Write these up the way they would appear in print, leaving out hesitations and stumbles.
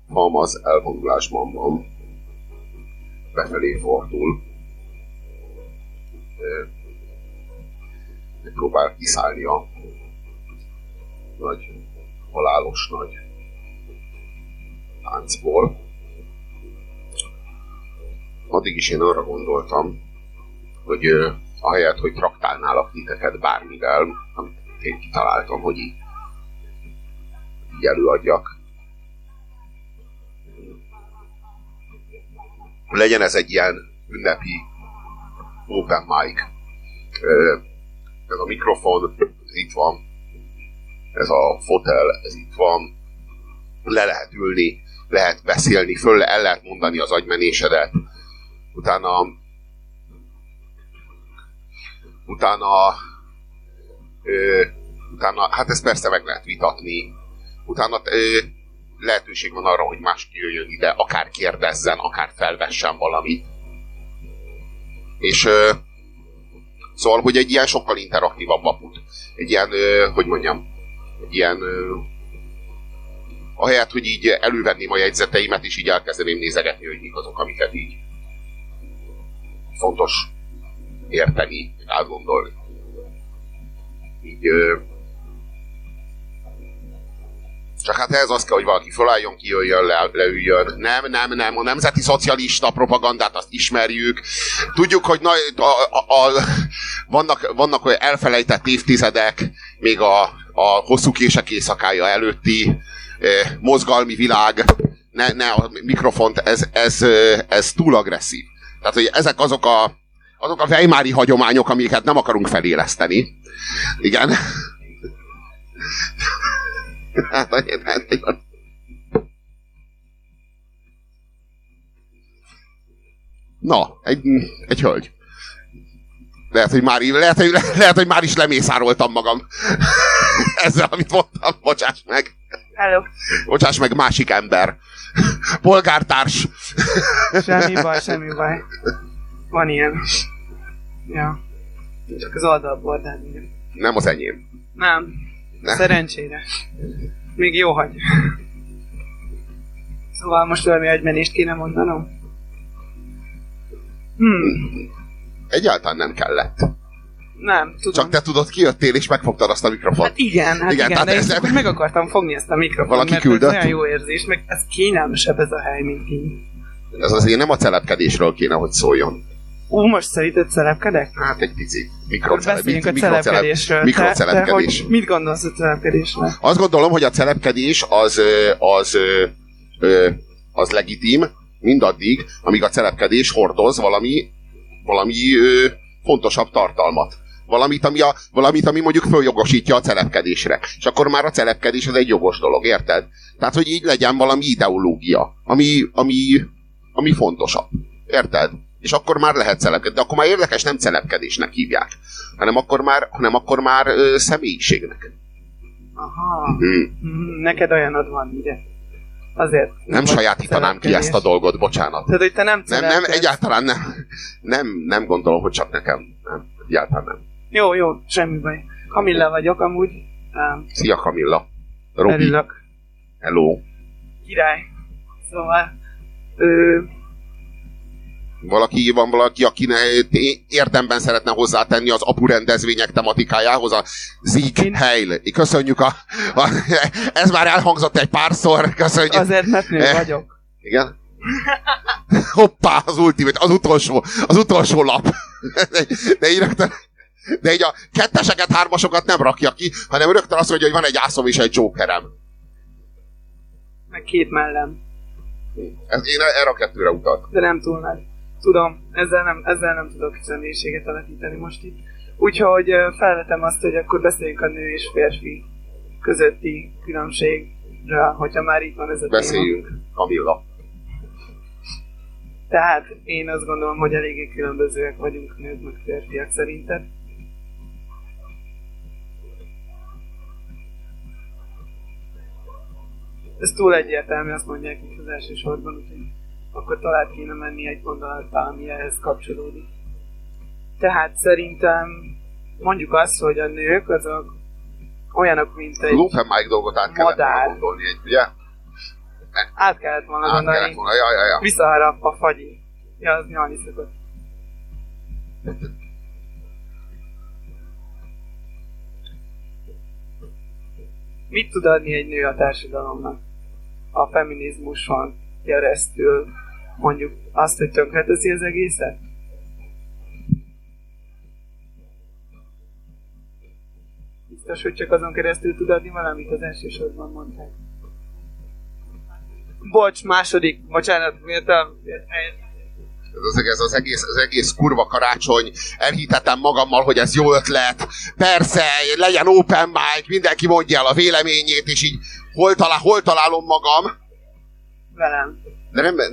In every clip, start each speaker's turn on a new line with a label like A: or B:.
A: Fam az elvonulásban van. Befelé fordul. Próbál kiszállni a nagy, halálos nagy táncból. Addig is én arra gondoltam, hogy ahelyett, hogy traktálnálak titeket bármivel, amit én kitaláltam, hogy így előadjak, legyen ez egy ilyen ünnepi open mic. Ez a mikrofon, ez itt van, ez a fotel, ez itt van, le lehet ülni, lehet beszélni, el lehet mondani az agymenésedet, utána hát ezt persze meg lehet vitatni, utána lehetőség van arra, hogy más jöjjön ide, akár kérdezzen, akár felvessen valamit. És szóval, hogy egy ilyen sokkal interaktívabb aput. Egy ilyen, hogy mondjam, egy ilyen ahelyett, hogy így elővenném a jegyzeteimet, és így elkezdeném nézegetni, hogy mik azok, amiket így fontos érteni, átgondolni. Így csak hát ehhez az kell, hogy valaki fölálljon, kijöjjön, leüljön. Nem, a nemzeti szocialista propagandát azt ismerjük. Tudjuk, hogy vannak olyan elfelejtett évtizedek, még a hosszú kések éjszakája előtti mozgalmi világ. A mikrofont, ez túl agresszív. Tehát, hogy ezek azok a weimári hagyományok, amiket nem akarunk feléleszteni. Igen. Na, egy hölgy. Lehet, hogy már is lemészároltam magam. Ezzel, amit mondtam. Bocsáss meg.
B: Hello.
A: Bocsáss meg, másik ember. Polgártárs.
B: Semmi baj. Van ilyen. Ja. Csak az oldalbordán.
A: Nem az enyém.
B: Nem. Szerencsére. Még jó hagy. Szóval most valami agymenést kéne mondanom?
A: Egyáltalán nem kellett.
B: Nem, tudom.
A: Csak te tudod, kijöttél és megfogtad azt a mikrofont.
B: Hát igen, de én csak meg akartam fogni ezt a mikrofont,
A: valaki
B: mert
A: küldött?
B: ez olyan jó érzés, meg ez kényelmesebb ez a hely, mint így.
A: Ez azért nem a celepkedésről kéne, hogy szóljon.
B: Most szerinted celepkedek?
A: Hát egy picit.
B: Beszéljünk a celepkedésről.
A: Mikrocelepkedés.
B: Te mit gondolsz a celepkedésről?
A: Azt gondolom, hogy a celepkedés az legitim mindaddig, amíg a celepkedés hordoz valami fontosabb tartalmat. Valamit, ami mondjuk följogosítja a celepkedésre. És akkor már a celepkedés az egy jogos dolog, érted? Tehát, hogy így legyen valami ideológia, ami fontosabb. Érted? És akkor már lehet celepkedni. De akkor már érdekes, nem celepkedésnek hívják, hanem akkor már személyiségnek.
B: Aha. Neked olyanod van, ugye? Azért.
A: Nem sajátítanám ki ezt a dolgot, bocsánat.
B: Tehát, hogy te nem
A: egyáltalán nem gondolom, hogy csak nekem. Nem, egyáltalán nem.
B: Jó, semmi baj. Kamilla vagyok amúgy.
A: Szia, Kamilla. Robi.
B: Örülök.
A: Hello.
B: Király. Szóval...
A: Van valaki, aki érdemben szeretne hozzátenni az apu rendezvények tematikájához, a Sieg Heil. Köszönjük ez már elhangzott egy párszor, köszönjük.
B: Azért, mert nő vagyok.
A: Igen? Hoppá, az utolsó lap. De így a ketteseket, hármasokat nem rakja ki, hanem rögtön azt mondja, hogy van egy ászom és egy jokerem.
B: Meg 2 mellem.
A: Én erre a 2-re utaltam.
B: De nem túl nagy. Tudom, ezzel nem tudok személyiséget alakítani most itt. Úgyhogy felvetem azt, hogy akkor beszéljünk a nő és férfi közötti különbségről, hogyha már itt van ez a
A: beszéljünk, téma. Kamilla.
B: Tehát én azt gondolom, hogy eléggé különbözőek vagyunk nők meg férfiak szerinted. Ez túl egyértelmű, azt mondják itt az első sorban, úgyhogy akkor tovább kéne menni egy gondolattal, ami ehhez kapcsolódik. Tehát szerintem mondjuk azt, hogy a nők azok olyanok, mint egy
A: open mic dolgot át kellett gondolni, ugye?
B: Át kellett volna gondolni.
A: Ja.
B: Visszaharap a fagyi. Ja, az nyalni szokott. Mit tud adni egy nő a társadalomnak? A feminizmuson keresztül mondjuk azt, hogy tönkreteszi az egészet? Biztos, hogy csak azon keresztül tud adni valamit, az elsősorban mondták. Bocs, második, bocsánat, miért
A: Ez az egész kurva karácsony, elhitetem magammal, hogy ez jó ötlet, persze, legyen open mic, mindenki mondja el a véleményét, és így hol találom magam.
B: Velem.
A: De nem...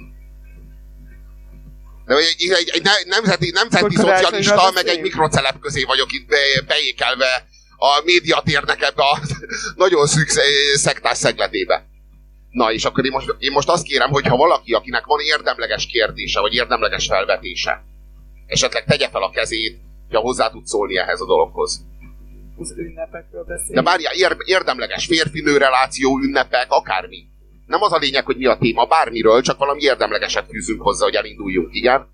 A: De egy nemzeti szocialista, meg egy mikrocelep közé vagyok itt beékelve a médiatérnek ebbe a nagyon szűk szektás szegletébe. Na, és akkor én most azt kérem, hogy ha valaki, akinek van érdemleges kérdése, vagy érdemleges felvetése, esetleg tegye fel a kezét, hogy hozzá tud szólni ehhez a dologhoz.
B: Az ünnepekről beszélünk.
A: De várjál, érdemleges férfi-nő reláció, ünnepek, akármi. Nem az a lényeg, hogy mi a téma, bármiről, csak valami érdemlegeset fűzünk hozzá, hogy elinduljunk, igen?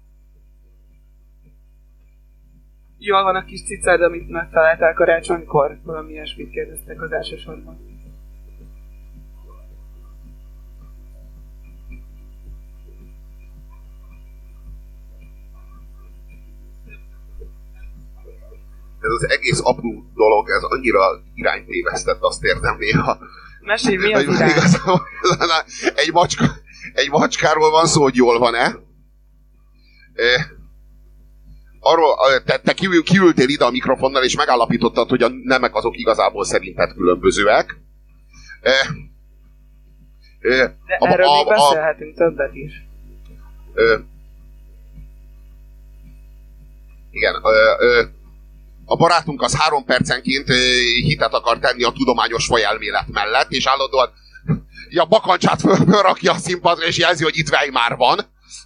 B: Jól van a kis cicád, amit megtaláltál karácsonykor? Valami ilyesmit kérdeztek az elsősorban.
A: Ez az egész apró dolog, ez annyira iránytévesztett, azt értem néha.
B: Mesélj, mi az irány?
A: Egy macskáról van szó, hogy jól van-e. Arról, te kiültél ide a mikrofonnal, és megállapítottad, hogy a nemek azok igazából szerinted különbözőek.
B: De erről még beszélhetünk többet is.
A: Igen, a barátunk az 3 percenként hitet akar tenni a tudományos fajelmélet mellett, és állandóan a bakancsát fölrakja a színpadra, és jelzi, hogy itt Weimar van.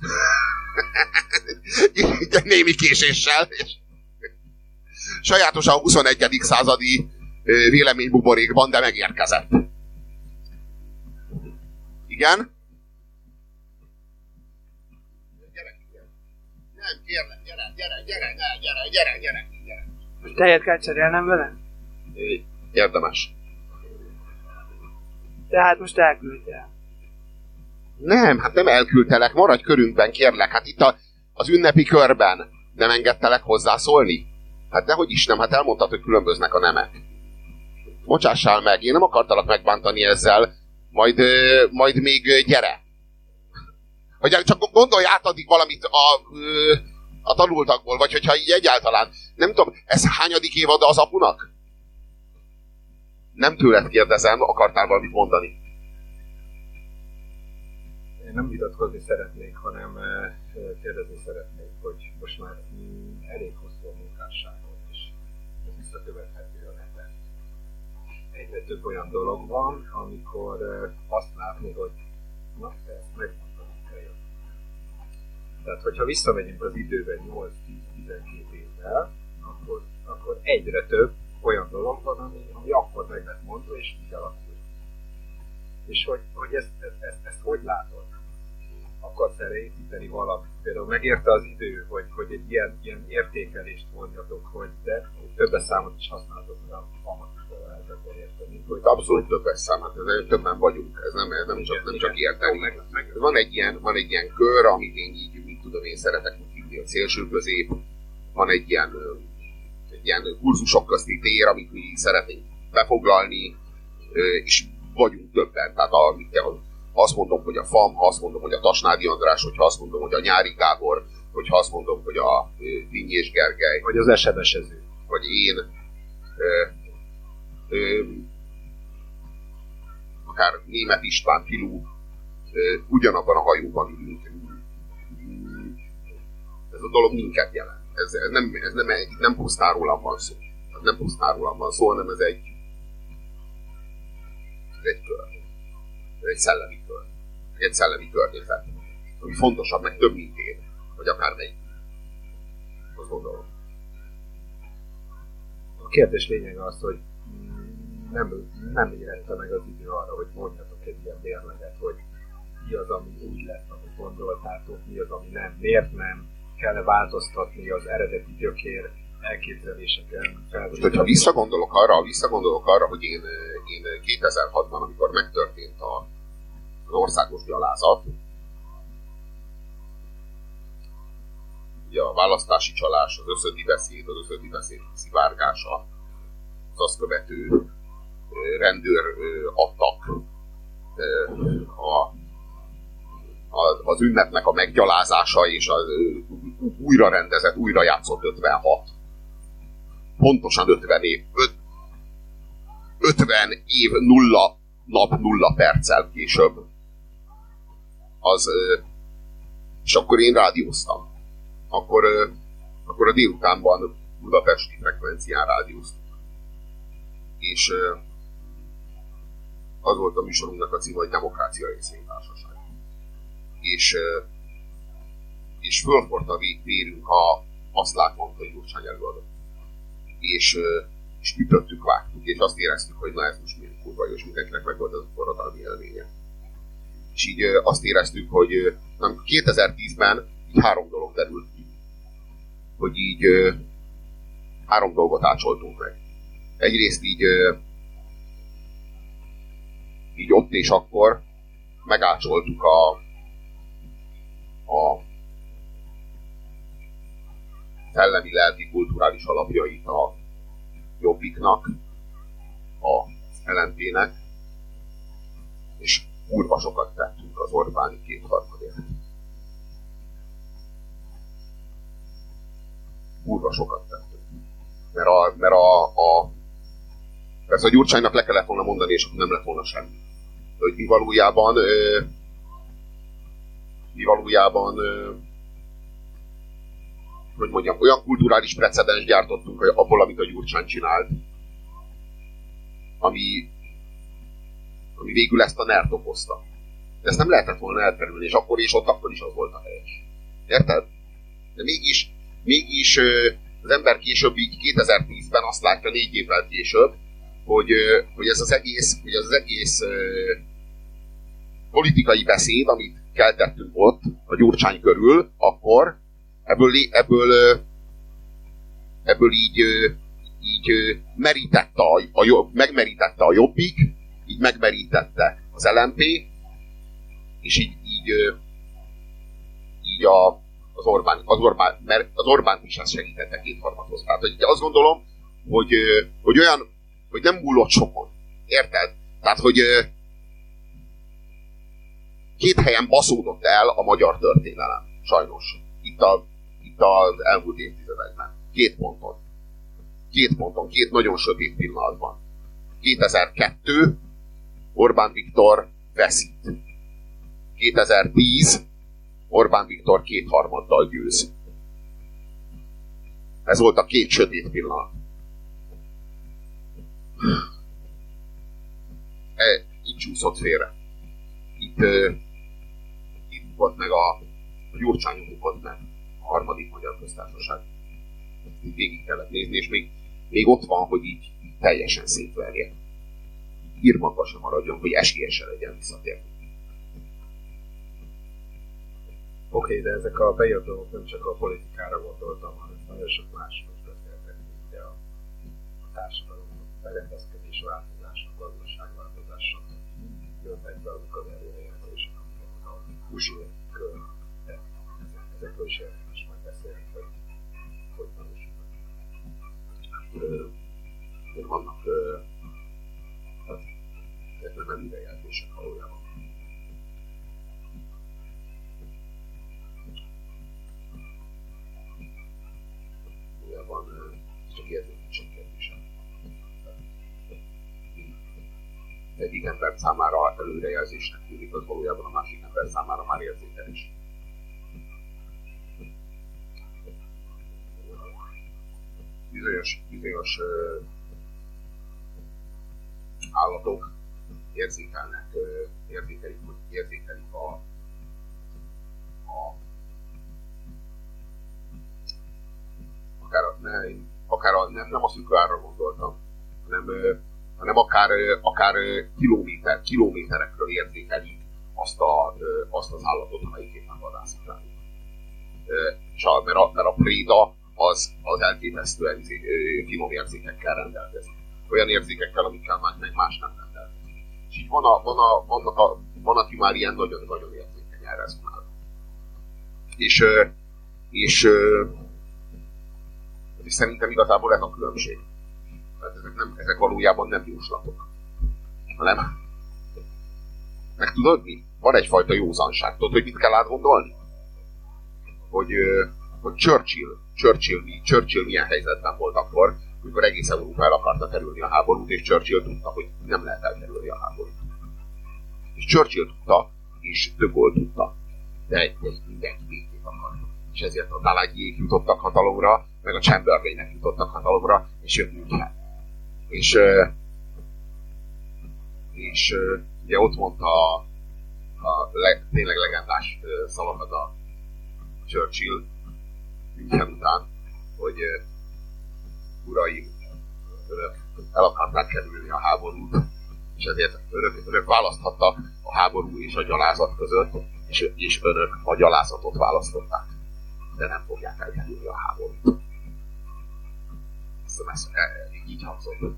A: Némi késéssel. Sajátos a 21. századi véleménybuborékban, de megérkezett. Igen? Nem, kérlek, gyere.
B: Most tejet kell cserélnem vele?
A: Érdemes.
B: Tehát most elküldtél.
A: Nem, hát nem elküldtelek, maradj körünkben, kérlek. Hát itt az ünnepi körben nem engedtelek hozzászólni? Hát dehogy is nem, hát elmondtad, hogy különböznek a nemek. Bocsássál meg, én nem akartalak megbántani ezzel, majd még gyere. Hogy csak gondolj át addig valamit a tanultakból, vagy hogyha így egyáltalán. Nem tudom, ez hányadik évad az apunak? Nem tőled kérdezem, akartál valamit mondani?
C: Én nem vitatkozni szeretnék, hanem kérdezni szeretnék, hogy most már elég hosszú a munkásságot, és ez visszakövethető a neten. Egyre több olyan dolog van, amikor azt látni, hogy na, ezt megmondani kell. Tehát, hogyha visszamegyünk az időben 8-10-12 évvel, akkor egyre több olyan dolog van, ami akkor meg lett mondva, és így alakult. És hogy ezt hogy látod? Akarsz erre építeni valamit? Például megérte az idő, hogy egy ilyen értékelést mondjatok, hogy de többes számot is használtok, hogy a famat is lehetett érteni.
A: Abszolút többes számot, többen vagyunk, ez nem csak érteni. Van egy ilyen kör, amit én így, mint tudom, én szeretek hívni a szélső közép, van egy ilyen kurzusok közti tér, amit mi szeretnénk befoglalni, és vagyunk többen. Tehát azt mondom, hogy a FAM, ha azt mondom, hogy a Tasnádi András, hogyha azt mondom, hogy a Nyári Gábor, hogyha azt mondom, hogy a Dinnyés Gergely,
C: vagy az SMS-ező,
A: vagy én, akár Németh István, Filú, ugyanabban a hajóban ülünk. Ez a dolog minket jelent. Ez nem pusztán rólam van szó. Nem pusztán rólam van szó, hanem ez egy kör. Ez egy szellemi kör. Egy szellemi környezet. Ami fontosabb, meg több, mint én. Vagy akármelyik. Azt gondolom.
C: A kérdés lényege az, hogy nem érette meg az idő arra, hogy mondjatok egy ilyen mérleget, hogy mi az, ami úgy lett, amit gondoltátok, mi az, ami nem, miért nem, kell-e változtatni az eredeti gyökér elképzeléseken.
A: Most, hogyha visszagondolok arra, hogy én 2006-ban, amikor megtörtént az országos gyalázat, ugye a választási csalás, az összödi beszéd szivárgása, az azt követő rendőr attak, az ünnepnek a meggyalázása és az újra rendezett, újra játszott 56. Pontosan 50 év. 50 év 0 nap 0 perccel később. És akkor én rádióztam. Akkor a délutánban budapesti frekvencián rádióztunk. És az volt a műsorunknak a címe, hogy Demokrácia Részvénytársaság. És fölfort a vérünk, azt látva, hogy Gyurcsány előadott. És ütöttük, vágtuk, és azt éreztük, hogy na ez most milyen kurva jó, és mindenkinek meg volt ez a forradalmi élménye. És így azt éreztük, hogy 2010-ben így 3 dolog derült ki. Hogy így 3 dolgot ácsoltunk meg. Egyrészt így ott és akkor megácsoltuk a szellemi, lelki, kulturális alapjait a Jobbiknak, az LMP-nek, és kurva sokat tettünk az Orbáni kétharmadért. Kurva sokat tettünk. Mert persze a Gyurcsánynak le kellett volna mondani, és akkor nem lett volna semmi. De hogy mi valójában hogy mondjam, olyan kulturális precedens gyártottunk abból, amit a Gyurcsány csinált, ami végül ezt a NER-t okozta. De ezt nem lehetett volna elkerülni, és akkor és ott akkor is az volt a helyes. Érted? De mégis az ember később, így 2010-ben azt látja 4 évvel később, hogy ez az egész politikai beszéd, amit keltettünk ott a Gyurcsány körül, akkor ebből így merítette megmerítette a Jobbik, így megmerítette az LMP, és így az Orbánt is ezt segítette kétharmadhoz. Tehát hogy azt gondolom, hogy olyan, hogy nem múlott sokon. Érted? Tehát, hogy 2 helyen baszódott el a magyar történelem. Sajnos. Itt az elmúlt évtizedekben. 2 ponton. 2 nagyon sötét pillanatban. 2002 Orbán Viktor veszít. 2010 Orbán Viktor 2/3 győz. Ez volt a 2 sötét pillanat. Itt csúszott félre. Itt volt meg a Gyurcsány bukott meg. A harmadik magyar köztársaság. Így végig kellett nézni, és még ott van, hogy így teljesen szétverje. Írmagva sem maradjon, hogy esélyese legyen visszatérni.
C: Oké, de ezek a bejött dolgok nem csak a politikára gondoltam, hanem nagyon sok másról beszéltek, ugye a társadalom berendezkedés változása, gazdaságváltozása, jönnek be azok az előrejelzések, amiket a Busi-kör, ezekről is érdemes majd beszélni, hogy valósulnak.
A: Vannak ezek nem előrejelzések valójában. Csak érzékenység kérdése. Egyik ember számára előrejelzésnek tűnik, az valójában a másik ember számára már érzékelés. Bizonyos állatok érzékelik nem a szükvárra gondoltam, hanem akár akár kilométerekről érzékelik azt az állatot, amelyik éppen vadászik rá. Mert a préda az elképesztően finom érzékekkel rendelkezik. Olyan érzékekkel, amikkel más nem rendelkezik. És így van, aki már ilyen nagyon-nagyon érzékenyen rezonál. És szerintem igazából ez a különbség. Tehát ezek valójában nem jóslatok. Hanem meg tudod mi? Van egyfajta józanság. Tudod, hogy mit kell átgondolni? Hogy Churchill milyen helyzetben volt akkor, amikor egész Európa el akarta kerülni a háborút, és Churchill tudta, hogy nem lehet elkerülni a háborút. És Churchill tudta, és de Gaulle tudta. De mindenki békét akar. És ezért a Dalagyék jutottak hatalomra, meg a Chamberlainek jutottak hatalomra, és jött München. És ugye ott mondta tényleg legendás szavakat a Churchill München után, hogy uraim, önök el akarták kerülni a háborút, és ezért önök választhattak a háború és a gyalázat között, és önök a gyalázatot választották, de nem fogják elkerülni a háborút. Ez így hangzott.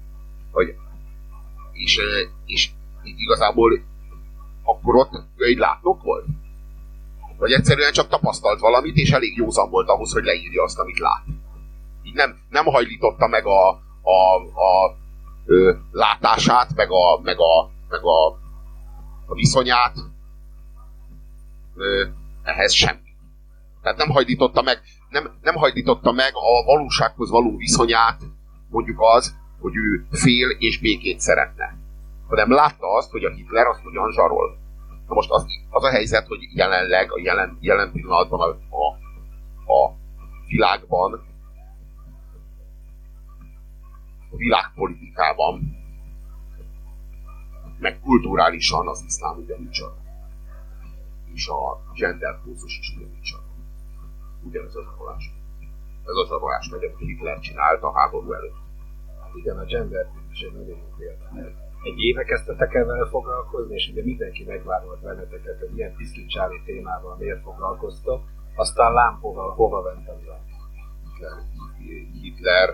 A: És igazából akkor ott egy látnok volt? Vagy egyszerűen csak tapasztalt valamit, és elég józan volt ahhoz, hogy leírja azt, amit lát. Így nem hajlította meg a látását, meg a viszonyát ehhez semmi. Tehát nem hajlította meg a valósághoz való viszonyát, mondjuk az, hogy ő fél és békét szeretne. Hanem látta azt, hogy a Hitler azt hogyan zsarol. Na most az a helyzet, hogy jelenleg, a jelen pillanatban a világban, a világpolitikában, meg kulturálisan az iszlám ugyanicsak. És a gender kurzus is ugyanicsak. Ugyanez a zsarolás. Ez a zsarolás megy, amit Hitler csinált a háború előtt.
C: Hát igen, a gender kurzus egy nagyon jó példa. Egy éve kezdtetek el vele foglalkozni, és ugye mindenki megvárolt benneteket, hogy ilyen piszlicsári témával miért foglalkoztok, aztán lám hova ment a világ.
A: Hitler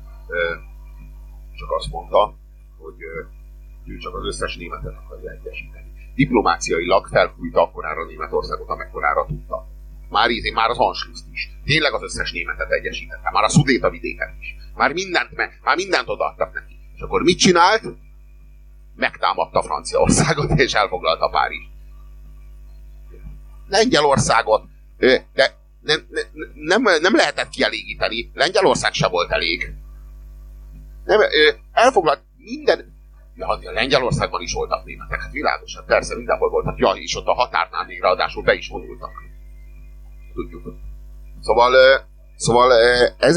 A: csak azt mondta, hogy ő csak az összes németet akarja egyesíteni. Diplomáciailag felfújta akkorára Németországot, amekkorára tudta. Már az Anschlusst is. Tényleg az összes németet egyesítette. Már a Szudétavidéket is. Már mindent odaadtak neki. És akkor mit csinált? Megtámadta Franciaországot, és elfoglalta Párizst. Lengyelországot de nem lehetett kielégíteni. Lengyelország se volt elég. Elfoglalt minden... Ja, Lengyelországban is voltak németek, hát világosan, persze, mindenhol voltak. Ja, és ott a határnál még ráadásul be is vonultak. Tudjuk. Szóval ez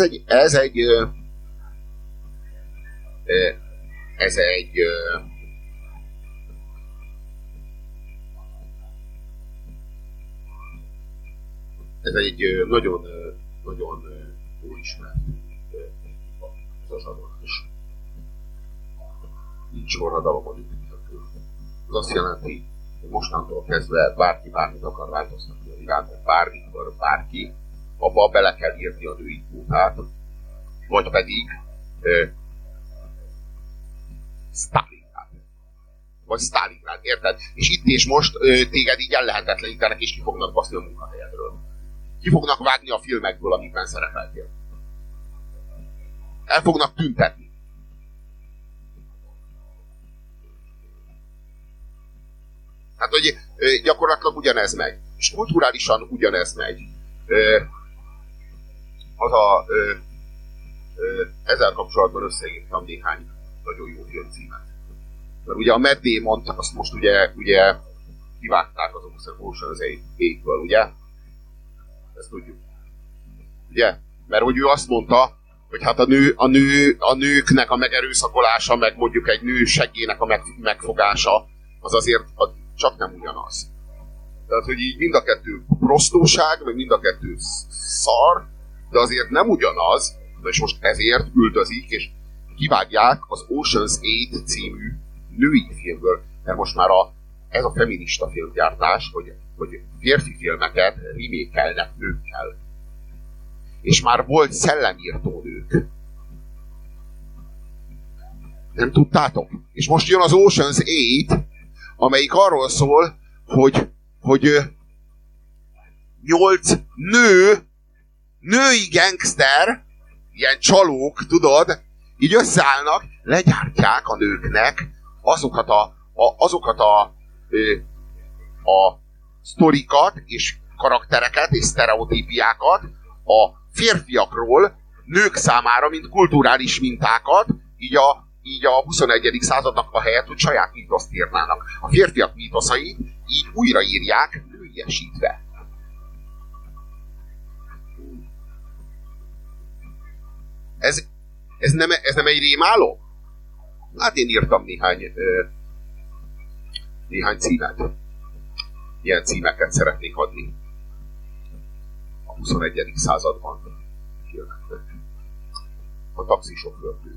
A: egy nagyon jól ismert ez a zsarolás. Nincs forradalom a nyugdíjakról. Ez azt jelenti, hogy mostantól kezdve bárki bármit akar változtatni a világon, bármikor bárki, abba bele kell írni a női kvótát, vagy pedig Stalingrad. Vagy Stalingrad, érted? És itt és most téged így ellehetetlenítenek, és ki fognak baszni a munkahelyedről. Ki fognak vágni a filmekből, amikben szerepeltél. El fognak tüntetni. Hát, hogy gyakorlatilag ugyanez megy. És kulturálisan ugyanez megy. Ezzel kapcsolatban összeírtam néhány nagyon jó filmcímet. Mert ugye a Matt Damont, azt most ugye kivágták az Ocean's 8-ből, ugye? Ezt tudjuk. Ugye? Mert hogy ő azt mondta, hogy hát a nőknek a megerőszakolása, meg mondjuk egy nő seggének a megfogása, az azért csak nem ugyanaz. Tehát, hogy így mind a kettő prostóság, meg mind a kettő szar, de azért nem ugyanaz, és most ezért üldözik, és kivágják az Ocean's 8 című női filmből, mert most már ez a feminista filmgyártás, hogy férfi filmeket remékelnek nőkkel. És már volt szellemírtó nők. Nem tudtátok? És most jön az Ocean's 8, amelyik arról szól, hogy 8 női gangster, ilyen csalók, tudod, így összeállnak, legyártják a nőknek azokat a sztorikat és karaktereket és sztereotípiákat a férfiakról nők számára, mint kulturális mintákat, így a 21. századnak a helyett, hogy saját mítoszt írnának. A férfiak mítoszait így újraírják nőiesítve. Ez nem egy rémáló? Hát én írtam néhány címet. Ilyen címeket szeretnék adni a 21. században filmeknek. A taxisofőrnő.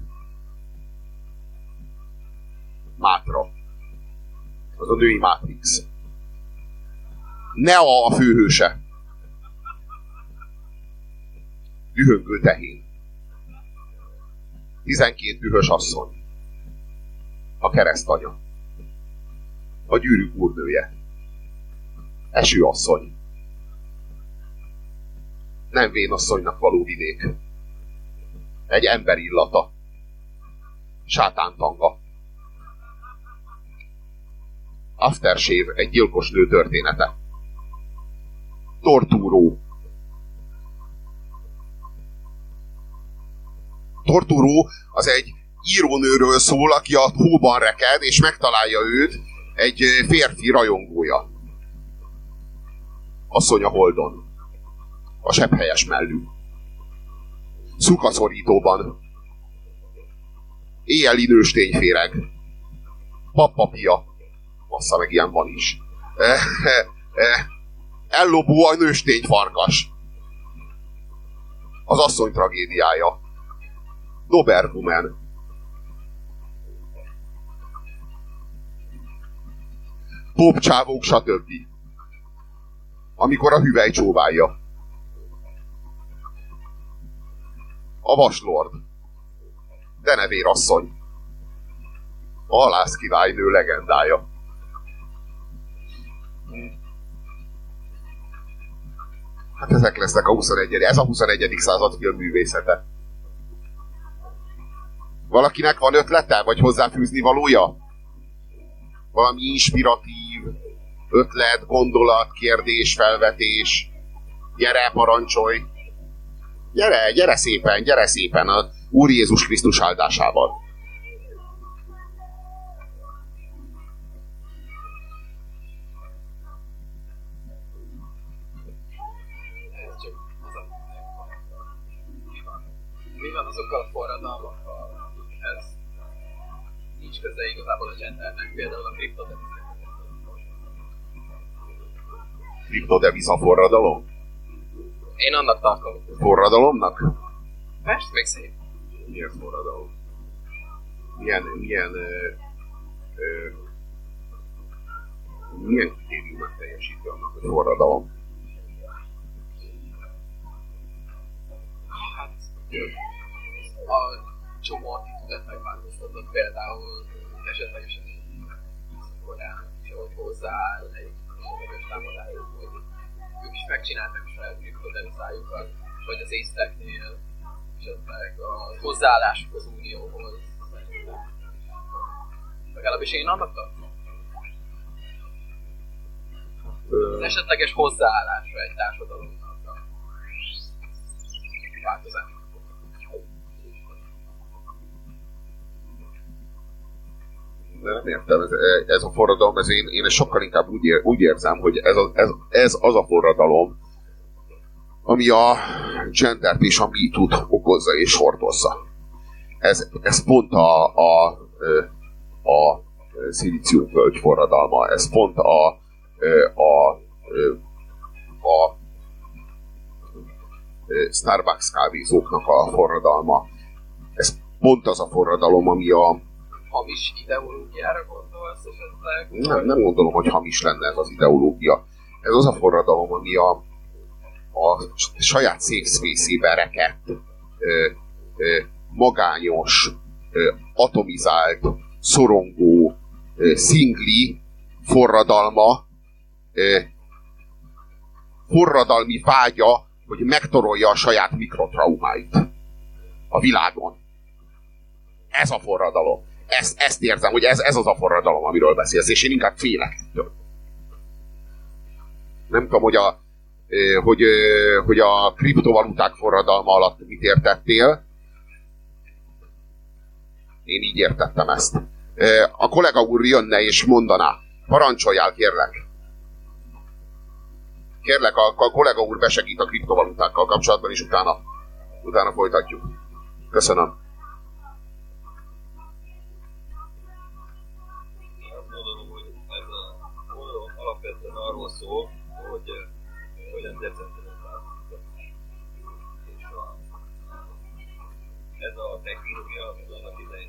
A: Mátra. Az a női Matrix. Neo a főhőse. Dühöngő tehén. 12 dühös asszony. A keresztanya. A gyűrűk úrnője. Esőasszony. Nem vénasszonynak való vidék. Egy ember illata. Sátántanga. Aftershave, egy gyilkos nő története. Tortúró. Tortúró az egy írónőről szól, aki a hóban reked, és megtalálja őt egy férfi rajongója. Asszony a holdon. A sebhelyes mellű. Szukaszorítóban. Éjjeli nőstényféreg. Pappapia. Bassza, meg ilyen van is. Ellobó a nőstényfarkas. Az asszony tragédiája. Doberwoman. Popcsávók, stb. Amikor a hüvely csóválja. A vaslord. Denevérasszony. A halászkirálynő legendája. Hát ezek lesznek ez a 21. század filmművészete. Valakinek van ötlete, vagy hozzáfűzni valója? Valami inspiratív ötlet, gondolat, kérdés, felvetés. Gyere, parancsolj! Gyere szépen a Úr Jézus Krisztus áldásával.
D: Mi van azokkal a forradalmakkal? Ez nincs köze igazából a gendernek, például a
A: Kriptodeviza forradalom?
D: Én annak tartom.
A: Forradalomnak?
D: Persze, még szép.
A: Milyen forradalom? Milyen kritériumot teljesíti annak, hogy forradalom?
D: Hát, a csomó attitűdet megváltoztatott, például esetlegesen korán is ahogy hozzááll egy esetleges támadáshoz, hogy ők is megcsináltak a saját kriptodevizájukat, vagy az észteknél, esetleg a hozzáállásuk az unióhoz. Legalábbis én annak tartom. Az esetleges hozzáállásra egy társadalomnak a változás.
A: Nem értem, ez a forradalom, én sokkal inkább úgy érzem, hogy ez az a forradalom, ami a gendert és a MeToo-t okozza és hordozza. Ez pont a szilíciumvölgy forradalma, ez pont a Starbucks kávézóknak a forradalma. Ez pont az a forradalom, ami a
D: hamis ideológiára gondolsz esetleg?
A: Nem gondolom, hogy hamis lenne ez az ideológia. Ez az a forradalom, ami a saját safe space-ébe rekedt, magányos, atomizált, szorongó, szingli forradalma, forradalmi vágya, hogy megtorolja a saját mikrotraumáit a világon. Ez a forradalom. Ezt érzem, hogy ez az a forradalom, amiről beszélsz, és én inkább félek. Nem tudom, hogy a kriptovaluták forradalma alatt mit értettél. Én így értettem ezt. A kollega úr jönne és mondaná. Parancsoljál, kérlek. Kérlek, a kollega úr besegít a kriptovalutákkal kapcsolatban, és utána folytatjuk. Köszönöm.
E: Azt gondolom, hogy ez a oldalon alapvetően arról szól, hogy hogyan decentralizálódott. És ez a technológia, amit annak idején,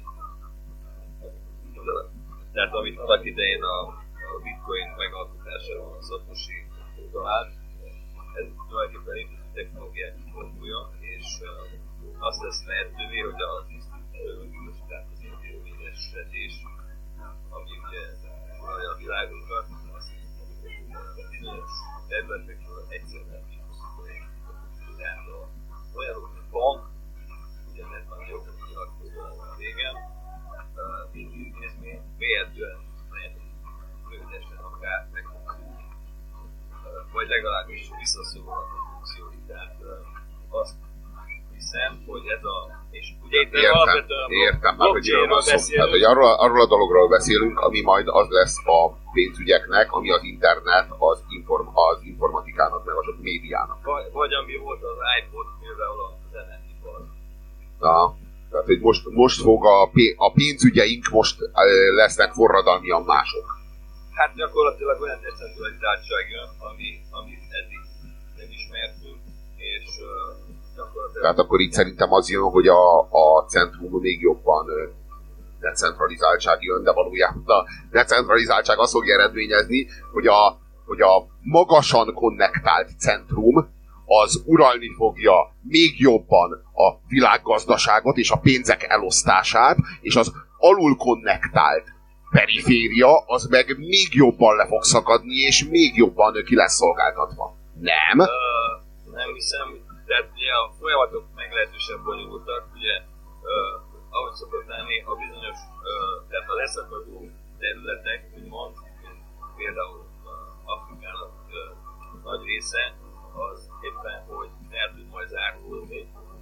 E: tehát amit annak idején a bitcoin megalkotásában a Satoshi talált, ez tulajdonképpen egy technológiát fordulja, és azt tesz lehetővé, hogy az intézményes, tehát az intézményesítés, ami ugye a világunkat, az bizonyos területekről egyszerűen kihozzuk. Tehát olyanok, mint bank, ugye ez már jobban nyilatkozó a régen, mint intézmény, véletlenül lehet rövidesen akár meghozzuk, vagy legalábbis visszaszorul a funkciói. Tehát azt hiszem, hogy ez a... És ugye itt
A: értem már, hogy miről van szó. Tehát, hogy arról a dologról beszélünk, ami majd az lesz a pénzügyeknek, ami az internet, az informatikának, meg az a médiának.
E: Vagy ami volt az iPod, például a zenepipar.
A: Tehát, hogy most fog a pénzügyeink most lesznek forradalmian mások.
E: Hát gyakorlatilag olyan decentralizáltság jön, amit eddig nem ismertünk, és gyakorlatilag...
A: Tehát akkor itt szerintem az jön, hogy a centrum még jobban decentralizáltság jön, de valójában a decentralizáltság azt fogja eredményezni, hogy a magasan konnektált centrum az uralni fogja még jobban a világgazdaságot és a pénzek elosztását, és az alul konnektált periféria, az meg még jobban le fog szakadni, és még jobban ki lesz szolgáltatva. Nem?
E: Nem hiszem, tehát ugye a folyamatok meglehetősen bonyolultak, ugye ahogy szokott lenni, a bizonyos, tehát a leszakadó területek, úgymond, például Afrikának nagy része, az éppen, hogy el tud majd zárulni,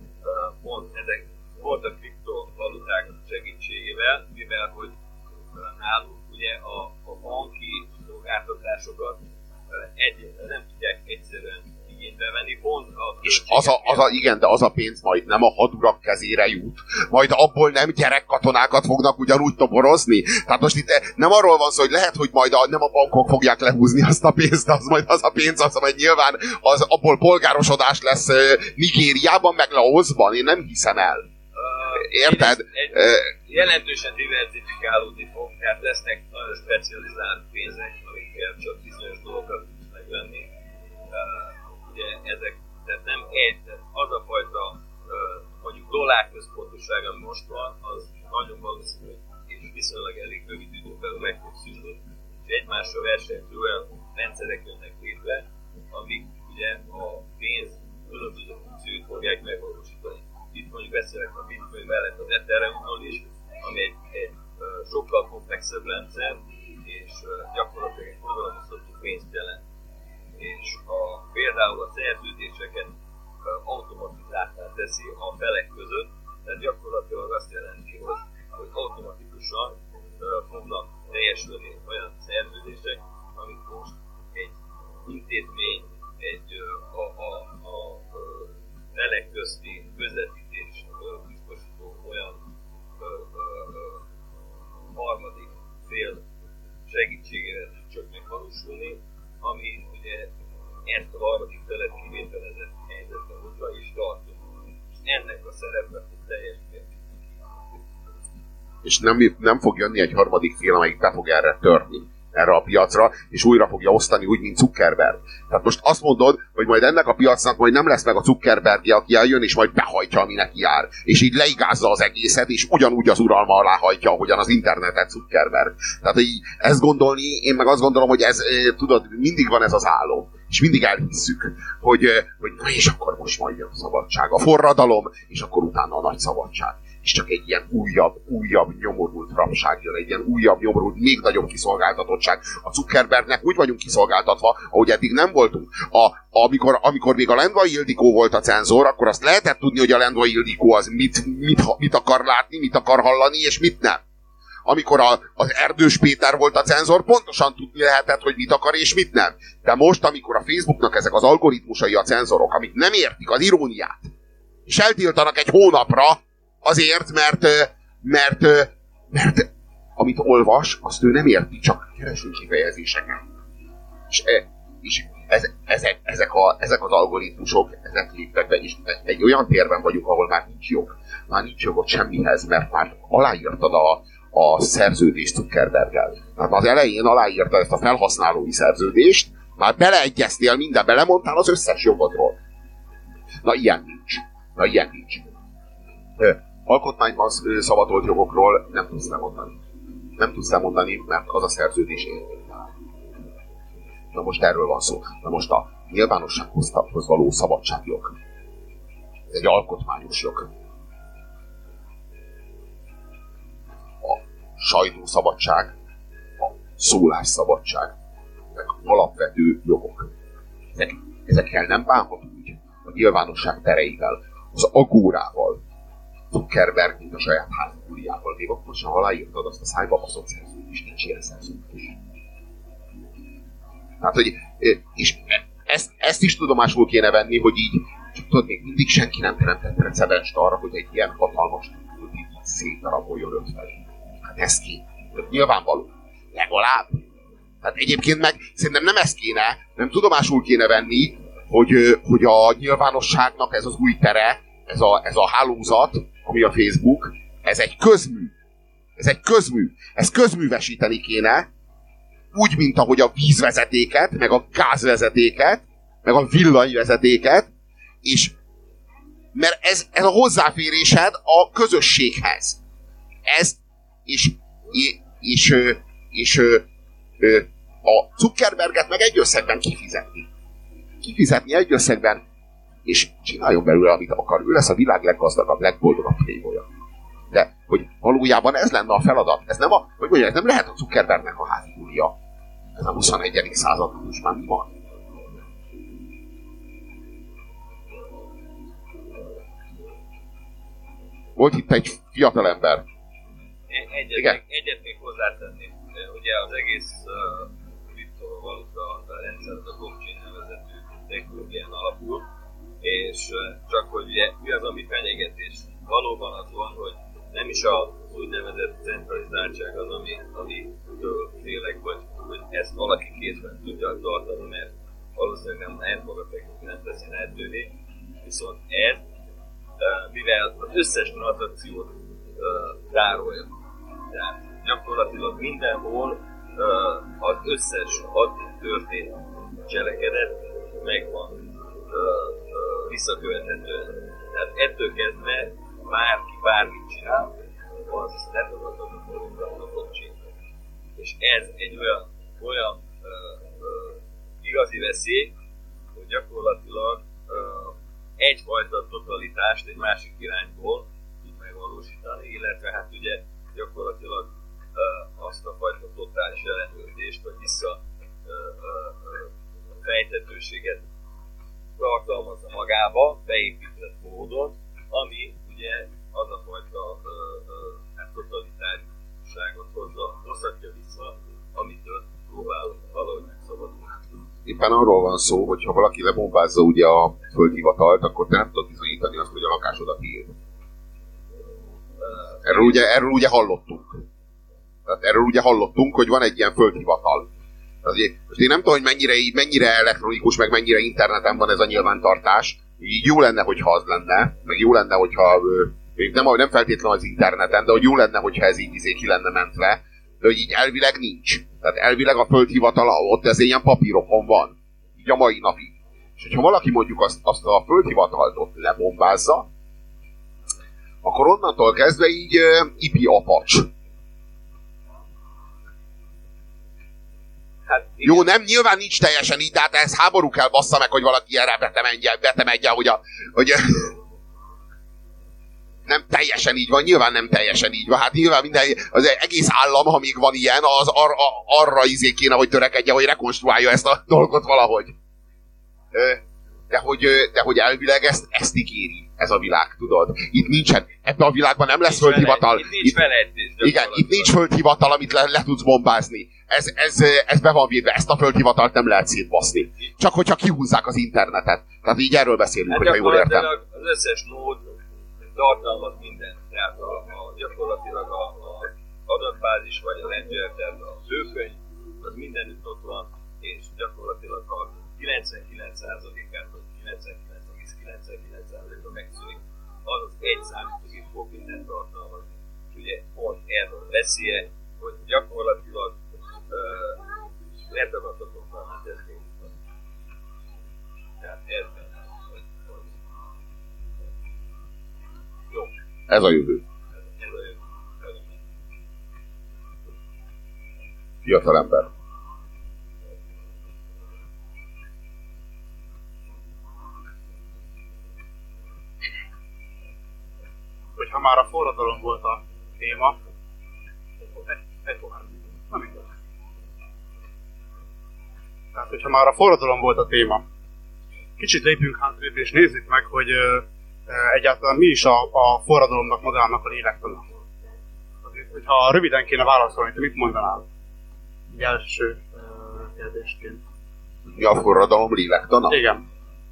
E: pont a kriptovaluták segítségével, mivel, hogy náluk ugye a banki szolgáltatásokat nem tudják egyszerűen igénybe venni, pont
A: és igen, de az a pénz majd nem a hadurak kezére jut, majd abból nem gyerekkatonákat fognak ugyanúgy toborozni. Tehát most itt nem arról van szó, hogy lehet, hogy majd nem a bankok fogják lehúzni azt a pénzt, de az majd az a pénz, az majd nyilván abból polgárosodás lesz Nigériában, meg Laoszban, én nem hiszem el. Érted?
E: Jelentősen diversifikálódni fog, tehát lesznek nagyon specializált pénzek, amikkel csak bizonyos dolgokat tudsz megvenni. Ugye ezek, tehát nem az a fajta mondjuk dollárközpontosság, ami most van, az nagyon valószínű, és viszonylag elég rövid időn belül meg fog szűnni, és egymásra versenyző olyan rendszerek jönnek létre, amik ugye a pénz különböző funkciót fogják megvalósítani. Itt mondjuk beszélek a Bitcoin mellett az Ethereumról is, ami egy sokkal komplexebb rendszer, és gyakorlatilag egy programozható pénzt jelent. És például a szerződéseket automatizáltá teszi a felek között, tehát gyakorlatilag azt jelenti, hogy automatikusan fognak teljesülni olyan szerződések, amit most egy intézmény, a felek közti közvetítés biztosító olyan harmadik fél segítségével tud csak megvalósulni, ami ugye ezt a harmadik felet kivételezett helyzetben hozza és tartja. És ennek a szerepe fog teljes mértékben.
A: és nem fog jönni egy harmadik fél, amelyik be fog erre törni, erre a piacra, és újra fogja osztani úgy, mint Zuckerberg. Tehát most azt mondod, hogy majd ennek a piacnak majd nem lesz meg a Zuckerbergje, aki eljön, és majd behajtja, ami neki jár. És így leigázza az egészet, és ugyanúgy az uralma alá hajtja, ahogyan az internetet Zuckerberg. Tehát így ezt gondolni, én meg azt gondolom, hogy ez, tudod, mindig van ez az álom. És mindig elhisszük, hogy na és akkor most majd jön a szabadság, a forradalom, és akkor utána a nagy szabadság. És csak egy ilyen újabb nyomorult rabság jön, egy ilyen újabb nyomorult, még nagyobb kiszolgáltatottság. A Zuckerbergnek úgy vagyunk kiszolgáltatva, ahogy eddig nem voltunk. Amikor még a Lendvai Ildikó volt a cenzor, akkor azt lehetett tudni, hogy a Lendvai Ildikó az mit akar látni, mit akar hallani, és mit nem. Amikor az Erdős Péter volt a cenzor, pontosan tudni lehetett, hogy mit akar és mit nem. De most, amikor a Facebooknak ezek az algoritmusai a cenzorok, amik nem értik az iróniát, és eltiltanak egy hónapra, azért, mert amit olvas, azt ő nem érti, csak kereső kifejezéseket. És ezek az algoritmusok, ezek léptek be, és egy olyan térben vagyunk, ahol már nincs jog. Már nincs jogod semmihez, mert már aláírtad a szerződést Zuckerberggel. Mert az elején aláírta ezt a felhasználói szerződést, már beleegyeztél mindenbe, lemondtál az összes jogodról. Na ilyen nincs. Alkotmányban szavatolt jogokról nem tudsz lemondani. Nem tudsz lemondani, mert az a szerződés érvénytelen. Na most erről van szó. Na most a nyilvánossághoz való szabadságjog. Ez egy alkotmányos jog. A sajtószabadság, a szólásszabadság, ezek alapvető jogok. Ezekkel nem bánhat úgy a nyilvánosság tereivel, az agórával, Zuckerberg, mint a saját házbúriával. Még akkor sem aláírtad azt a szájba baszott szerződést, nincs ilyen szerződés. Hát, hogy, és ezt is tudomásul kéne venni, hogy így, csak tudod, még mindig senki nem teremtett precedenst arra, hogy egy ilyen hatalmas tudod, így szétdaraboljon ötfelé. Hát ez kéne. Nyilvánvaló. Legalább. Hát egyébként meg szerintem nem ezt kéne, nem tudomásul kéne venni, hogy a nyilvánosságnak ez az új tere, ez a hálózat, ami a Facebook, ez egy közmű. Ezt közművesíteni kéne, úgy, mint ahogy a vízvezetéket, meg a gázvezetéket, meg a villanyvezetéket, és mert ez a hozzáférésed a közösséghez. És a Zuckerberget meg egy összegben kifizetni. Kifizetni egy összegben, és csináljon belőle, amit akar. Ő lesz a világ leggazdagabb, legboldogabb playboya. De hogy valójában ez lenne a feladat. Ez nem nem lehet a Zuckerbergnek a házbúlia. Ez a 21. század, most már mi van? Volt itt egy fiatalember.
E: Egyet még hozzátenni. Ugye az egész kriptovaluta rendszer, a blockchain nevezetű technológián alapul, és csak hogy ugye, mi az, ami fenyegetés. Valóban az van, hogy nem is az úgynevezett centralizáltság az, amitől félek, vagy hogy ezt valaki kézben tudja tartani, mert valószínűleg nem fog a technika nem teszi lehetővé. Viszont ez, mivel az összes tranzakciót tárolja, tehát gyakorlatilag mindenhol az összes addig történt cselekedet megvan visszakövethetően. Tehát ettől kezdve bárki bármit csinál, az letagadhatatlanul a blockchain. És ez egy olyan igazi veszély, hogy gyakorlatilag egyfajta totalitást egy másik irányból tud megvalósítani, illetve hát ugye gyakorlatilag azt a fajta totális ellenőrzést, vagy fejtetőséget tartalmazza magába, beépített módon, ami ugye az a fajta totalitáriságot hozhatja vissza, amitől próbálunk valahogy megszabadulni.
A: Éppen arról van szó, hogy ha valaki lebombázza ugye a földhivatalt, akkor te nem tudod bizonyítani azt, hogy a lakásod a tiéd. Erről ugye hallottunk. Tehát erről ugye hallottunk, hogy van egy ilyen földhivatal. Most én nem tudom, hogy mennyire elektronikus, meg mennyire interneten van ez a nyilvántartás. Így jó lenne, hogyha az lenne, meg jó lenne, hogyha Még nem feltétlenül az interneten, de hogy jó lenne, hogyha ez így ki lenne mentve, de hogy így elvileg nincs. Tehát elvileg a földhivatal ott ez ilyen papírokon van. Így a mai napig. És hogyha valaki mondjuk azt a földhivatalt ott lebombázza, akkor onnantól kezdve így ipi apacs.
E: Hát,
A: jó, nem, nyilván nincs teljesen így, de hát ez háború kell, bassza meg, hogy valaki erre betemedje, hogy nem teljesen így van, nyilván nem teljesen így van. Hát nyilván minden, az egész állam, ha még van ilyen, az arra kéne, hogy törekedje, hogy rekonstruálja ezt a dolgot valahogy. De hogy elvileg ezt ígéri ez a világ, tudod? Itt nincsen, ebben a világban nem lesz földhivatal.
E: Itt nincs felejtés.
A: Igen, itt nincs földhivatal, amit le tudsz bombázni. Ez be van védve, ezt a földhivatalt nem lehet szétbaszni. Csak hogyha kihúzzák az internetet. Tehát így erről beszélünk,
E: hát
A: hogyha jól értem.
E: Az összes mód tartalmaz mindent. Tehát gyakorlatilag a adatbázis, vagy a ledger, tehát a főkönyv, az mindenütt ott van, és gyakorlatilag a 99%-át, vagy 99,99%-a megszűnik. Az egy számítógép fog mindent tartalmazni. És ugye pont erről beszél, hogy gyakorlatilag letagadhatatlan a tesztényben. Tehát ez benne. Jó.
A: Ez a jövő.
E: Ez a jövő.
A: Fiatal ember.
F: Hogyha már a forradalom volt a téma, Tehát, hogyha már a forradalom volt a téma, kicsit lépjünk hátrébb és nézzük meg, hogy egyáltalán mi is a forradalomnak magának a lélektana. Hogyha röviden kéne válaszolni, te mit mondanál? Egy első kérdésként.
A: Mi a forradalom lélektana?
F: Igen.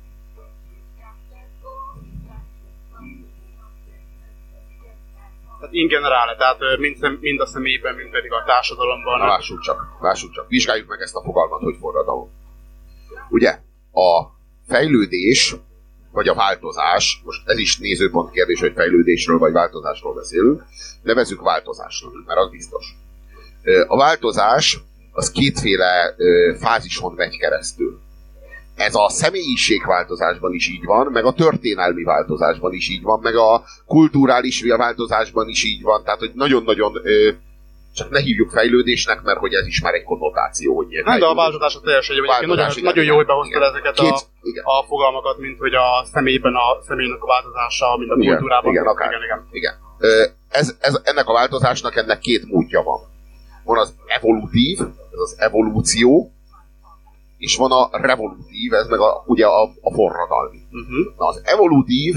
F: Tehát in generále, tehát mind a személyben, mind pedig a társadalomban.
A: Na, lássuk csak. Vizsgáljuk meg ezt a fogalmat, hogy forradalom. Ugye, a fejlődés, vagy a változás, most ez is nézőpont kérdés, hogy fejlődésről vagy változásról beszélünk, nevezzük változásnak, mert az biztos. A változás az kétféle fázison megy keresztül. Ez a személyiségváltozásban is így van, meg a történelmi változásban is így van, meg a kulturális változásban is így van, tehát hogy nagyon-nagyon csak ne hívjuk fejlődésnek, mert hogy ez is már egy konnotáció. Hogy
F: nem, de a változás a teljes egyébként. Nagyon jó, hogy behoztad ezeket a fogalmakat, mint hogy a személyben a személynek a változása, mint a kultúrában.
A: Igen. Ennek a változásnak ennek két módja van. Van az evolutív, ez az evolúció, és van a revolutív, ez meg ugye a forradalmi. Na, az evolutív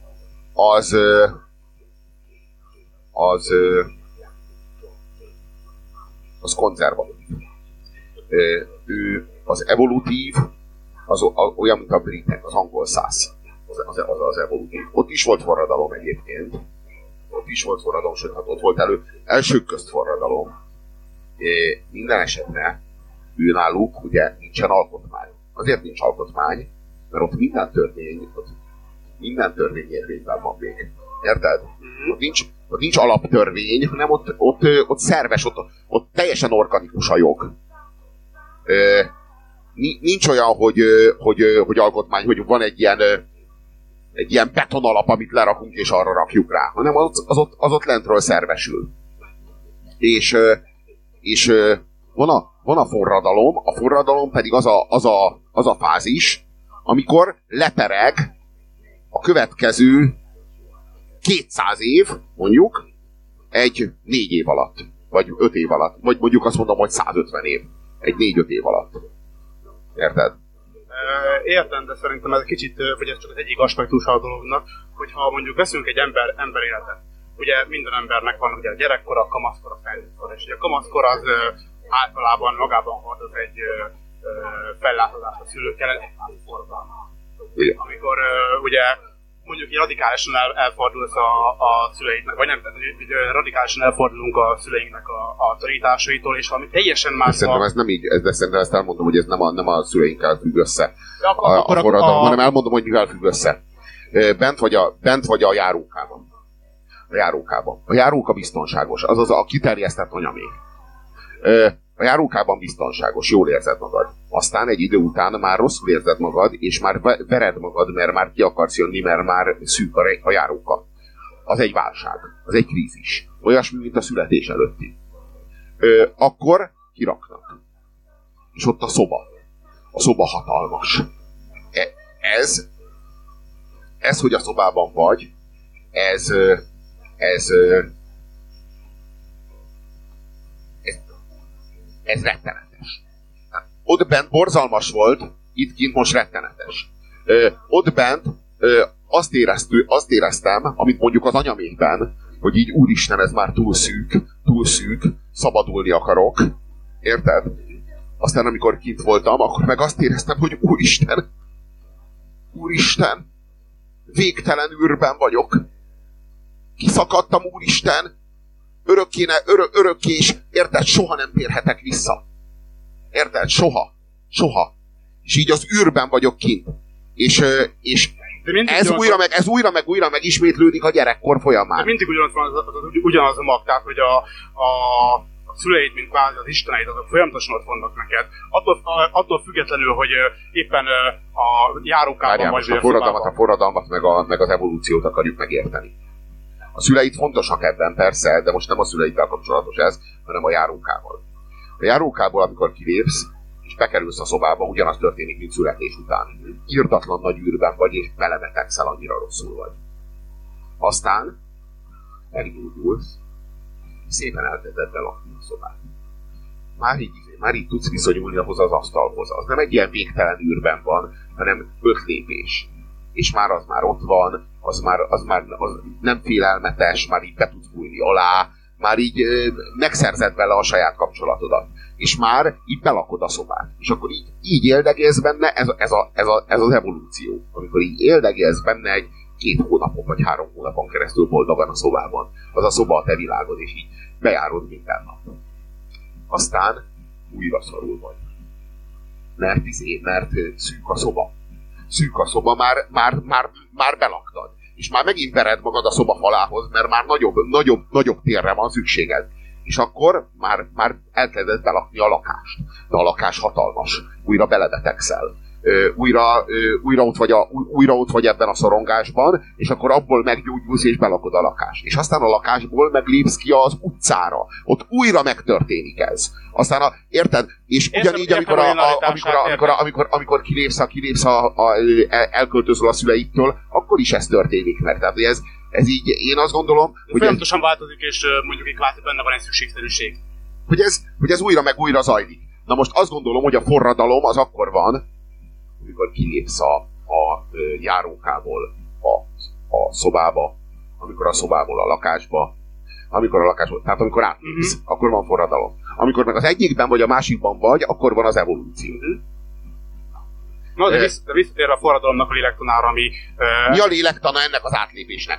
A: az konzervatív. Az evolutív az olyan, mint a britek, az angol száz. Az evolutív. Ott is volt forradalom egyébként. Ott is volt forradalom, sőt, hát ott volt elsők közt forradalom. Minden esetre náluk ugye nincsen alkotmány. Azért nincs alkotmány, mert ott minden törvény érvényben van még. Érted? Ott nincs alaptörvény, hanem ott szerves, ott teljesen organikus a jog. Nincs olyan, hogy alkotmány, hogy van egy ilyen betonalap, amit lerakunk és arra rakjuk rá, hanem az ott lentről szervesül. És van a forradalom pedig az a fázis, amikor lepereg a következő 200 év, mondjuk, egy 4 év alatt, vagy 5 év alatt, vagy mondjuk azt mondom, hogy 150 év, egy 4-5 év alatt. Érted?
F: Értem, de szerintem ez kicsit, vagy ez csak az egyik aspektusa a dolognak, hogyha mondjuk veszünk egy ember életet. Ugye minden embernek van ugye a gyerekkora, a kamaszkor, a felnőttkor, és ugye a kamaszkor az általában magában hordoz egy fellátozást a szülőkkel, egy forradalmat. Amikor ugye mondjuk radikálisan elfordulsz a szüleiknek, vagy nem, hogy radikálisan elfordulunk a szüleinknek a tanításaitól, és valami teljesen más.
A: Szerintem ez nem így, de szerintem ezt elmondom, hogy ez nem a szüleinkkel függ össze. A forradalom, hanem elmondom, hogy mivel függ össze. Bent vagy a járókában. a járókában. A járóka biztonságos, azaz a kiterjesztett anyamék. A járókában biztonságos, jól érzed magad. Aztán egy idő után már rosszul érzed magad, és már vered magad, mert már ki akarsz jönni, mert már szűk a járóka. Az egy válság, az egy krízis. Olyasmi, mint a születés előtti. Akkor kiraknak. És ott a szoba. A szoba hatalmas. Ez, hogy a szobában vagy, ez rettenetes. Ott bent borzalmas volt, itt kint most rettenetes. Ott bent azt éreztem, amit mondjuk az anyamékben, hogy így úristen, ez már túl szűk, szabadulni akarok. Érted? Aztán amikor kint voltam, akkor meg azt éreztem, hogy úristen, végtelen űrben vagyok. Kiszakadtam, úristen, örökké is, érted, soha nem térhetek vissza. Érted? Soha. És így az űrben vagyok kint. És ez újra meg ismétlődik a gyerekkor folyamán.
F: De mindig ugyanaz a mag, tehát hogy a szüleid, mint kvázi az isteneid, azok folyamatosan ott vannak neked. Attól függetlenül, hogy éppen a járókában vagy
A: a forradalmat meg az evolúciót akarjuk megérteni. A szüleid fontosak ebben, persze, de most nem a szüleiddel kapcsolatos ez, hanem a járókával. A járókából, amikor kilépsz, és bekerülsz a szobába, ugyanaz történik, mint születés után. Irdatlan nagy űrben vagy, és belebetegszel, annyira rosszul vagy. Aztán meggyógyulsz, szépen elkezded belakni a szobát. Már így tudsz viszonyulni ahhoz az asztalhoz. Az nem egy ilyen végtelen űrben van, hanem 5 lépés. És már az már ott van, az nem félelmetes, már így be tudsz bújni alá, már így megszerzed vele a saját kapcsolatodat. És már így belakod a szobát. És akkor így éldegélsz benne, ez az evolúció. Amikor így éldegélsz benne egy 2 hónapon vagy 3 hónapon keresztül boldogan a szobában. Az a szoba a te világod, és így bejárod minden nap. Aztán újra szorul vagy. Mert szűk a szoba. Már belaktad. És már megint vered magad a szoba falához, mert már nagyobb térre van szükséged. És akkor már elkezded belakni a lakást. De a lakás hatalmas. Újra belebetegszel. Újra ott vagy ebben a szorongásban, és akkor abból meggyógyulsz és belakod a lakást. És aztán a lakásból meglépsz ki az utcára. Ott újra megtörténik ez. Aztán érted? És ugyanígy, amikor kilépsz elköltözöl a szüleitől, akkor is ez történik meg. Tehát ez így, én azt gondolom,
F: hogy folyamatosan változik, és mondjuk egy kvázi benne van egy szükségszerűség.
A: Hogy ez újra meg újra zajlik. Na most azt gondolom, hogy a forradalom az akkor van, amikor kilépsz a járókából a szobába, amikor a szobából a lakásba, tehát amikor átlépsz, akkor van forradalom. Amikor meg az egyikben vagy a másikban vagy, akkor van az evolúció.
F: No, de visszatérve a forradalomnak a lélektanára, ami...
A: Mi a lélektana ennek az átlépésnek?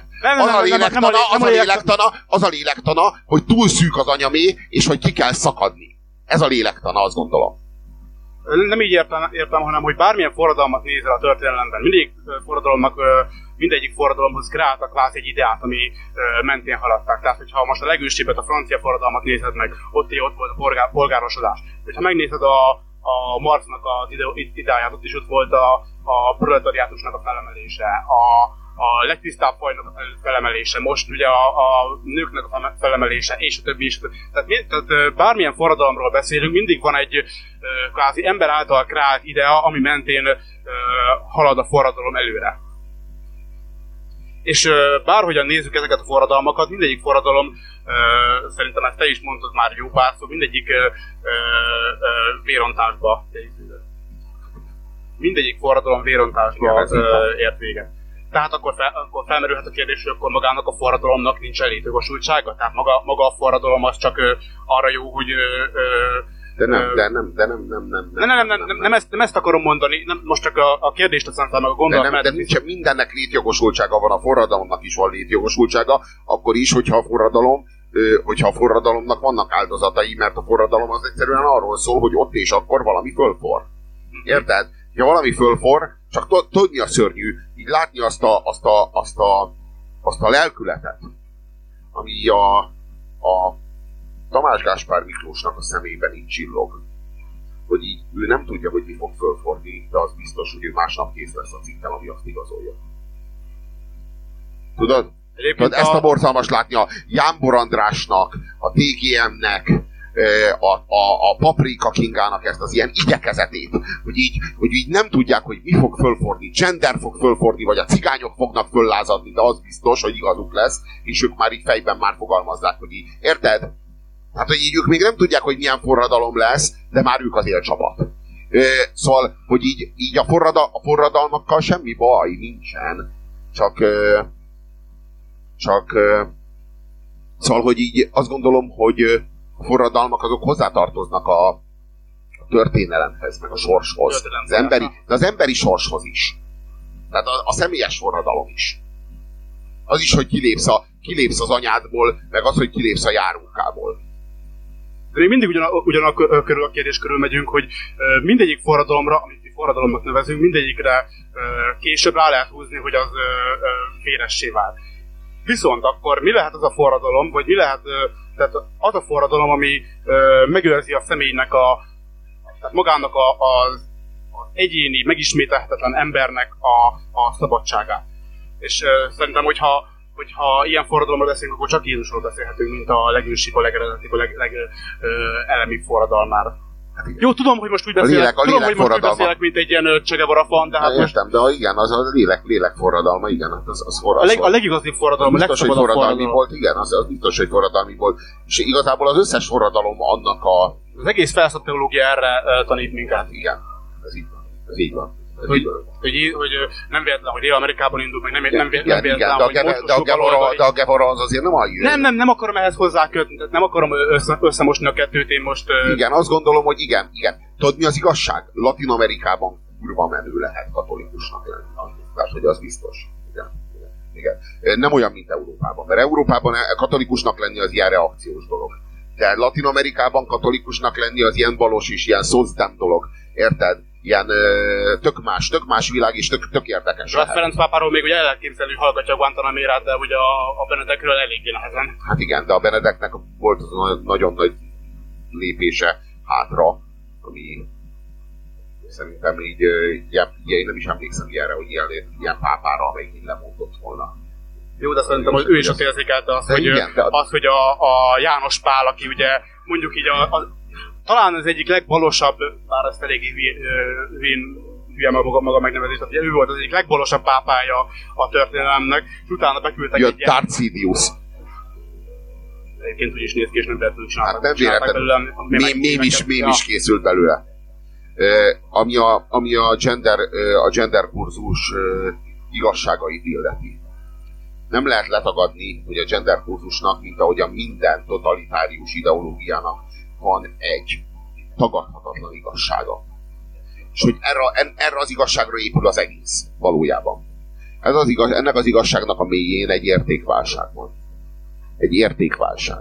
A: Az a lélektana, hogy túl szűk az anyamé, és hogy ki kell szakadni. Ez a lélektana, azt gondolom.
F: Nem így értem, hanem hogy bármilyen forradalmat nézel a történelemben, mindegyik forradalomhoz kreáltak kvázi egy ideát, ami mentén haladtak. Tehát, hogyha most a legősibbet, a francia forradalmat nézed meg, ott volt a polgárosodás. Hogyha megnézed a Marxnak az ideáját, ott is ott volt a proletariátusnak a felemelése, a legtisztább fajnak a felemelése, most ugye a nőknek a felemelése, és a többi. Tehát bármilyen forradalomról beszélünk, mindig van egy kvázi ember által kreált idea, ami mentén halad a forradalom előre. És bárhogyan nézzük ezeket a forradalmakat, mindegyik forradalom, szerintem ezt te is mondtad már jó pár szó, mindegyik vérontásba mindegyik forradalom vérontásba ért véget. Tehát akkor felmerülhet a kérdés, hogy akkor magának a forradalomnak nincs létjogosultsága? Tehát maga a forradalom az csak arra jó, hogy... Nem ezt akarom mondani, nem csak a kérdést teszem fel, meg a gondolat.
A: De mindennek létjogosultsága van, a forradalomnak is van létjogosultsága, akkor is, hogyha a forradalomnak vannak áldozatai, mert a forradalom az egyszerűen arról szól, hogy ott és akkor valami fölfor. Érted? Ha valami fölfor, csak tudni a szörnyű, így látni azt a lelkületet, ami a Tamás Gáspár Miklósnak a szemében így csillog. Hogy így ő nem tudja, hogy mi fog fölfordni, de az biztos, hogy ő másnap kész lesz a cikkel, ami azt igazolja. Tudod? Ezt a borzalmas látni a Jámbor Andrásnak, a TGM-nek, a Paprika Kingának ezt az ilyen igyekezetét, hogy így nem tudják, hogy mi fog fölfordni, gender fog fölfordni, vagy a cigányok fognak föllázadni, de az biztos, hogy igazuk lesz, és ők már így fejben már fogalmazzák, hogy így, érted? Hát, hogy így ők még nem tudják, hogy milyen forradalom lesz, de már ők az élcsapat. Szóval, hogy így a forradalmakkal semmi baj nincsen, szóval, hogy így azt gondolom, hogy a forradalmak azok hozzátartoznak a történelemhez, meg a sorshoz. Az emberi sorshoz is. Tehát a személyes forradalom is. Az is, hogy kilépsz az anyádból, meg az, hogy kilépsz a járunkából.
F: De még mindig ugyanakkor a kérdés körül megyünk, hogy mindegyik forradalomra, amit mi forradalomnak nevezünk, mindegyikre később rá lehet húzni, hogy az féressé vált. Viszont akkor mi lehet az a forradalom, vagy mi lehet tehát az a forradalom, ami megőrzi a személynek, tehát magának az egyéni, megismételhetetlen embernek a szabadságát. És szerintem, hogyha ilyen forradalomról beszélünk, akkor csak Jézusról beszélhetünk, mint a legősibb, a legeredetibb, a legelemibb forradalmára. Hát jó, tudom, hogy most úgy beszélek, mint egy ilyen Che Guevara fan, de hát
A: értem, de igen, az a lélek forradalma, igen, az
F: a legigazibb forradalom, a legszabadabb forradalom.
A: Volt, igen, az biztos, hogy forradalmi volt. És igazából az összes forradalom annak
F: az egész felszabad teológia erre tanít minket.
A: Igen, ez így van.
F: Hogy nem véletlen, hogy Dél-Amerikában indult, meg nem véletlen, hogy
A: de a Guevara az azért nem a jön.
F: Nem akarom ehhez hozzákötni, nem akarom összemosni a kettőt, én most...
A: Igen, azt gondolom, hogy igen. Tudod, mi az igazság? Latin-Amerikában kurva menő lehet katolikusnak lenni. Tehát, hogy az biztos. Igen. Nem olyan, mint Európában. Mert Európában katolikusnak lenni az ilyen reakciós dolog. De Latin-Amerikában katolikusnak lenni az ilyen balos és ilyen szocdem dolog. Érted? Ilyen tök más világ, és tök érdekes.
F: A Ferenc pápáról még ugye el lehet képzelni, hogy hallgatja a Guantanamérát, de ugye a Benedekről eléggé nehezen. Hát
A: igen, de a Benedeknek volt az nagyon nagy lépése hátra, ami szerintem így én nem is emlékszem ilyenre, hogy ilyen pápára, amelyik így lemondott volna.
F: Jó, de szerintem hogy ő is ott érzékelte azt, hogy a János Pál, aki ugye mondjuk így talán az egyik legbalosabb, bár ezt eléggé hülye maga megnevezést, tehát ő volt az egyik legbalosabb pápája a történelemnek, és utána beküldtek egy ilyen...
A: Darcidius.
F: Egyébként úgy is néz ki, és nem véletlenül
A: csináltak. Hát nem véletlenül, mém is készült belőle. Ami a gender kurzus igazságait illeti. Nem lehet letagadni, hogy a gender kurzusnak, mint ahogy a minden totalitárius ideológiának van egy tagadhatatlan igazsága. És hogy erre az igazságra épül az egész valójában. Ennek az igazságnak a mélyén egy értékválság van. Egy értékválság.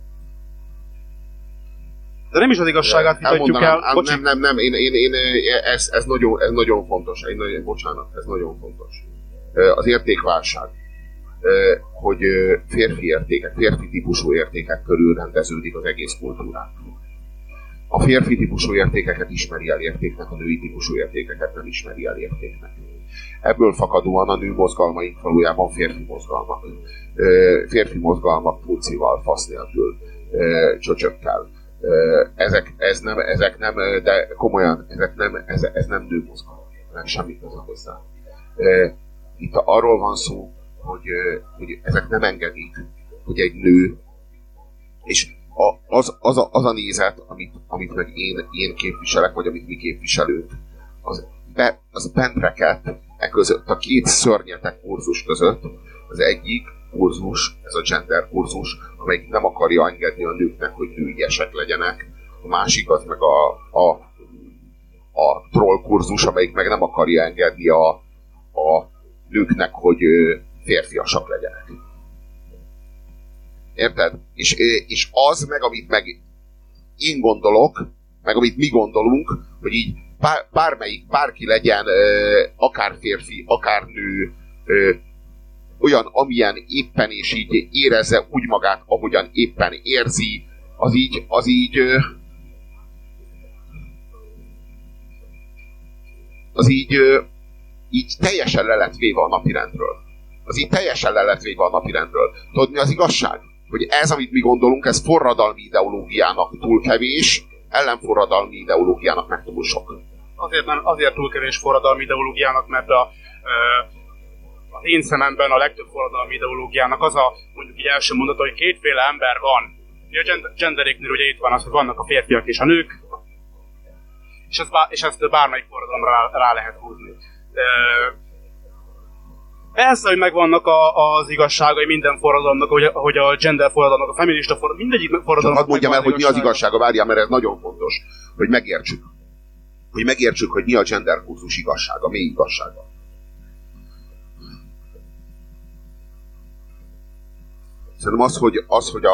F: De nem is az igazságát vitatjuk el.
A: Nem, ez nagyon fontos. Ez nagyon fontos. Az értékválság. Hogy férfi típusú értékek körül rendeződik az egész kultúrát. A férfi típusú értékeket ismeri el értéknek, a női típusú értékeket nem ismeri el értéknek. Ebből fakadóan a nő mozgalmaink valójában férfi mozgalmak. Férfi mozgalmak pucival, fasz nélkül, csöcsökkel. Ezek nem, de komolyan, ez nem nő mozgalmak. Nem semmit köze hozzá. Itt arról van szó, hogy ezek nem engedik, hogy egy nő, és az a nézet, amit meg én képviselek, vagy amit mi képviselünk, az bent rekedt között, a két szörnyetek kurzus között. Az egyik kurzus, ez a gender kurzus, amelyik nem akarja engedni a nőknek, hogy nőiesek legyenek. A másik az meg a troll kurzus, amelyik meg nem akarja engedni a nőknek, hogy férfiasak legyenek. Érted? És az meg, amit meg én gondolok, meg amit mi gondolunk, hogy így bárki legyen, akár férfi, akár nő, olyan, amilyen éppen, és így érezze úgy magát, ahogyan éppen érzi, az így teljesen le lett véve a napirendről. Az így teljesen le lett véve a napirendről. Tudod, mi az igazság? Hogy ez, amit mi gondolunk, ez forradalmi ideológiának túl kevés, ellenforradalmi ideológiának meg túl sok.
F: Azért túl kevés forradalmi ideológiának, mert az én szememben a legtöbb forradalmi ideológiának az a, mondjuk így első mondat, hogy kétféle ember van. A genderéknél ugye itt van az, hogy vannak a férfiak és a nők, és ezt bármelyik forradalomra rá lehet húzni. Persze, hogy megvannak az igazságai minden forradalomnak, hogy a gender forradalomnak, a feminista forradalomnak, mindegyik forradalomnak.
A: Hadd mondjam el, hogy mi az igazsága, várjál, mert ez nagyon fontos, hogy megértsük. Hogy megértsük, hogy mi a gender kurzus igazsága, mély igazsága. Szerintem az, hogy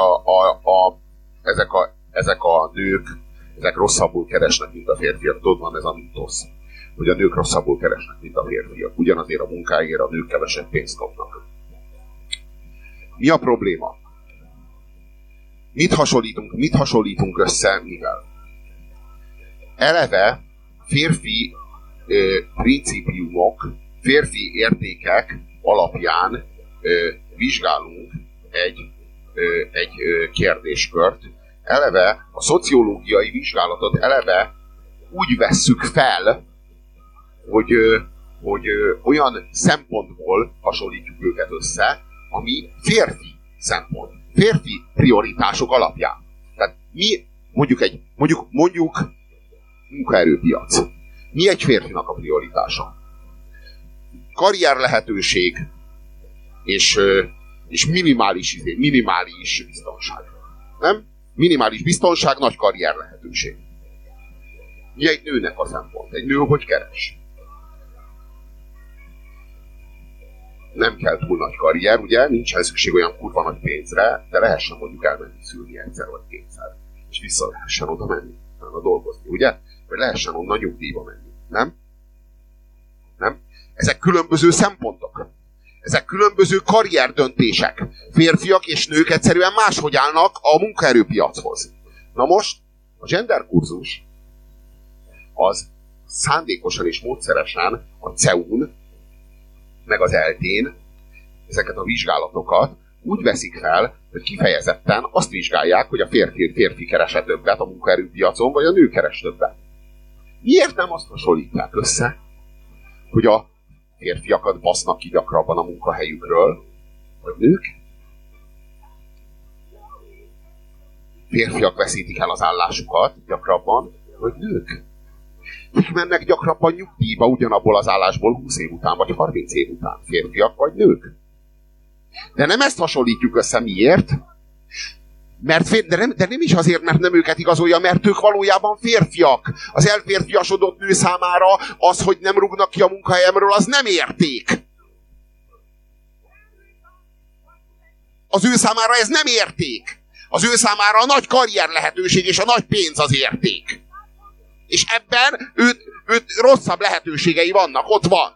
A: ezek a nők, ezek rosszabbul keresnek, mint a férfiak. Tudod, van ez a mítosz, hogy a nők rosszabbul keresnek, mint a férfiak. Ugyanazért a munkáért a nők kevesebb pénzt kapnak. Mi a probléma? Mit hasonlítunk össze mivel? Eleve férfi principiumok, férfi értékek alapján vizsgálunk egy kérdéskört. Eleve a szociológiai vizsgálatot eleve úgy vesszük fel, hogy olyan szempontból hasonlítjuk őket össze, ami férfi szempont, férfi prioritások alapján. Tehát mi mondjuk munkaerőpiac. Mi egy férfinak a prioritása? Karrier lehetőség és minimális biztonság. Nem? Minimális biztonság, nagy karrier lehetőség. Mi egy nőnek a szempont? Egy nő hogy keres? Nem kell túl nagy karrier, ugye? Nincsen szükség olyan kurva nagy pénzre, de lehessen mondjuk elmenni szülni egyszer vagy kétszer. És vissza lehessen oda menni, dolgozni, ugye? Vagy lehessen onnan nyugdíjba menni. Nem? Nem? Ezek különböző szempontok. Ezek különböző karrierdöntések. Férfiak és nők egyszerűen máshogy állnak a munkaerőpiachoz. Na most, a gender kurzus az szándékosan és módszeresen a CEU-n, meg az ELTE-n ezeket a vizsgálatokat úgy veszik fel, hogy kifejezetten azt vizsgálják, hogy a férfi keres többet a munkaerőpiacon, vagy a nő keres többet. Miért nem azt hasonlítják össze, hogy a férfiakat basznak ki gyakrabban a munkahelyükről, vagy nők? Férfiak veszítik el az állásukat gyakrabban, vagy nők? Kik mennek gyakrabban nyugdíjba ugyanabból az állásból 20 év után, vagy 30 év után? Férfiak vagy nők? De nem ezt hasonlítjuk össze. Miért? De nem is azért, mert nem őket igazolja, mert ők valójában férfiak. Az elférfiasodott nő számára az, hogy nem rúgnak ki a munkahelyemről, az nem érték. Az ő számára ez nem érték. Az ő számára a nagy karrier lehetőség és a nagy pénz az érték. És ebben őt rosszabb lehetőségei vannak, ott van.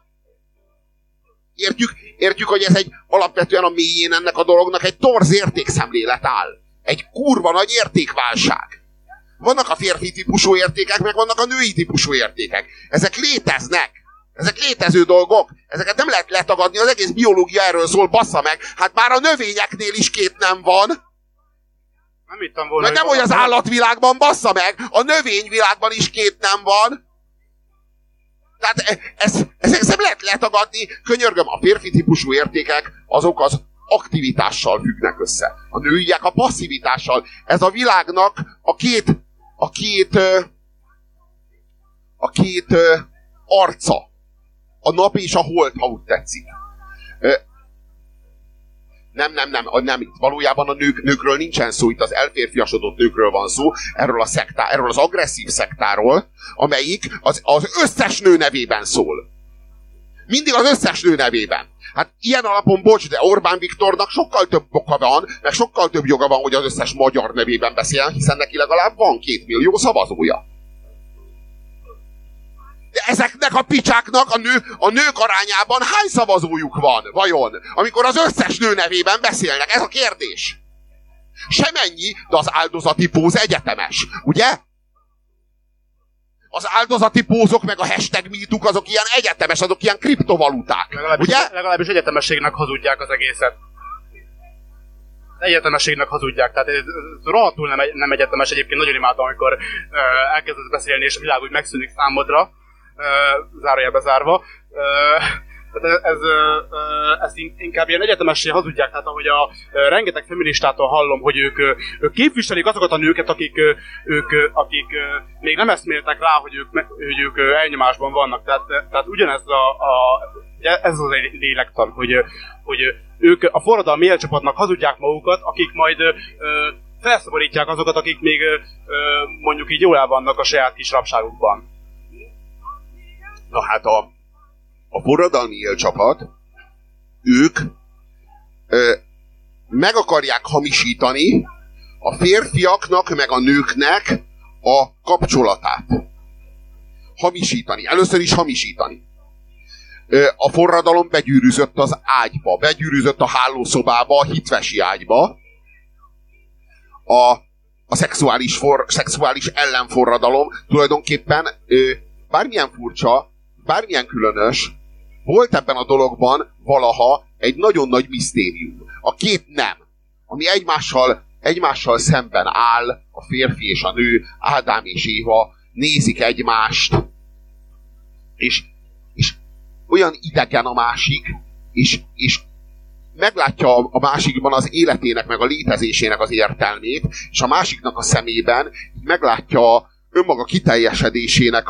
A: Értjük, hogy ez egy alapvetően a mélyén ennek a dolognak egy torz értékszemlélet áll. Egy kurva nagy értékválság. Vannak a férfi típusú értékek, meg vannak a női típusú értékek. Ezek léteznek. Ezek létező dolgok. Ezeket nem lehet letagadni, az egész biológia erről szól, bassza meg. Hát már a növényeknél is két nem van.
F: Nem hittem volna,
A: nem, hogy az állatvilágban, bassza meg, a növényvilágban is két nem van. Tehát ezt nem lehet letagadni. Könyörgöm, a férfi típusú értékek azok az aktivitással függnek össze. A nőiek a passzivitással. Ez a világnak a két arca. A nap és a hold, ha úgy tetszik. Nem. Itt valójában a nőkről nincsen szó, itt az elférfiasodott nőkről van szó, erről az agresszív szektáról, amelyik az összes nő nevében szól. Mindig az összes nő nevében. Hát ilyen alapon, bocs, de Orbán Viktornak sokkal több oka van, meg sokkal több joga van, hogy az összes magyar nevében beszéljen, hiszen neki legalább van 2 millió szavazója. De ezeknek a picsáknak a nők arányában hány szavazójuk van, vajon? Amikor az összes nő nevében beszélnek, ez a kérdés. Semennyi, de az áldozati póz egyetemes, ugye? Az áldozati pózok meg a hashtag mítuk azok ilyen egyetemes, azok ilyen kriptovaluták, ugye?
F: Legalábbis egyetemességnek hazudják az egészet. Egyetemességnek hazudják, tehát ez rohadtul nem egyetemes. Egyébként nagyon imádom, amikor elkezdesz beszélni, és a világ úgy megszűnik számodra, zárójelbe zárva. Ezt inkább ilyen egyetemessé hazudják, tehát ahogy a rengeteg feministától hallom, hogy ők képviselik azokat a nőket, akik még nem eszméltek rá, hogy ők elnyomásban vannak. Tehát ugyanez ez az egy lélektan, hogy ők a forradalmi élcsapatnak hazudják magukat, akik majd felszabadítják azokat, akik még mondjuk így jól el vannak a saját kis rabságukban.
A: Na hát a forradalmi élcsapat, ők meg akarják hamisítani a férfiaknak meg a nőknek a kapcsolatát. Hamisítani. Először is hamisítani. A forradalom begyűrűzött az ágyba, begyűrűzött a hálószobába, a hitvesi ágyba. A szexuális ellenforradalom tulajdonképpen bármilyen furcsa, bármilyen különös, volt ebben a dologban valaha egy nagyon nagy misztérium. A két nem, ami egymással szemben áll, a férfi és a nő, Ádám és Éva, nézik egymást, és olyan idegen a másik, és meglátja a másikban az életének, meg a létezésének az értelmét, és a másiknak a szemében meglátja önmaga kiteljesedésének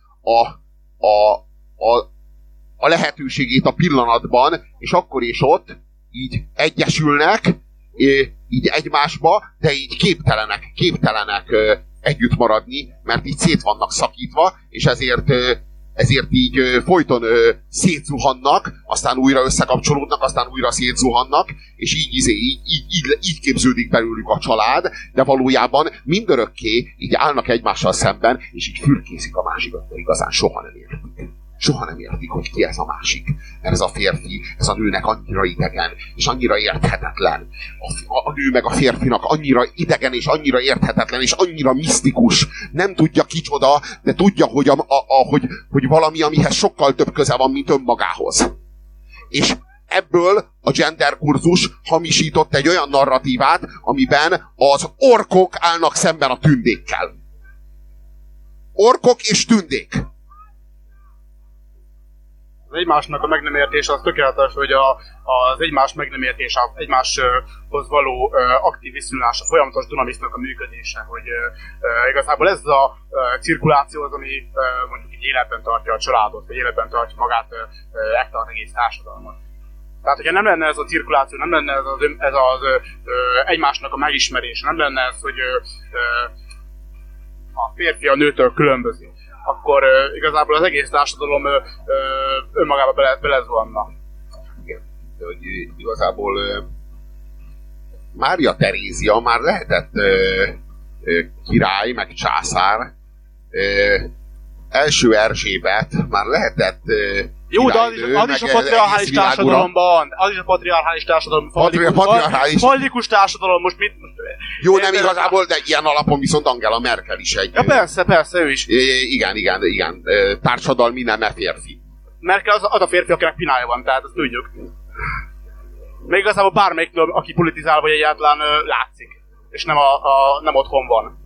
A: a lehetőségét a pillanatban, és akkor és ott így egyesülnek, így egymásba, de így képtelenek együtt maradni, mert így szét vannak szakítva, és ezért így folyton szétzuhannak, aztán újra összekapcsolódnak, aztán újra szétzuhannak, és így képződik belőlük a család, de valójában mindörökké így állnak egymással szemben, és így fürkészik a másikat, de igazán soha nem értik. Soha nem értik, hogy ki ez a másik. Mert ez a férfi, ez a nőnek annyira idegen, és annyira érthetetlen. A nő meg a férfinak annyira idegen, és annyira érthetetlen, és annyira misztikus. Nem tudja kicsoda, de tudja, hogy valami, amihez sokkal több köze van, mint önmagához. És ebből a gender kurzus hamisított egy olyan narratívát, amiben az orkok állnak szemben a tündékkel. Orkok és tündék.
F: Az egymásnak a meg nem értés az tökéletes, hogy az egymás meg nem értés, egymáshoz való aktív viszonyulás, a folyamatos dinamizmusnak a működése, hogy igazából ez a cirkuláció az, ami mondjuk így életben tartja a családot, vagy életben tartja magát az egész társadalmat. Tehát, hogyha nem lenne ez a cirkuláció, nem lenne ez az egymásnak a megismerése, nem lenne ez, hogy a férfi a nőtől különbözik, akkor igazából az egész társadalom önmagába belezuhanna.
A: Igen. De hogy igazából Mária Terézia már lehetett király, meg császár, első Erzsébet már lehetett
F: jó, de az is a patriarchális társadalomban, az is a patriarchális társadalom, fallikus társadalom, most mit...
A: Jó, nem igazából, de ilyen alapon viszont Angela Merkel is egy...
F: Ja, persze, ő is.
A: Igen, társadalmi neme férfi.
F: Merkel az a férfi, akinek pinája van, tehát azt tudjuk. Még igazából bármelyik, aki politizál, vagy egyáltalán látszik, és nem otthon van.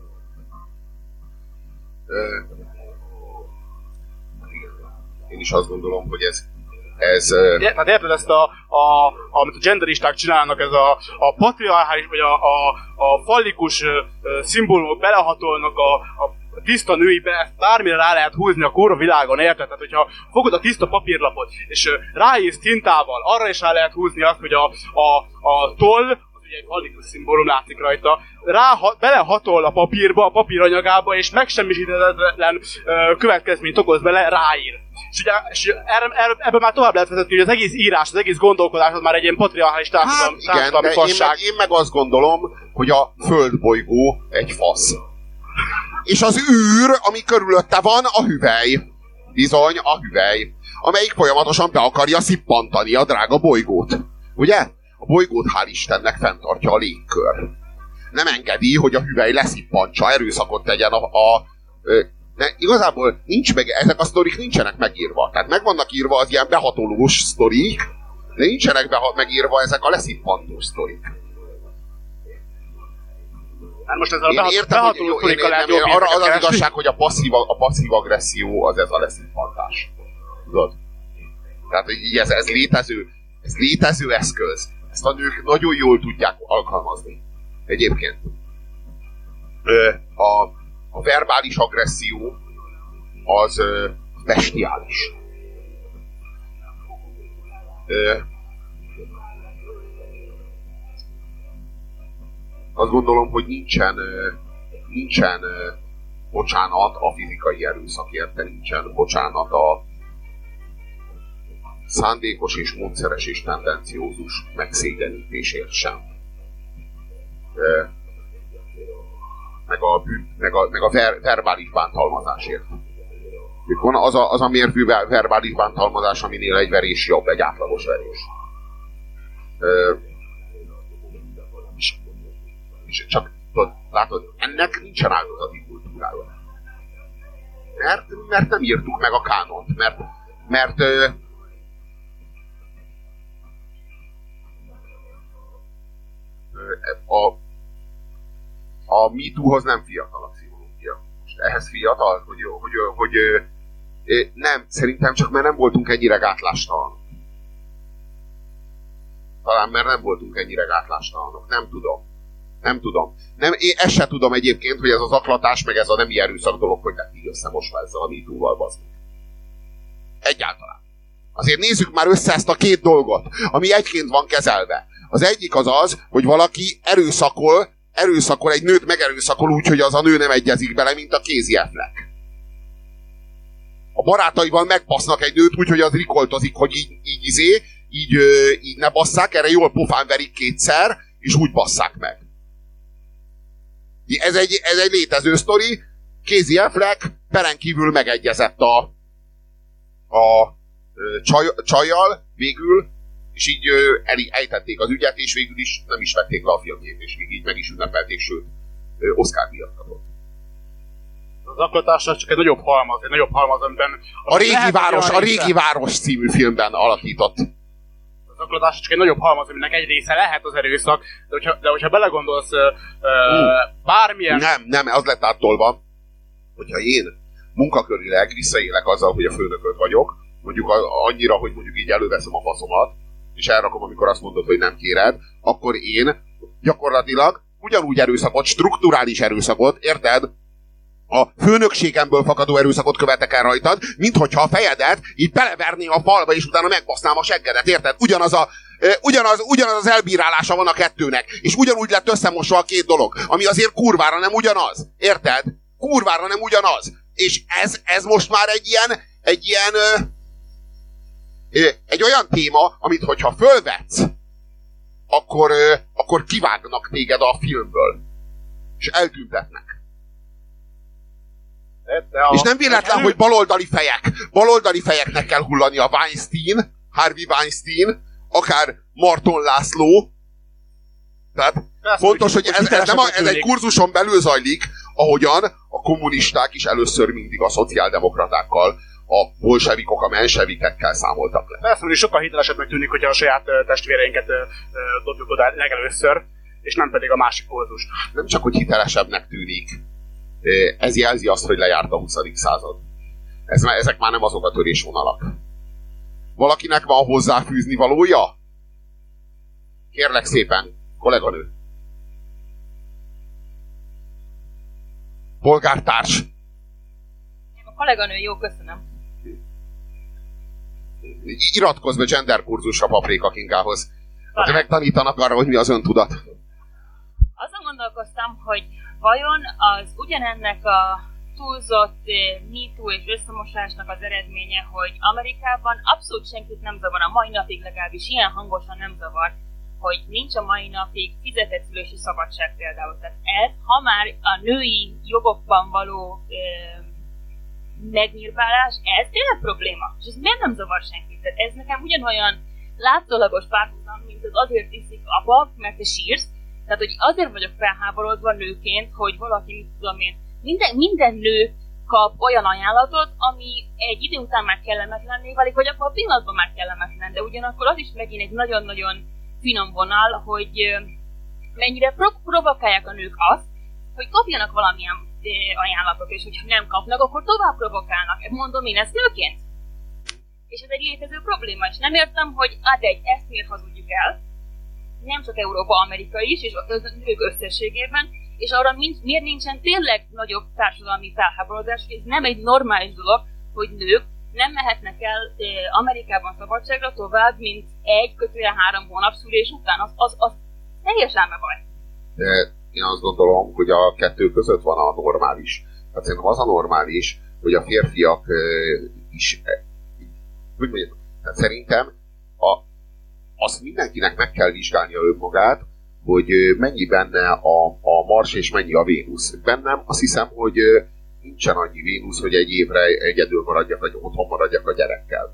A: Én is azt gondolom, hogy ez
F: hát érted ezt amit a genderisták csinálnak, ez a patriarchális, vagy a fallikus szimbólumok belehatolnak a tiszta nőibe, bármire rá lehet húzni a kurva világon, érted? Tehát, hogyha fogod a tiszta papírlapot, és ráírsz tintával, arra is rá lehet húzni azt, hogy a toll, egy fallikus szimbólum látszik rajta, belehatol a papírba, a papíranyagába, és megsemmisíthetetlen következményt okoz bele, ráír. És ebből már tovább lehet vezetni, hogy az egész írás, az egész gondolkodás az már egy ilyen patriarchális társadalmi fasság.
A: Én meg azt gondolom, hogy a földbolygó egy fasz. És az űr, ami körülötte van, a hüvely. Bizony, a hüvely, amelyik folyamatosan be akarja szippantani a drága bolygót. Ugye? A bolygót hál' Istennek fenntartja a légkör. Nem engedi, hogy a hüvely leszippantsa, erőszakot tegyen igazából nincs meg, ezek a sztorik nincsenek megírva. Tehát meg vannak írva az ilyen behatolós sztorik, de nincsenek megírva ezek a leszippantós sztorik.
F: Hát most ez a behatoló sztorika lehet jobb
A: arra az igazság, hogy a passzív agresszió az ez a leszippantás. Tudod? Tehát így ez létező eszköz. Ezt a nők nagyon jól tudják alkalmazni. Egyébként. A verbális agresszió az bestiális. Azt gondolom, hogy nincsen bocsánat a fizikai erőszakért, de nincsen bocsánat a szándékos és módszeres és tendenciózus megszégyenítésért sem. Meg a verbális bántalmazásért. Van az a mérvű verbális bántalmazás, aminél egy verés jobb, egy átlagos verés. És csak látod, ennek nincsen áldozati kultúrája. Mert nem írtuk meg a kánont, mert a MeToo-hoz nem fiatal a pszichológia. Most ehhez fiatal, hogy nem, szerintem csak mert nem voltunk ennyire gátlástalanok. Talán mert nem voltunk ennyire gátlástalanok. Nem tudom. Én ezt se tudom egyébként, hogy ez az zaklatás, meg ez a nemi erőszak dolog, hogy lett így összemosva ezzel a MeToo-val, bazd. Egyáltalán. Azért nézzük már össze ezt a két dolgot, ami egyként van kezelve. Az egyik az, hogy valaki erőszakol egy nőt, megerőszakol úgy, hogy az a nő nem egyezik bele, mint a Casey Affleck. A barátaival megbasznak egy nőt úgy, hogy az rikoltozik, hogy így ne basszák, erre jól pofán verik kétszer, és úgy basszák meg. Ez egy létező sztori. Casey Affleck peren kívül megegyezett a csajjal végül, és így ejtették az ügyet, és végül is nem is vették le a filmjét, és még így meg is ünnepelték, sőt, Oscar-díjat kapott.
F: Az zaklatásnak csak egy nagyobb halmaz, amiben...
A: A régi város című filmben alakított.
F: Az zaklatás csak egy nagyobb halmaz, aminek egy része lehet az erőszak, de hogyha belegondolsz bármilyen...
A: Nem, az lett áttolva, hogyha én munkakörileg visszaélek azzal, hogy a főnököd vagyok, mondjuk annyira, hogy mondjuk így előveszem a faszomat, és elrakom, amikor azt mondod, hogy nem kéred, akkor én gyakorlatilag ugyanúgy erőszakot, strukturális erőszakot, érted? A főnökségemből fakadó erőszakot követek el rajtad, minthogyha a fejedet így beleverném a falba, és utána megbasznám a seggedet, érted? Ugyanaz az elbírálása van a kettőnek, és ugyanúgy lett összemosva a két dolog, ami azért kurvára nem ugyanaz, érted? Kurvára nem ugyanaz. És ez most már egy olyan téma, amit hogyha fölvetsz, akkor kivágnak téged a filmből. És eltüntetnek. És nem véletlen, hogy baloldali fejeknek kell hullani a Harvey Weinstein, akár Marton László. Tehát fontos, hogy ez egy kurzuson belül zajlik, ahogyan a kommunisták is először mindig a szociáldemokratákkal, a bolsevikok, a mensevikekkel számoltak le.
F: Persze, hogy sokkal hitelesebbnek tűnik, hogyha a saját testvéreinket dobjuk oda legelőször, és nem pedig a másik kurzus.
A: Nem csak, hogy hitelesebbnek tűnik. Ez jelzi azt, hogy lejárt a 20. század. Ezek már nem azok a törésvonalak. Valakinek van hozzáfűzni valója? Kérlek szépen, kolléganő. Polgártárs.
G: A kolléganő, jó, köszönöm.
A: Iratkozz be gender kurzusra Paprika Kingához. Hát megtanítanak arra, hogy mi az öntudat.
G: Azon gondolkoztam, hogy vajon az ugyanennek a túlzott MeToo és összemosásnak az eredménye, hogy Amerikában abszolút senkit nem zavar, a mai napig legalábbis ilyen hangosan nem zavar, hogy nincs a mai napig fizetett szülési szabadság például. Tehát ez, ha már a női jogokban való megnyírbálás, ez tényleg probléma. És ez miért nem zavar senkit? Tehát ez nekem ugyanolyan látszólagos párhuzam, mint az azért iszik apa, mert te sírsz. Tehát, hogy azért vagyok felháborodva nőként, hogy valaki, mit tudom én, minden nő kap olyan ajánlatot, ami egy idő után már kellemetlenné válik, vagy akkor a pillanatban már kellemetlen, de ugyanakkor az is megint egy nagyon-nagyon finom vonal, hogy mennyire provokálják a nők azt, hogy kapjanak valamilyen ajánlatot, és hogyha nem kapnak, akkor tovább provokálnak. Mondom én ezt nőként. És ez egy létező probléma, és nem értem, hogy ezt miért hazudjuk el, nem csak Európa, Amerika is, és a nők összességében, és arra miért nincsen tényleg nagyobb társadalmi felháborodás, hogy ez nem egy normális dolog, hogy nők nem mehetnek el Amerikában szabadságra tovább, mint 1-3 hónap szülés után. Az teljes elmebaj.
A: De én azt gondolom, hogy a kettő között van a normális. Tehát szerintem az a normális, hogy a férfiak is... Hogy mondjam? Tehát szerintem azt mindenkinek meg kell vizsgálnia önmagát, hogy mennyi benne a Mars és mennyi a Vénusz. Bennem azt hiszem, hogy nincsen annyi Vénusz, hogy egy évre egyedül maradjak, vagy otthon maradjak a gyerekkel.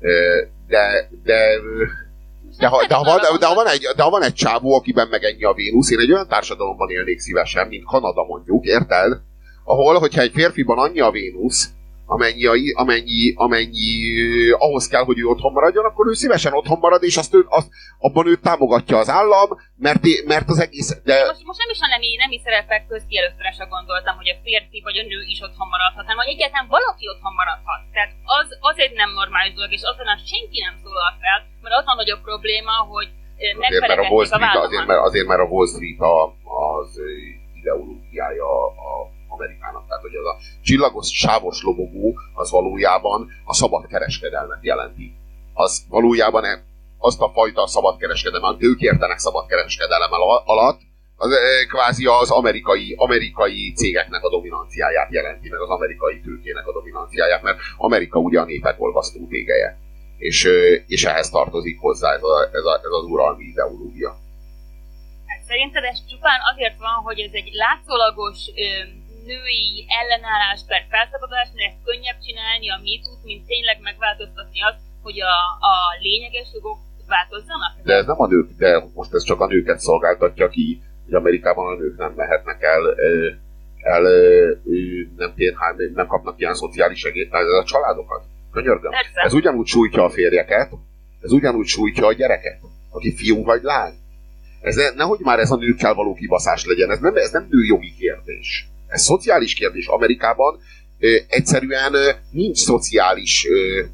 A: De ha van egy csávó, akiben meg ennyi a Vénusz, én egy olyan társadalomban élnék szívesen, mint Kanada mondjuk, érted? Ahol, hogyha egy férfiban annyi a Vénusz, amennyi ahhoz kell, hogy ő otthon maradjon, akkor ő szívesen otthon marad, és abban őt támogatja az állam, mert az egész... De...
G: Most nem is a nemi szerepek közti előszörösre gondoltam, hogy a férfi vagy a nő is otthon maradhat, hanem hogy egyáltalán valaki otthon maradhat. Tehát az egy nem normális dolog, és azonnal senki nem szólal fel, mert az a nagyobb probléma, hogy megfelekedték a vállamat.
A: Azért, mert a Wall Street az ideológiája Amerikának. Tehát, hogy az a csillagos sávos lobogó az valójában a szabad kereskedelmet jelenti. Az valójában azt a fajta szabad kereskedelmet, ők értenek szabad kereskedelem alatt, az kvázi az amerikai cégeknek a dominanciáját jelenti, meg az amerikai tőkének a dominanciáját, mert Amerika ugye a népek olvasztó tégeje. És ehhez tartozik hozzá ez az uralmi ideológia.
G: Szerinted ez csupán azért van, hogy ez egy látszólagos női ellenállás per felszabadulás, mert ezt könnyebb csinálni a MeToo-t, mint tényleg megváltoztatni azt, hogy a lényeges jogok változzanak?
A: De ez nem a nők, de most ez csak a nőket szolgáltatja ki, hogy Amerikában a nők nem mehetnek nem kapnak ilyen szociális segélyt, ez a családokat. Könyörgöm. Ez ugyanúgy sújtja a férjeket, ez ugyanúgy sújtja a gyereket, aki fiú vagy lány. Nehogy már ez a nőkkel való kibaszás legyen, ez nem nőjogi kérdés. Ez szociális kérdés. Amerikában egyszerűen nincs szociális,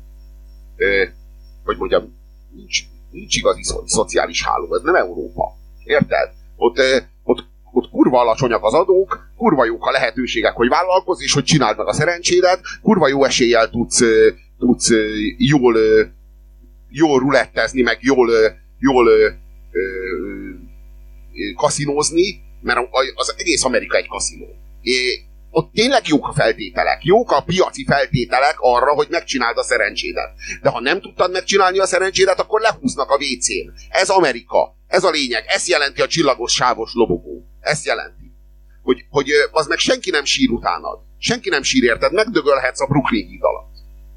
A: hogy mondjam, nincs igazi szociális háló. Ez nem Európa. Érted? Ott kurva alacsonyak az adók, kurva jók a lehetőségek, hogy vállalkozz, és hogy csináld meg a szerencsédet, kurva jó eséllyel tudsz jól rulettezni, meg jól kaszinózni, mert az egész Amerika egy kaszinó. Ott tényleg jók a feltételek, jók a piaci feltételek arra, hogy megcsináld a szerencsédet. De ha nem tudtad megcsinálni a szerencsédet, akkor lehúznak a WC-n. Ez Amerika. Ez a lényeg. Ez jelenti a csillagos sávos lobogó. Ezt jelenti. Hogy az meg senki nem sír utánad. Senki nem sír érted, megdögölhetsz a Brooklyn híd alatt.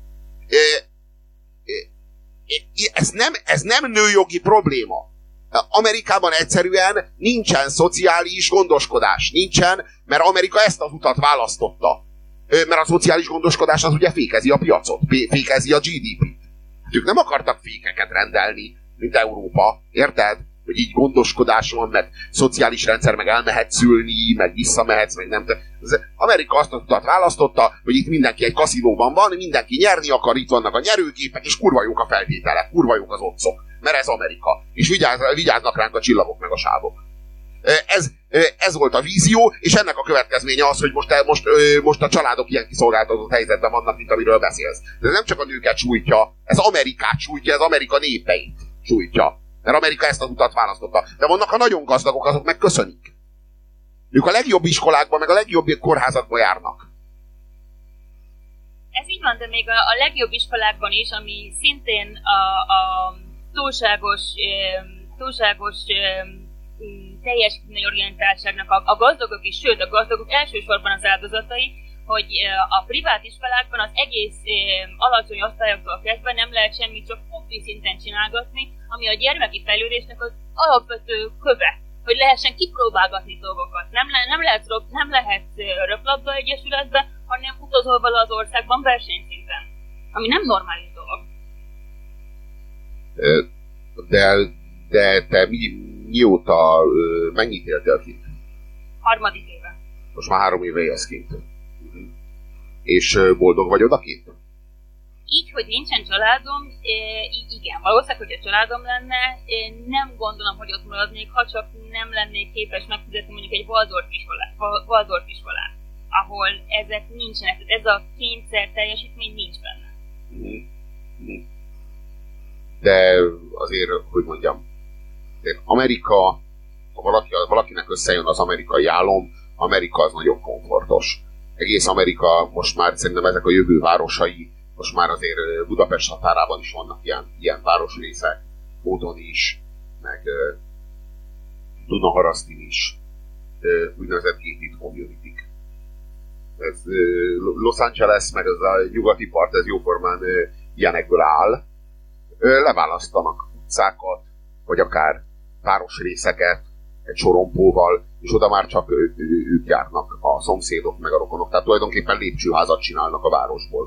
A: Ez nem nőjogi probléma. Amerikában egyszerűen nincsen szociális gondoskodás. Nincsen, mert Amerika ezt az utat választotta. Mert a szociális gondoskodás az ugye fékezi a piacot, fékezi a GDP-t. Hát ők nem akartak fékeket rendelni, mint Európa, érted? Hogy így gondoskodás van, meg szociális rendszer, meg elmehetsz szülni, meg visszamehetsz, meg nem. Amerika azt az utat választotta, hogy itt mindenki egy kaszinóban van, mindenki nyerni akar, itt vannak a nyerőgépek, és kurva jók a feltételek, kurva jók az otcok. Mert ez Amerika. És vigyáznak ránk a csillagok meg a sávok. Ez volt a vízió, és ennek a következménye az, hogy most a családok ilyen kiszolgáltatott helyzetben vannak, mint amiről beszélsz. De ez nem csak a nőket sújtja, ez Amerikát sújtja, ez Amerika népeit sújtja. Mert Amerika ezt az utat választotta. De vannak a nagyon gazdagok, azok meg köszönik. Ők a legjobb iskolákban, meg a legjobb kórházakban járnak.
G: Ez így van, de még a legjobb iskolákban is, ami szintén a túlságos teljesítményorientáltságnak a gazdagok is, sőt a gazdagok elsősorban az áldozatai, hogy a privát iskolákban az egész alacsony osztályoktól kezdve nem lehet semmit csak hobbi szinten csinálgatni, ami a gyermeki fejlődésnek az alapvető köve, hogy lehessen kipróbálgatni dolgokat. Nem lehet röplabda egyesületbe, hanem utazol vala az országban versenyszinten, ami nem normális dolog.
A: De te mióta mennyit éltél kint?
G: 3. éve.
A: Most már 3 éve élsz kint. És boldog vagy odakint?
G: Így, hogy nincsen családom, így igen. Valószínűleg, hogy a családom lenne, én nem gondolom, hogy ott maradnék, ha csak nem lennék képes megfizetni mondjuk egy Waldorf iskolát, ahol ezek nincsenek, ez a kényszer teljesítmény nincs benne.
A: De azért, hogy mondjam, Amerika, ha valakinek összejön az amerikai álom, Amerika az nagyon komfortos. Egész Amerika most már szerintem ezek a jövő városai, most már azért Budapest határában is vannak ilyen városrészek, Módon is, meg Dunaharasztin is, úgynevezett gated community-k. Los Angeles, meg az a nyugati part, ez jóformán ilyenekből áll. Leválasztanak utcákat, vagy akár városrészeket egy sorompóval, és oda már csak ők járnak, a szomszédok meg a rokonok. Tehát tulajdonképpen lépcsőházat csinálnak a városból.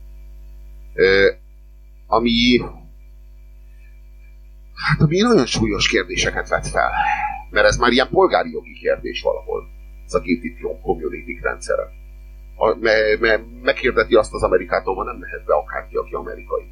A: Ami nagyon súlyos kérdéseket vet fel. Mert ez már ilyen polgári jogi kérdés valahol. Ez a gated community rendszere. Meghirdeti azt az Amerikától, ma nem mehet be akárki, aki amerikai.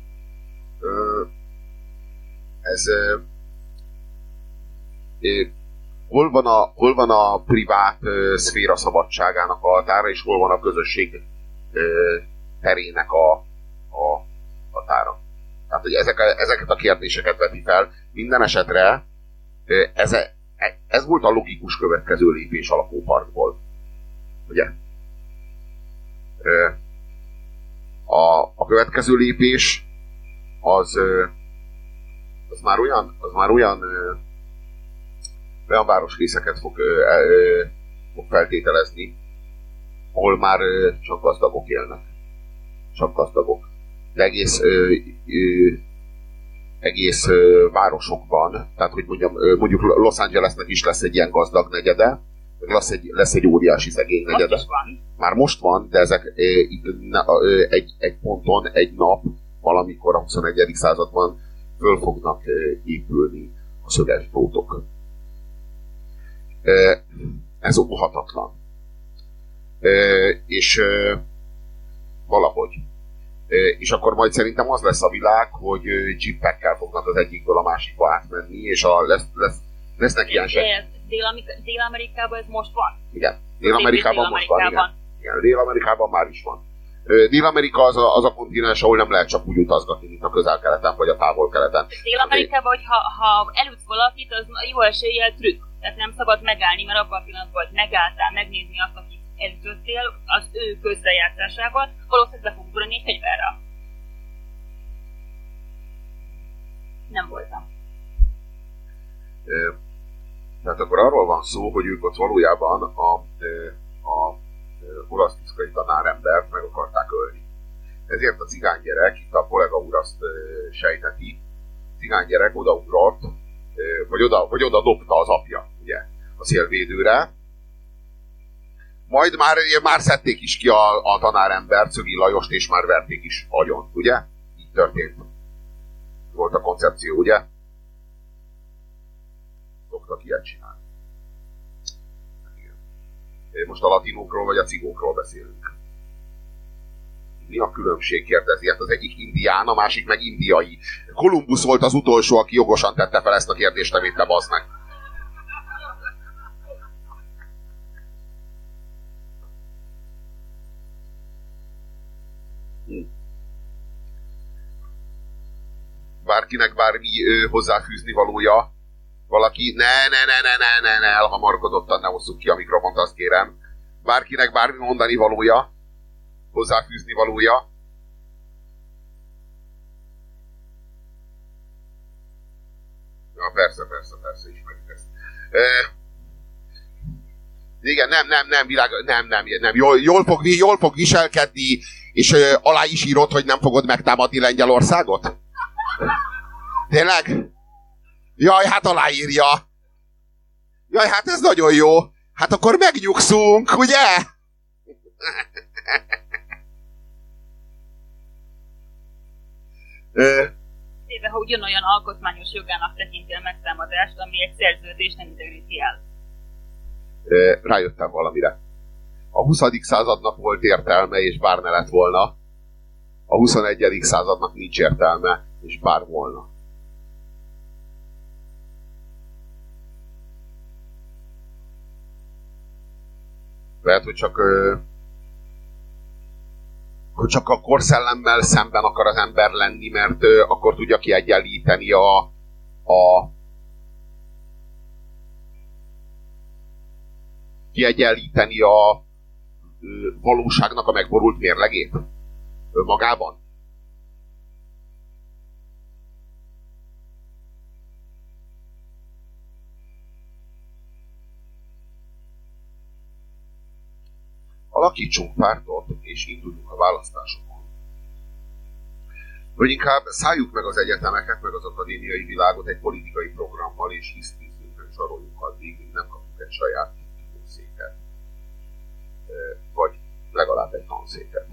A: Hol van a privát szféra szabadságának a határa, és hol van a közösség terének a határa. Tehát, hogy ezeket a kérdéseket veti fel. Minden esetre ez volt a logikus következő lépés a lakóparkból. Ugye? A következő lépés az már olyan városrészeket fog feltételezni, ahol már csak gazdagok élnek. Csak gazdagok. De egész városokban, tehát hogy mondjuk Los Angelesnek is lesz egy ilyen gazdag negyede, lesz egy óriási szegény negyede. Már most van, de ezek egy ponton, egy nap, valamikor a 21. században föl fognak épülni a szöges drótok. Ez óhatatlan. És valahogy. És akkor majd szerintem az lesz a világ, hogy jeepekkel fognak az egyikből a másikba átmenni, és lesznek ilyen
G: Dél-Amerikában ez most van?
A: Igen. Dél-Amerikában most van, igen. Dél-Amerikában már is van. Dél-Amerika az a kontinens, ahol nem lehet csak úgy utazgatni, mint a közel-keleten, vagy a távol-keleten.
G: Dél-Amerikában, hogy ha elütsz valakit, az jó eséllyel trükk. Tehát nem szabad megállni, mert abban a pillanatban, hogy megálltál megnézni azt, akit elütöttél, az ő közrejátszásával, valószínűleg be fog ugrani egy fegyverrel. Nem voltam.
A: Tehát akkor arról van szó, hogy ők ott valójában a olasz tiszkai tanárembert meg akarták ölni. Ezért a cigánygyerek, itt a kollega úr azt sejteti, cigánygyerek odaugrott, vagy oda dobta az apja, ugye, a szélvédőre. Majd már szedték is ki a tanárembert, Szögi Lajost, és már verték is agyon, ugye? Így történt. Volt a koncepció, ugye? Szoktak ilyet csinálni. Most a latinokról vagy a cigókról beszélünk. Mi a különbség, kérdezi? Hát az egyik indián, a másik meg indiai. Kolumbusz volt az utolsó, aki jogosan tette fel ezt a kérdést, amit te bazd meg. Bárkinek bármi hozzáfűzni valója? Valaki? Ne, elhamarkodottan ne hozzuk ki a mikrofont, azt kérem. Bárkinek bármi mondani valója? Hozzáfűzni valója? Ja, persze, ismerjük ezt. Igen, nem. Jól fog viselkedni, és alá is írod, hogy nem fogod megtámadni Lengyelországot? Tényleg? Jaj, hát aláírja. Jaj, hát ez nagyon jó. Hát akkor megnyugszunk, ugye?
G: Éve, ha ugyanolyan alkotmányos jogának tekinti a megtámadást, ami egy szerződés nem idegíti el.
A: Rájöttem valamire. A 20. századnak volt értelme, és bár ne lett volna. A 21. századnak nincs értelme, és bár volna. Lehet, hogy csak a korszellemmel szemben akar az ember lenni, mert akkor tudja kiegyenlíteni a valóságnak a megborult mérlegét önmagában. Alakítsunk pártot, és induljunk a választásokon. Vagy inkább szálljuk meg az egyetemeket, meg az akadémiai világot egy politikai programmal, és hisztisztünk, zsaroljunk addig, míg nem kapunk egy saját tanszéket. Vagy legalább egy tanszéket.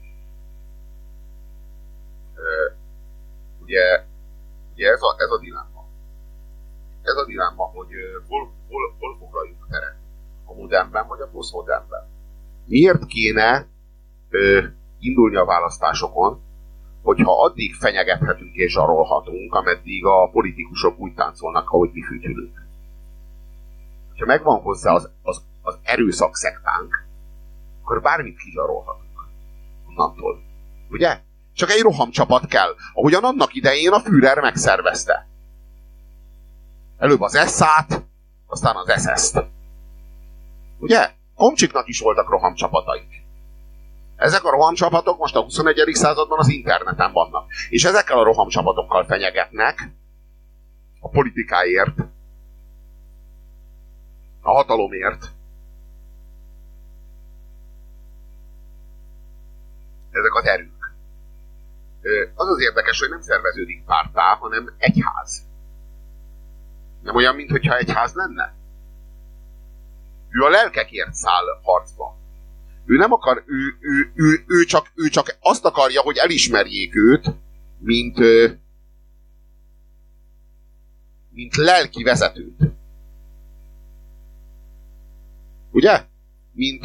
A: Ugye ez a dilemma. Ez a dilemma, hogy hol foglaljuk teret. A modernben, vagy a posztmodernben. Miért kéne indulni a választásokon, hogyha addig fenyegethetünk és zsarolhatunk, ameddig a politikusok úgy táncolnak, ahogy mi fütyülünk. Ha megvan hozzá az erőszak szektánk, akkor bármit kizsarolhatunk onnantól. Ugye? Csak egy rohamcsapat kell, ahogyan annak idején a Führer megszervezte. Előbb az SA-t, aztán az SS-t. Ugye? Komcsiknak is voltak rohamcsapataik. Ezek a rohamcsapatok most a 21. században az interneten vannak. És ezekkel a rohamcsapatokkal fenyegetnek a politikáért, a hatalomért. Ezek az erők. Az érdekes, hogy nem szerveződik párttá, hanem egyház. Nem olyan, mintha egyház lenne. Ő a lelkekért száll harcba. Ő nem akar, ő csak azt akarja, hogy elismerjék őt, mint lelki vezetőt. Ugye? Mint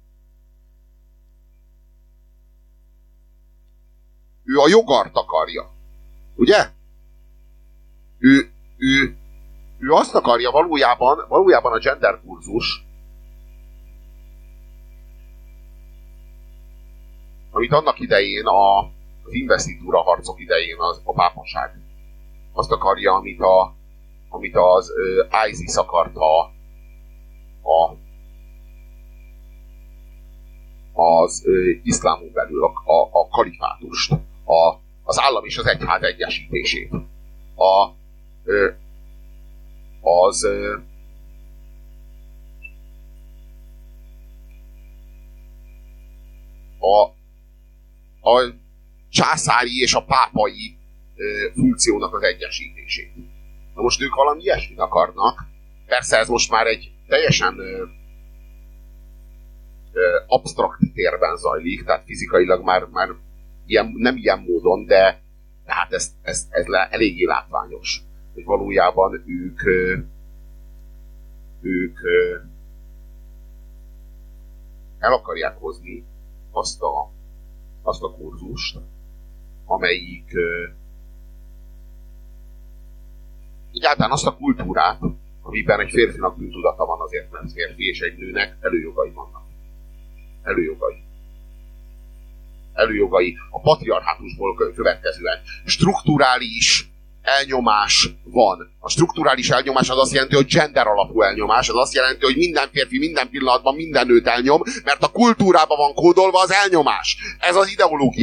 A: ő a jogart akarja. Ugye? Ő azt akarja valójában a gender kurzus, amit annak idején az investitúra harcok idején a pápaság. Azt akarja, amit az ISIS akarta az iszlámon belül, a kalifátust, az állam és az egyház egyesítését. A császári és a pápai funkciónak az egyesítését. Na most ők valami ilyesmit akarnak. Persze ez most már egy teljesen absztrakt térben zajlik, tehát fizikailag már nem ilyen módon, de hát ez eléggé látványos, hogy valójában ők el akarják hozni azt a kurzust, amelyik egyáltalán azt a kultúrát, amiben egy férfinak bűntudata van azért, mert férfi, és egy nőnek előjogai vannak. Előjogai a patriarhátusból következően. Strukturális elnyomás van. A strukturális elnyomás az azt jelenti, hogy gender alapú elnyomás, az azt jelenti, hogy minden férfi minden pillanatban minden nőt elnyom, mert a kultúrában van kódolva az elnyomás. Ez az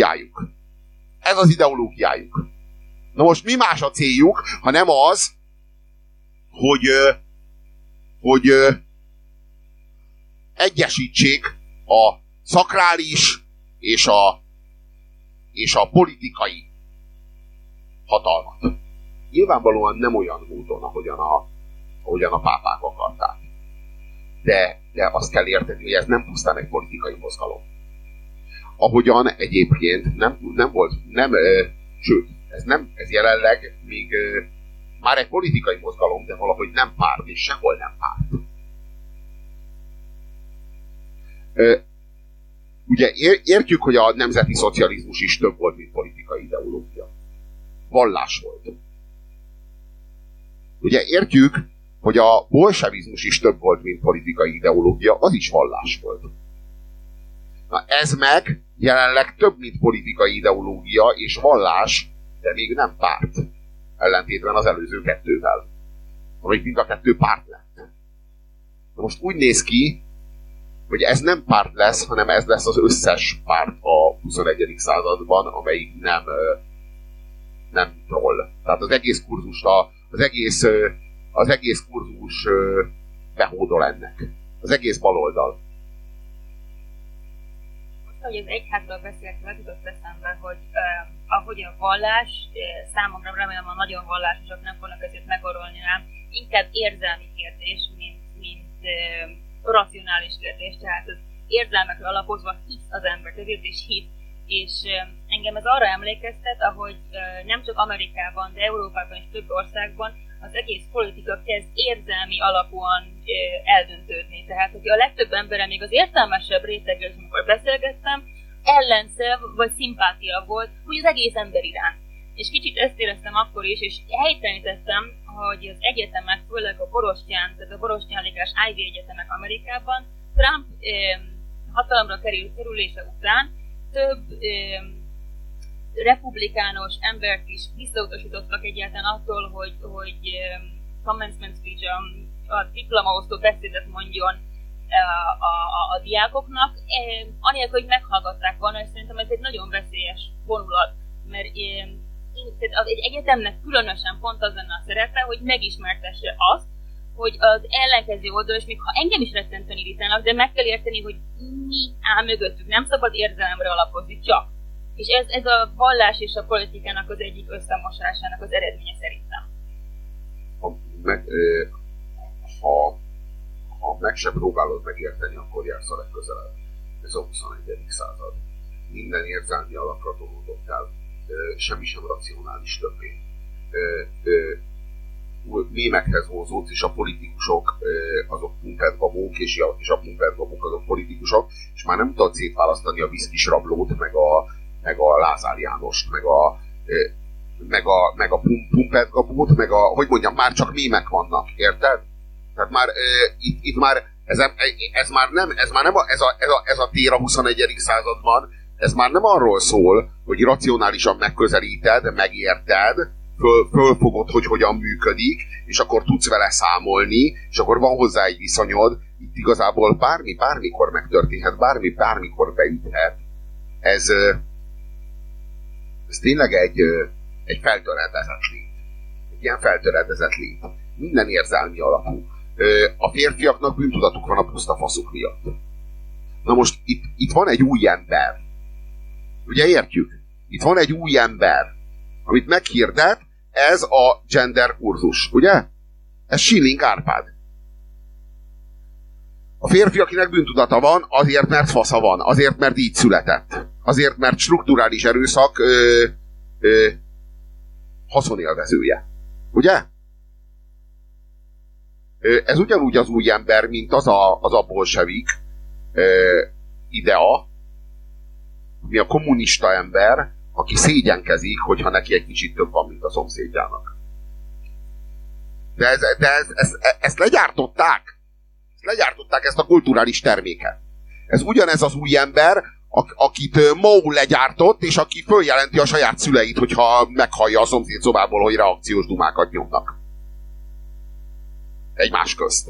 A: ideológiájuk. Na most mi más a céljuk, ha nem az, hogy egyesítsék a szakrális és a politikai hatalmat. Nyilvánvalóan nem olyan módon, ahogyan a pápák akarták. De azt kell érteni, hogy ez nem pusztán egy politikai mozgalom. Ahogyan egyébként sőt, ez jelenleg még már egy politikai mozgalom, de valahogy nem párt, és sehol nem párt. Ugye értjük, hogy a nemzeti szocializmus is több volt, mint politikai ideológia. Vallás volt. Ugye értjük, hogy a bolsevizmus is több volt, mint politikai ideológia, az is vallás volt. Na ez meg jelenleg több, mint politikai ideológia és vallás, de még nem párt. Ellentétben az előző kettővel. Amelyik mind a kettő párt lett. Na most úgy néz ki, hogy ez nem párt lesz, hanem ez lesz az összes párt a 21. században, amelyik nem troll. Tehát az egész kurzust, az egész kurzus behódol ennek. Az egész baloldal.
G: Hogy az egyházról beszéltem, az jutott eszembe, hogy ahogy a vallás, számomra remélem a nagyon vallásosok nem fognak ezért megorolni rám, inkább érzelmi kérdés, mint racionális kérdés, tehát az érzelmekre alapozva hisz az ember, ezért is hit. És engem ez arra emlékeztet, ahogy nem csak Amerikában, de Európában és több országban az egész politika kezd érzelmi alapúan eldöntődni. Tehát, hogy a legtöbb emberrel, még az értelmesebb réteggel, amikor beszélgettem, ellenszer vagy szimpátia volt, hogy az egész ember iránt. És kicsit ezt éreztem akkor is, és helytelenítettem, hogy az egyetemek, főleg a Borostyán, tehát a Borostyánligás Ivy egyetemek Amerikában, Trump hatalomra kerülése után több republikánus embert is visszautasítottak egyáltalán attól, hogy commencement speech, a diplomaosztó beszédet mondjon a diákoknak, anélkül, hogy meghallgatták volna, és szerintem ez egy nagyon veszélyes vonulat, mert egy egyetemnek különösen pont az lenne a szerepe, hogy megismertesse azt, hogy az ellenkező oldal, és még ha engem is rettentően irritálnak, de meg kell érteni, hogy mi áll mögöttük, nem szabad érzelemre alapozni, csak. És ez a vallás és a politikának az egyik összemosásának az eredménye szerintem.
A: Ha meg sem próbálod megérteni, akkor jársz a legközelebb. Ez a 21. század. Minden érzelmi alapra tolódott el. Semmi sem racionális többé. Mémekhez hozódsz, és a politikusok azok pumpetbabók, és a pumpetbabók azok politikusok, és már nem tudod szétválasztani a viszkis rablót, meg a Lázár Jánost, meg a pumpetbabót, meg a, hogy mondjam, már csak mémek vannak, érted? Tehát már itt már ez a tér a 21. században, ez már nem arról szól, hogy racionálisan megközelíted, megérted, fölfogod, hogy hogyan működik, és akkor tudsz vele számolni, és akkor van hozzá egy viszonyod. Itt igazából bármikor megtörténhet, bármikor beüthet. Ez tényleg egy feltöredezett lét. Egy ilyen feltöredezett lét. Minden érzelmi alapú. A férfiaknak bűntudatuk van a puszta faszuk miatt. Na most itt van egy új ember. Ugye értjük? Itt van egy új ember, amit meghirdet, ez a gender kurzus, ugye? Ez Schilling Árpád. A férfi, akinek bűntudata van, azért, mert fasza van, azért, mert így született. Azért, mert strukturális erőszak haszonélvezője. Ugye? Ez ugyanúgy az új ember, mint az a bolsevik idea, mi a kommunista ember, aki szégyenkezik, hogyha neki egy kicsit több van, mint a szomszédjának. De ezt legyártották. Legyártották ezt a kulturális terméket. Ez ugyanez az új ember, akit Mao legyártott, és aki följelenti a saját szüleit, hogyha meghallja a szomszéd szobából, hogy reakciós dumákat nyomnak. Egymás közt.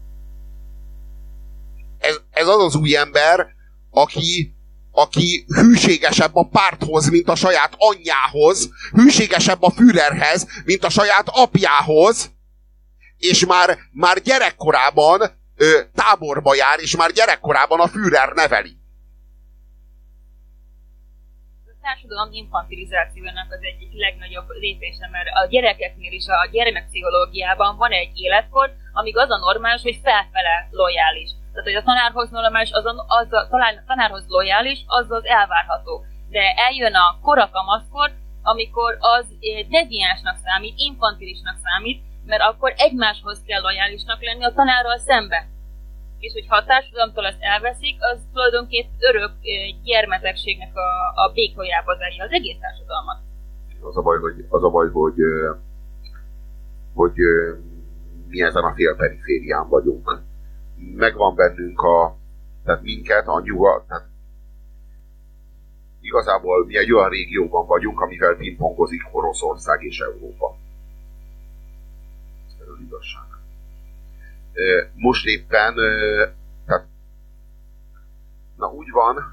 A: Ez az az új ember, aki hűségesebb a párthoz, mint a saját anyjához, hűségesebb a Führerhez, mint a saját apjához, és már gyerekkorában táborba jár, és már gyerekkorában a Führer neveli.
G: A társadalom infantilizációjának az egyik legnagyobb lépése, mert a gyerekeknél is a gyermekpszichológiában van egy életkor, amíg az a normális, hogy felfele lojális. Tehát, hogy a tanárhoz normális, tanárhoz lojális, az az elvárható. De eljön a korakamaszkor, amikor az deviánsnak számít, infantilisnak számít, mert akkor egymáshoz kell lojálisnak lenni a tanárral szembe. És hogyha a társadalomtól ezt elveszik, az tulajdonképp örök gyermetegségnek a békójába zárja az egész társadalmat.
A: Az a baj, hogy mi ezen a félperiférián vagyunk. Megvan bennünk tehát minket a nyugat, tehát igazából mi egy olyan régióban vagyunk, amivel pingpongozik Oroszország és Európa. Ez az igazság. Most éppen, tehát, úgy van,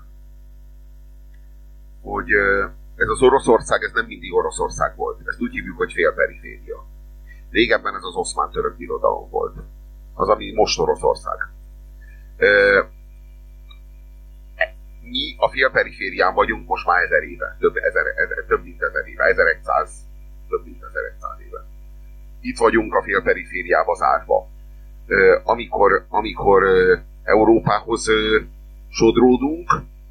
A: hogy ez az Oroszország, ez nem mindig Oroszország volt. Ezt úgy hívjuk, hogy félperiféria. Régebben ez az oszmán-török birodalom volt. Az, ami most Oroszország. Mi a félperiférián vagyunk most már 1000 éve. Több mint 1000 éve. 1100, több mint 1100 éve. Itt vagyunk a félperifériába zárva. Amikor Európához sodródunk,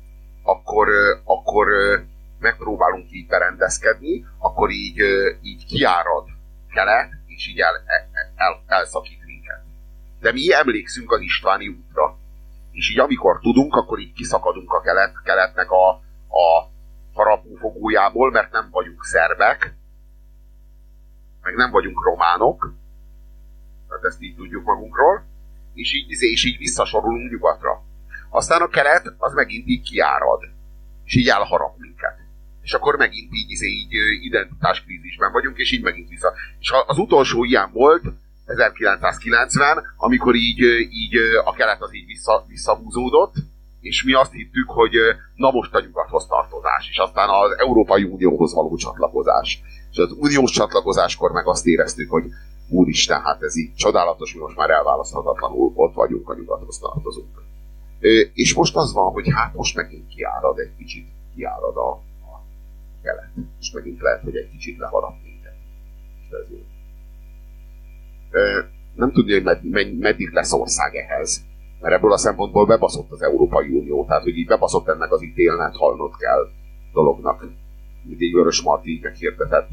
A: akkor megpróbálunk így berendezkedni, akkor így kiárad kelet, és így elszakít minket. De mi emlékszünk az Istváni útra. És így amikor tudunk, akkor így kiszakadunk a keletnek a harapófogójából, mert nem vagyunk szerbek, meg nem vagyunk románok, tehát ezt így tudjuk magunkról, és így visszasorulunk nyugatra. Aztán a kelet az megint így kiárad, és így elharap minket. És akkor megint így identitáskrízisben vagyunk, és így megint vissza. És az utolsó ilyen volt 1990, amikor így a kelet az így visszahúzódott, és mi azt hittük, hogy na most a nyugathoz tartozás, és aztán az Európai Unióhoz való csatlakozás. És az uniós csatlakozáskor meg azt éreztük, hogy úristen, hát ez így csodálatos, mi most már elválaszthatatlanul ott vagyunk, a nyugathoz tartozunk. És most az van, hogy hát most megint kiárad egy kicsit, kiárad a kelet. És megint lehet, hogy egy kicsit leharap minket. Nem tudja, hogy meddig lesz ország ehhez. Mert ebből a szempontból bebaszott az Európai Unió. Tehát, hogy így bebaszott ennek az itt élned, halnod kell dolognak. Mint így Vörös Marti így meghirdetett.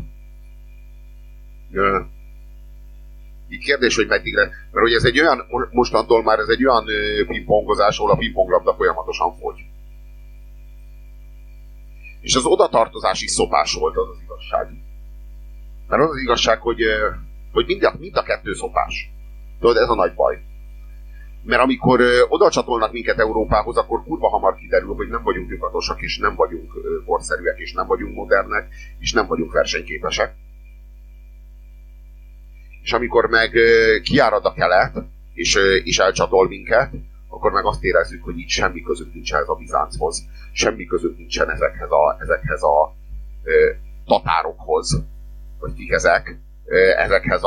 A: Így kérdés, hogy meddig lesz. Mert hogy ez egy olyan, mostantól már ez egy olyan pingpongozás, ahol a pingponglabda folyamatosan fogy. És az odatartozás is szopás volt, az az igazság. Mert az az igazság, hogy mind a kettő szopás. Tudod, ez a nagy baj. Mert amikor oda csatolnak minket Európához, akkor kurva hamar kiderül, hogy nem vagyunk nyugatosak, és nem vagyunk korszerűek, és nem vagyunk modernek, és nem vagyunk versenyképesek. És amikor meg kiárad a kelet, és elcsatol minket, akkor meg azt érezzük, hogy így semmi közünk nincsen ez a Bizánchoz. Semmi közünk nincsen ezekhez a tatárokhoz, vagy kik ezek, ezekhez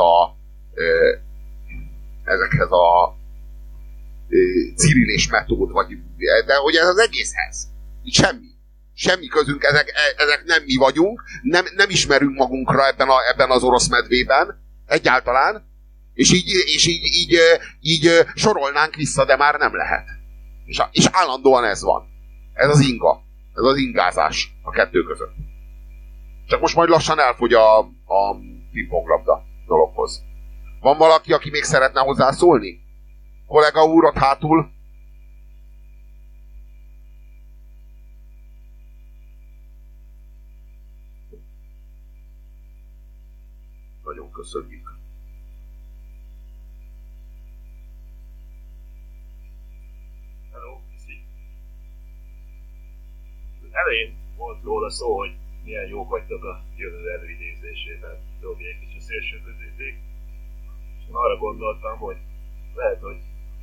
A: a Cyril és Metód, de hogy ez az egészhez. Így semmi közünk, ezek nem mi vagyunk, nem ismerünk magunkra ebben az orosz medvében, egyáltalán, és így sorolnánk vissza, de már nem lehet. És állandóan ez van. Ez az inga. Ez az ingázás a kettő között. Csak most majd lassan elfogy a pingponglabda dologhoz. Van valaki, aki még szeretne hozzászólni? Kollega úr ott hátul? Nagyon köszönjük.
H: Hello, köszi. Elején volt róla szó, hogy milyen jók vagytok a jövő előidézésében, dobjék és a szélső középék. És én arra gondoltam, hogy lehet, hogy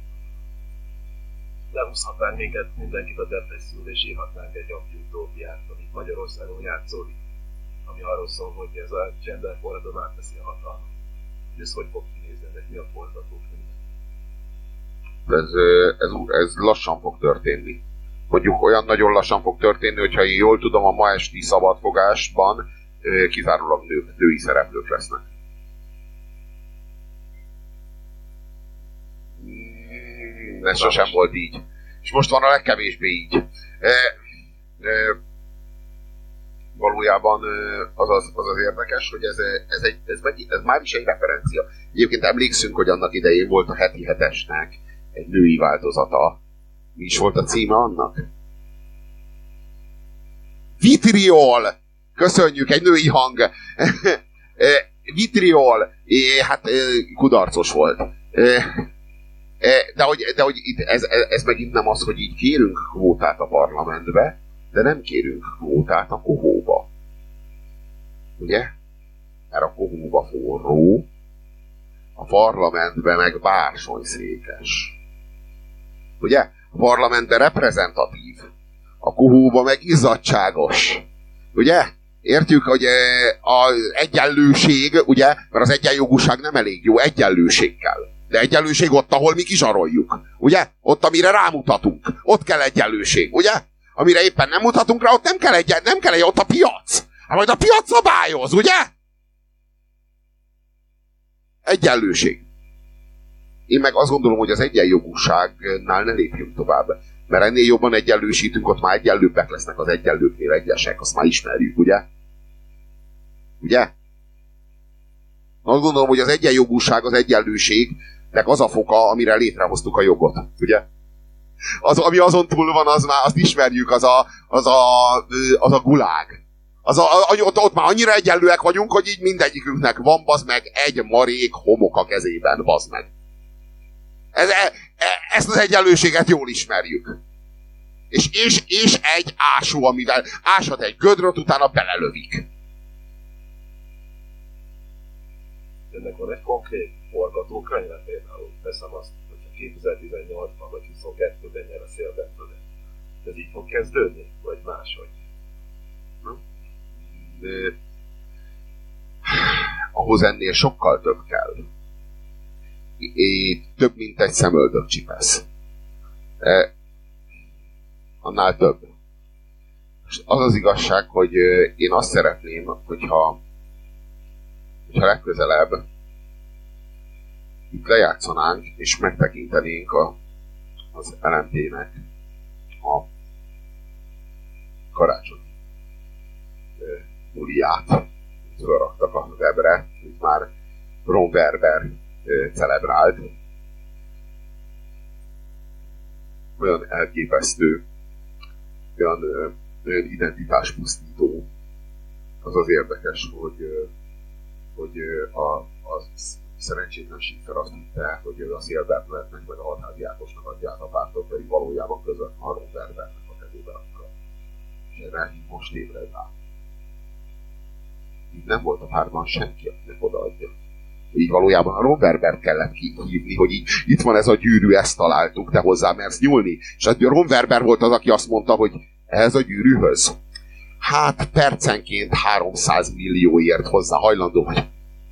H: lehúzhatnánk mindenkit a depressziót, és írhatnánk egy anti-utópiát, amit Magyarországon játszódik, ami arról szól, hogy ez a gender forradalom átveszi a hatalmat. Hogy ez hogy fog kinézni, ennek mi a forgatókönyv.
A: Ez lassan fog történni. Mondjuk olyan nagyon lassan fog történni, hogyha én jól tudom, a ma esti szabadfogásban kizárólag női szereplők lesznek. Ez sosem volt így. És most van a legkevésbé így. Valójában az érdekes, hogy ez már is egy referencia. Egyébként emlékszünk, hogy annak idején volt a heti hetesnek egy női változata. Mi is volt a címe annak? Vitriol! Köszönjük, egy női hang. Vitriol. Hát kudarcos volt. De hogy itt ez megint nem az, hogy így kérünk kvótát a parlamentbe, de nem kérünk kvótát a kohóba. Ugye? Mert a kohóba forró, a parlamentbe meg bársonyszékes. Ugye? A parlamentbe reprezentatív, a kohóba meg izzadságos. Ugye? Értjük, hogy az egyenlőség, ugye? Mert az egyenjogúság nem elég jó, egyenlőség kell. De egyenlőség ott, ahol mi kizsaroljuk. Ugye? Ott, amire rámutatunk. Ott kell egyenlőség, ugye? Amire éppen nem mutatunk rá, ott nem kell ott a piac. Hát majd a piac szabályoz, ugye? Egyenlőség. Én meg azt gondolom, hogy az egyenjogúságnál ne lépjünk tovább. Mert ennél jobban egyenlősítünk, ott már egyenlőbbek lesznek az egyenlőknél egyesek, azt már ismerjük, ugye? Ugye? Azt gondolom, hogy az egyenjogúság, az egyenlőségnek az a foka, amire létrehoztuk a jogot, ugye? Ami azon túl van, azt ismerjük, az a gulág. Ott már annyira egyenlőek vagyunk, hogy így mindegyikünknek van, bazd meg, egy marék homok a kezében, bazd meg. Ezt az egyenlőséget jól ismerjük. És egy ásó, amivel áshat egy gödröt, utána belelövik.
H: Ennek van egy konkrét forgatókönyve, például teszem azt, hogyha 2018-ban vagy 2022-ben nyer a szélbettödet. Ez így fog kezdődni? Vagy máshogy?
A: Ahhoz ennél sokkal több kell. Több, mint egy szemöldökcsipesz. Annál több. Az az igazság, hogy én azt szeretném, hogyha legközelebb itt lejátszanánk, és megtekintenénk az LMP-nek a karácsonyi buliát. Fölraktak a webre, itt már Ron Werber celebrált. Olyan elképesztő, olyan identitáspusztító. Az érdekes, hogy a szerencsétlen Schiffer azt hitte, hogy a Szélbertletnek meg a Hatházi Ákosnak adja át a pártot, pedig valójában között a Ron Werbernek a kezében akar. És erre most ébred rá. Így nem volt a pártban senki, akinek odaadja. Így valójában a Ron Werbert kellett kihívni, hogy így, itt van ez a gyűrű, ezt találtuk, te hozzá mersz nyúlni. És a Ron Werber volt az, aki azt mondta, hogy ehhez a gyűrűhöz, hát percenként 300 millióért hozzá hajlandó vagy.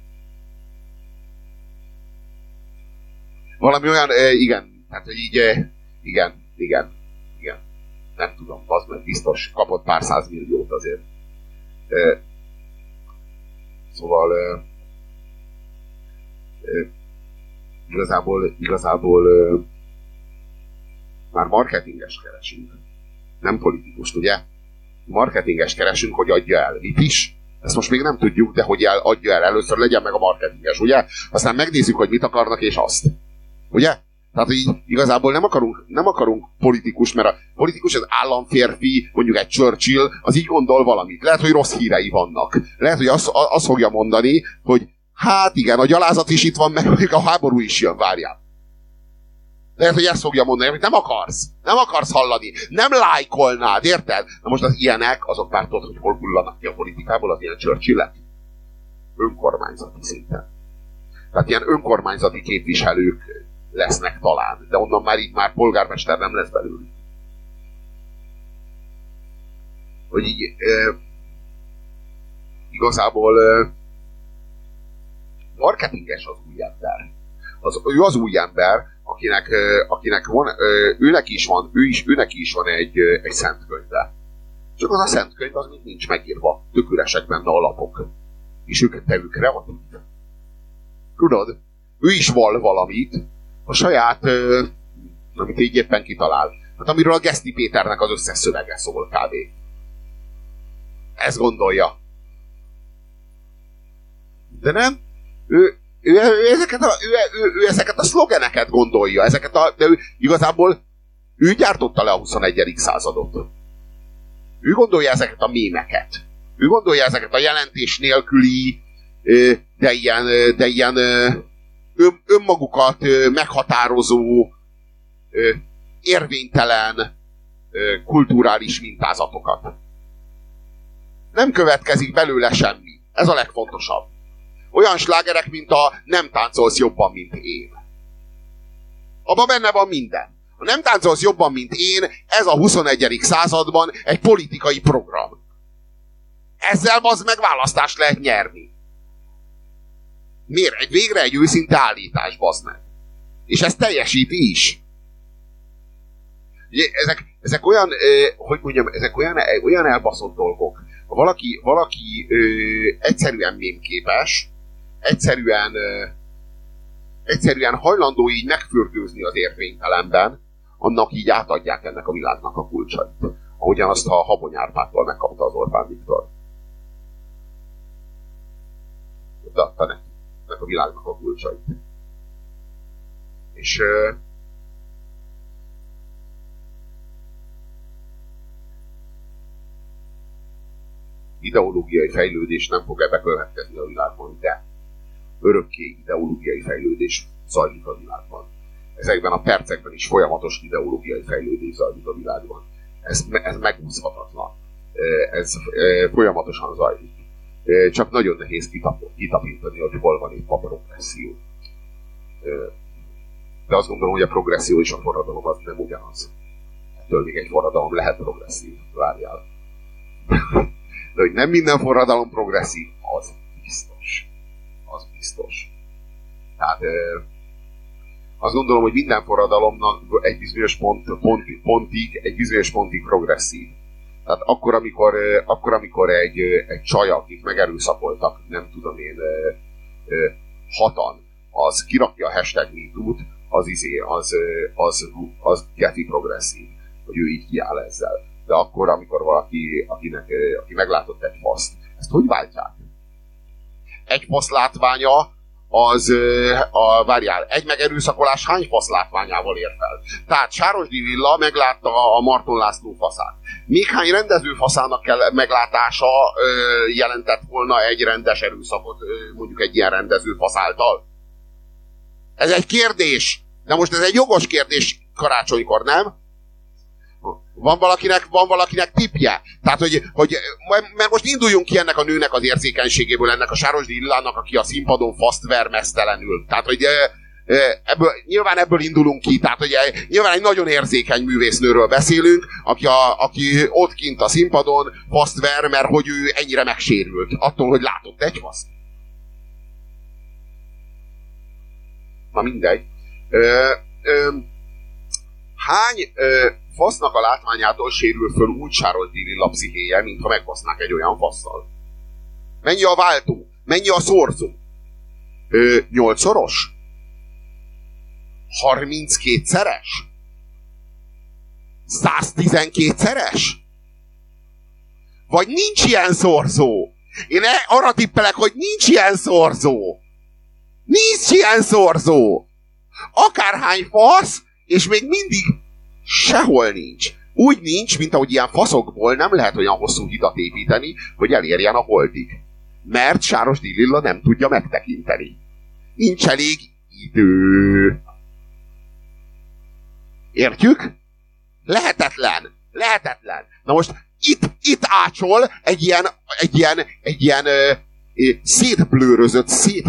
A: Valami olyan, igen, tehát hogy így, igen, nem tudom, az meg biztos kapott pár 100 milliót azért. Szóval igazából már marketinges keresünk. Nem politikust, ugye? Marketinges keresünk, hogy adja el. Mit is? Ezt most még nem tudjuk, de hogy adja el. Először legyen meg a marketinges, ugye? Aztán megnézzük, hogy mit akarnak, és azt. Ugye? Tehát így igazából nem akarunk politikus, mert a politikus az államférfi, mondjuk egy Churchill, az így gondol valamit. Lehet, hogy rossz hírei vannak. Lehet, hogy azt fogja mondani, hogy hát igen, a gyalázat is itt van, meg a háború is jön, várjál. Lehet, hogy ezt fogja mondani, amit nem akarsz hallani, nem lájkolnád, érted? Na most az ilyenek, azok már tudod, hogy hol hullanak ki a politikából az ilyen Churchill-ek? Önkormányzati szinten. Tehát ilyen önkormányzati képviselők lesznek talán, de onnan már így már polgármester nem lesz belőle. Hogy így igazából marketinges az új ember. Ő az új ember, akinek van, őnek is van egy szent könyve. Csak az a szent könyv az még nincs megírva. Tök üresek benne a lapok. És ő kreatív. Tudod? Ő is val valamit a saját, amit így éppen kitalál. Hát amiről a Geszti Péternek az összes szövege szól kb. Ezt gondolja. De nem? Ő ezeket a szlogeneket gondolja, de igazából ő gyártotta le a 21. századot. Ő gondolja ezeket a mémeket. Ő gondolja ezeket a jelentés nélküli, de ilyen önmagukat meghatározó, érvénytelen kulturális mintázatokat. Nem következik belőle semmi. Ez a legfontosabb. Olyan slágerek, mint a nem táncolsz jobban, mint én. Abban benne van minden. A nem táncolsz jobban, mint én, ez a 21. században egy politikai program. Ezzel bazd meg választást lehet nyerni. Miért? Végre egy őszinte állítás, bazd meg. És ezt teljesíti is. Ezek olyan, hogy mondjam, ezek olyan elbaszott dolgok. Ha valaki egyszerűen mémképes, egyszerűen hajlandó így megfürdőzni az érvénytelenben, annak így átadják ennek a világnak a kulcsait. Ahogyan azt a Habony Árpádtól megkapta az Orbán Viktor. Odaadta neki ennek a világnak a kulcsait. És ideológiai fejlődés nem fog ebbe következni a világban, de örökké ideológiai fejlődés zajlik a világban. Ezekben a percekben is folyamatos ideológiai fejlődés zajlik a világban. Ez megúszhatatlan. Ez folyamatosan zajlik. Csak nagyon nehéz kitapintani, hogy hol van itt a progresszió. De azt gondolom, hogy a progresszió és a forradalom az nem ugyanaz. Ettől még egy forradalom lehet progresszív. Várjál. De hogy nem minden forradalom progresszív, az biztos. Az biztos. Tehát azt gondolom, hogy minden forradalomnak egy bizonyos pontig progresszív. Tehát akkor, amikor egy csaj, akik megerőszakoltak, nem tudom én, hatan, az kirakja a hashtag MeToo-t, az geti progresszív, hogy ő így kiáll ezzel. De akkor, amikor valaki, aki meglátott egy faszt, ezt hogy váltják? Egy fasz látványa, várjál, egy megerőszakolás hány fasz látványával ér fel? Tehát Sárosdi Lilla meglátta a Marton László faszát. Még hány rendező faszának meglátása jelentett volna egy rendes erőszakot, mondjuk egy ilyen rendező fasz által? Ez egy kérdés, de most ez egy jogos kérdés karácsonykor, nem? Van valakinek tippje? Tehát, hogy mert most induljunk ki ennek a nőnek az érzékenységéből, ennek a Sárosdi Lillának, aki a színpadon faszt ver mesztelenül. Tehát, hogy nyilván ebből indulunk ki, tehát, hogy nyilván egy nagyon érzékeny művésznőről beszélünk, aki ott kint a színpadon faszt ver, mert hogy ő ennyire megsérült attól, hogy látott egy faszt. Na mindegy. Hány fasznak a látványától sérül föl úgy Sárosdi Lilla pszichéje, mintha megbasznák egy olyan fasszal? Mennyi a váltó? Mennyi a szorzó? 8-szoros? 32-szeres? 112-szeres? Vagy nincs ilyen szorzó? Én arra tippelek, hogy nincs ilyen szorzó. Nincs ilyen szorzó. Akárhány fasz, és még mindig sehol nincs. Úgy nincs, mint ahogy ilyen faszokból nem lehet olyan hosszú hidat építeni, hogy elérjen a holdig. Mert Sárosdi Lilla nem tudja megtekinteni. Nincs elég idő. Értjük? Lehetetlen. Lehetetlen. Na most itt ácsol egy ilyen szétblőrözött,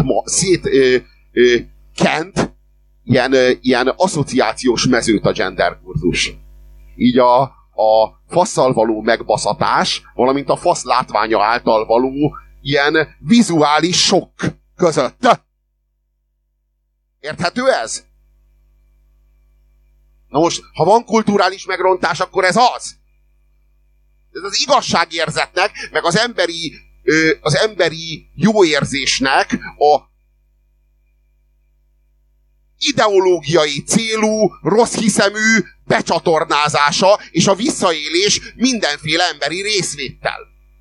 A: kent, ilyen asszociációs mezőt a gender kurzus. Így a fasszal való megbaszatás, valamint a fasz látványa által való ilyen vizuális sok között. Érthető ez? Na most, ha van kulturális megrontás, akkor ez az. Ez az igazságérzetnek, meg az emberi jóérzésnek a ideológiai célú, rosszhiszemű becsatornázása és a visszaélés mindenféle emberi részvéttel.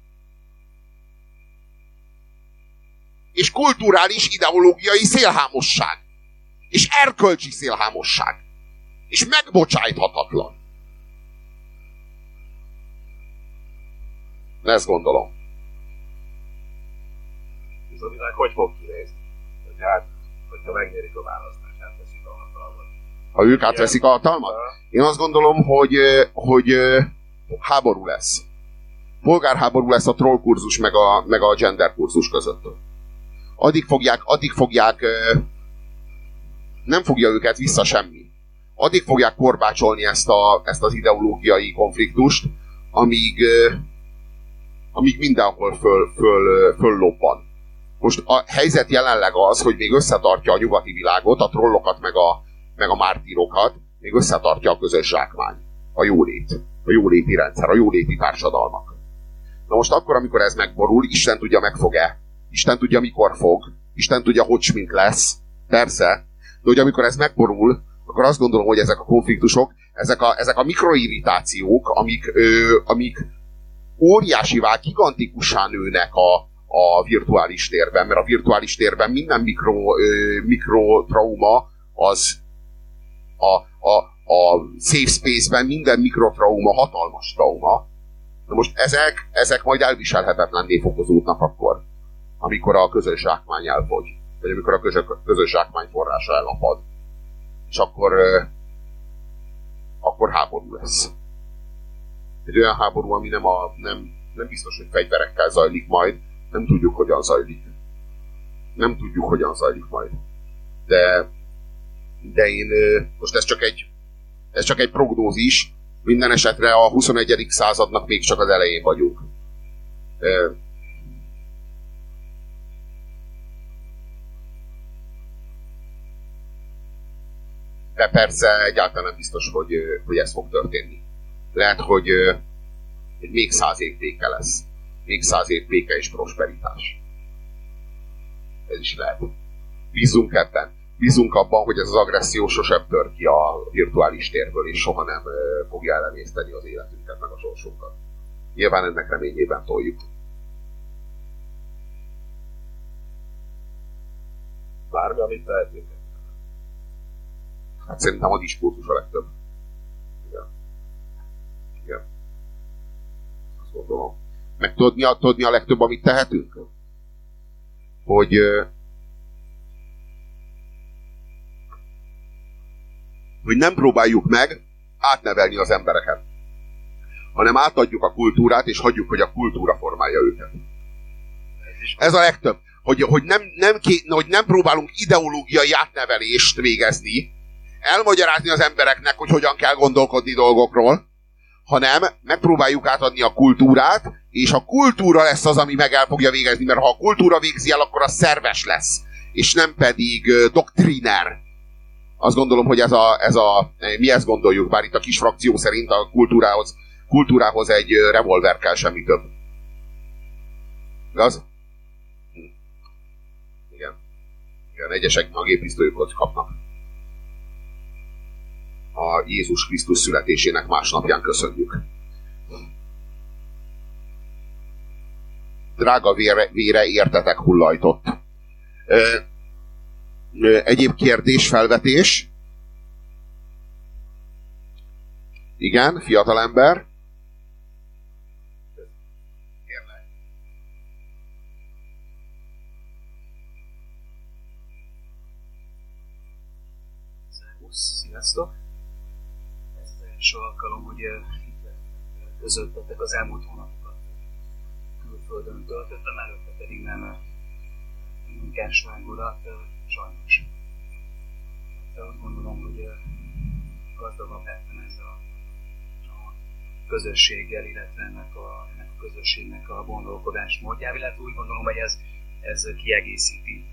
A: És kulturális ideológiai szélhámosság. És erkölcsi szélhámosság. És megbocsájthatatlan. Ezt gondolom.
H: Ez a világ hogy fog kinézni? Hogyha megnyerik a választást, átveszik a hatalmat.
A: Ha ők átveszik a hatalmat? Én azt gondolom, hogy háború lesz. Polgárháború lesz a troll kurzus meg a gender kurzus között. Addig fogják nem fogja őket vissza semmi. Addig fogják korbácsolni ezt az ideológiai konfliktust, amíg mindenhol föllobban. Most a helyzet jelenleg az, hogy még összetartja a nyugati világot, a trollokat meg a mártírokat, még összetartja a közös zsákmány. A jóléti rendszer, a jóléti társadalmak. Na most akkor, amikor ez megborul, Isten tudja, meg fog-e? Isten tudja, mikor fog? Isten tudja, hogy mint lesz? Persze. De hogy amikor ez megborul, akkor azt gondolom, hogy ezek a konfliktusok, ezek a mikroirritációk, amik óriásivá, gigantikussá nőnek a virtuális térben, mert a virtuális térben minden mikrotrauma az a safe space-ben minden mikrotrauma hatalmas trauma. Na most ezek majd elviselhetetlenné fokozódnak akkor, amikor a közös zsákmány elfogy, vagy amikor a közös zsákmány forrása elapad. És akkor háború lesz. Egy olyan háború, ami nem biztos, hogy fegyverekkel zajlik majd, nem tudjuk, hogyan zajlik. Nem tudjuk, hogyan zajlik majd. De én, most ez csak egy prognózis, minden esetre a 21. századnak még csak az elején vagyunk. De persze egyáltalán nem biztos, hogy ez fog történni. Lehet, hogy még 100 év béke lesz. Még 100 év béke és prosperitás. Ez is lehet. Bízunk ebben. Bízunk abban, hogy ez az agresszió sosem tör ki a virtuális térből, és soha nem fogja elemészteni az életünket, meg a sorsunkat. Nyilván ennek reményében toljuk.
H: Bármi, amit tehetünk.
A: Hát szerintem a diskurzus a legtöbb. Igen. Azt gondolom. Meg tudod mi a legtöbb, amit tehetünk? Hogy nem próbáljuk meg átnevelni az embereket, hanem átadjuk a kultúrát, és hagyjuk, hogy a kultúra formálja őket. Ez a legtöbb. Hogy nem próbálunk ideológiai átnevelést végezni, elmagyarázni az embereknek, hogy hogyan kell gondolkodni dolgokról, hanem megpróbáljuk átadni a kultúrát, és a kultúra lesz az, ami meg el fogja végezni, mert ha a kultúra végzi el, akkor az szerves lesz, és nem pedig doktriner. Azt gondolom, hogy mi ezt gondoljuk, bár itt a kis frakció szerint a kultúrához egy revolver kell, semmi több. Igaz? Igen. Egyesek a géppisztolyukat kapnak. A Jézus Krisztus születésének másnapján köszönjük. Drága vére értetek hullajtott. Egyéb kérdés, felvetés? Igen, fiatalember.
I: Sziasztok! Ez az első alkalom, hogy közöltetek az elmúlt hónapokat külföldön töltöttem, előtte pedig nem munkásságodat, sajnos. De azt gondolom, hogy gazdagabb lettem ez a közösséggel, illetve ennek a közösségnek a gondolkodás módjával, illetve úgy gondolom, hogy ez kiegészíti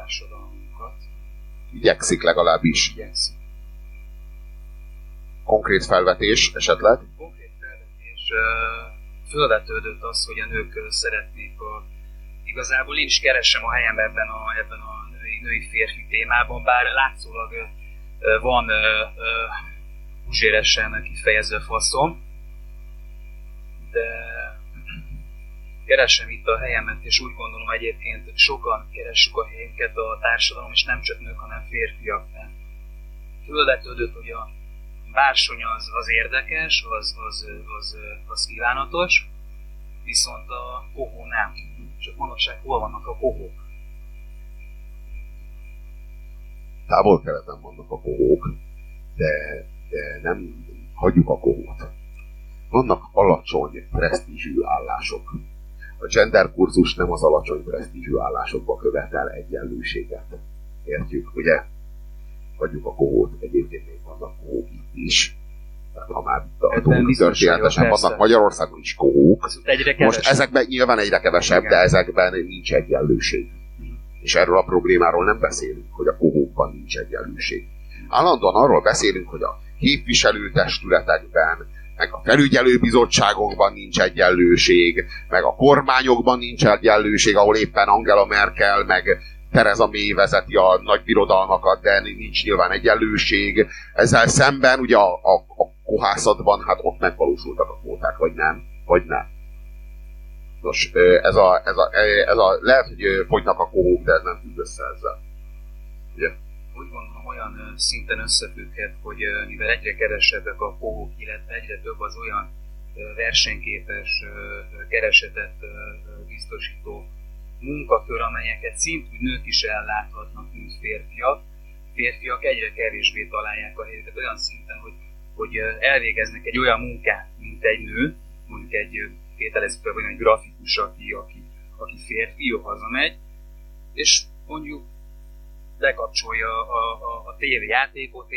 I: társadalmunkat.
A: Igyekszik legalábbis.
I: Igyekszik.
A: Konkrét felvetés esetleg?
I: Konkrét felvetés. Fölvetődött az, hogy a nők szeretnék igazából én is keresem a helyem ebben a női-férfi témában, bár látszólag van uzséresen kifejező faszom, de keresem itt a helyemet, és úgy gondolom egyébként sokan keressük a helyünket a társadalom, és nem csak nők, hanem férfiak. Fölvetődött, hogy a bársony az érdekes, az kívánatos, viszont a kohó nem. Csak manapság hol vannak a kohók?
A: Távol-keleten vannak a kohók, de nem hagyjuk a kohót. Vannak alacsony presztízsű állások. A gender kurzus nem az alacsony presztízsű állásokba követel egyenlőséget. Értjük, ugye? Hagyjuk a kohót, egyébként még vannak kohók itt is. Tehát ha már történetesen vannak Magyarországon is kohók. Most ezekben nyilván egyre kevesebb, de ezekben nincs egyenlőség. És erről a problémáról nem beszélünk, hogy a kohókban nincs egyenlőség. Állandóan arról beszélünk, hogy a képviselőtestületekben, meg a felügyelőbizottságokban nincs egyenlőség, meg a kormányokban nincs egyenlőség, ahol éppen Angela Merkel, meg Theresa May vezeti a nagy birodalmakat, de nincs nyilván egyenlőség. Ezzel szemben ugye a kohászatban, hát ott megvalósultak a kvóták, vagy nem, vagy nem. Nos, lehet, hogy fogynak a kohók, de ez nem függ össze ezzel. Ugye?
I: Úgy gondolom, olyan szinten összefügghet, hogy mivel egyre kevesebbek a kohók, illetve egyre több az olyan versenyképes keresetet biztosító munkakör, amelyeket szintúgy nők is elláthatnak, mint férfiak. Férfiak egyre kevésbé találják a helyüket olyan szinten, hogy elvégeznek egy olyan munkát, mint egy nő, mondjuk egy tételezzük fel, vagy egy grafikus, aki férfi, jó, hazamegy, és mondjuk lekapcsolja a tévéjátékot,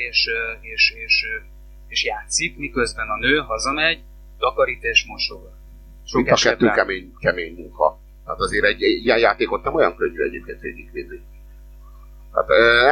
I: és játszik, miközben a nő hazamegy, takarít és mosogat.
A: Mint a kettő kemény munka. Hát azért egy ilyen játékot nem olyan könnyű egyébként végigvinni. Hát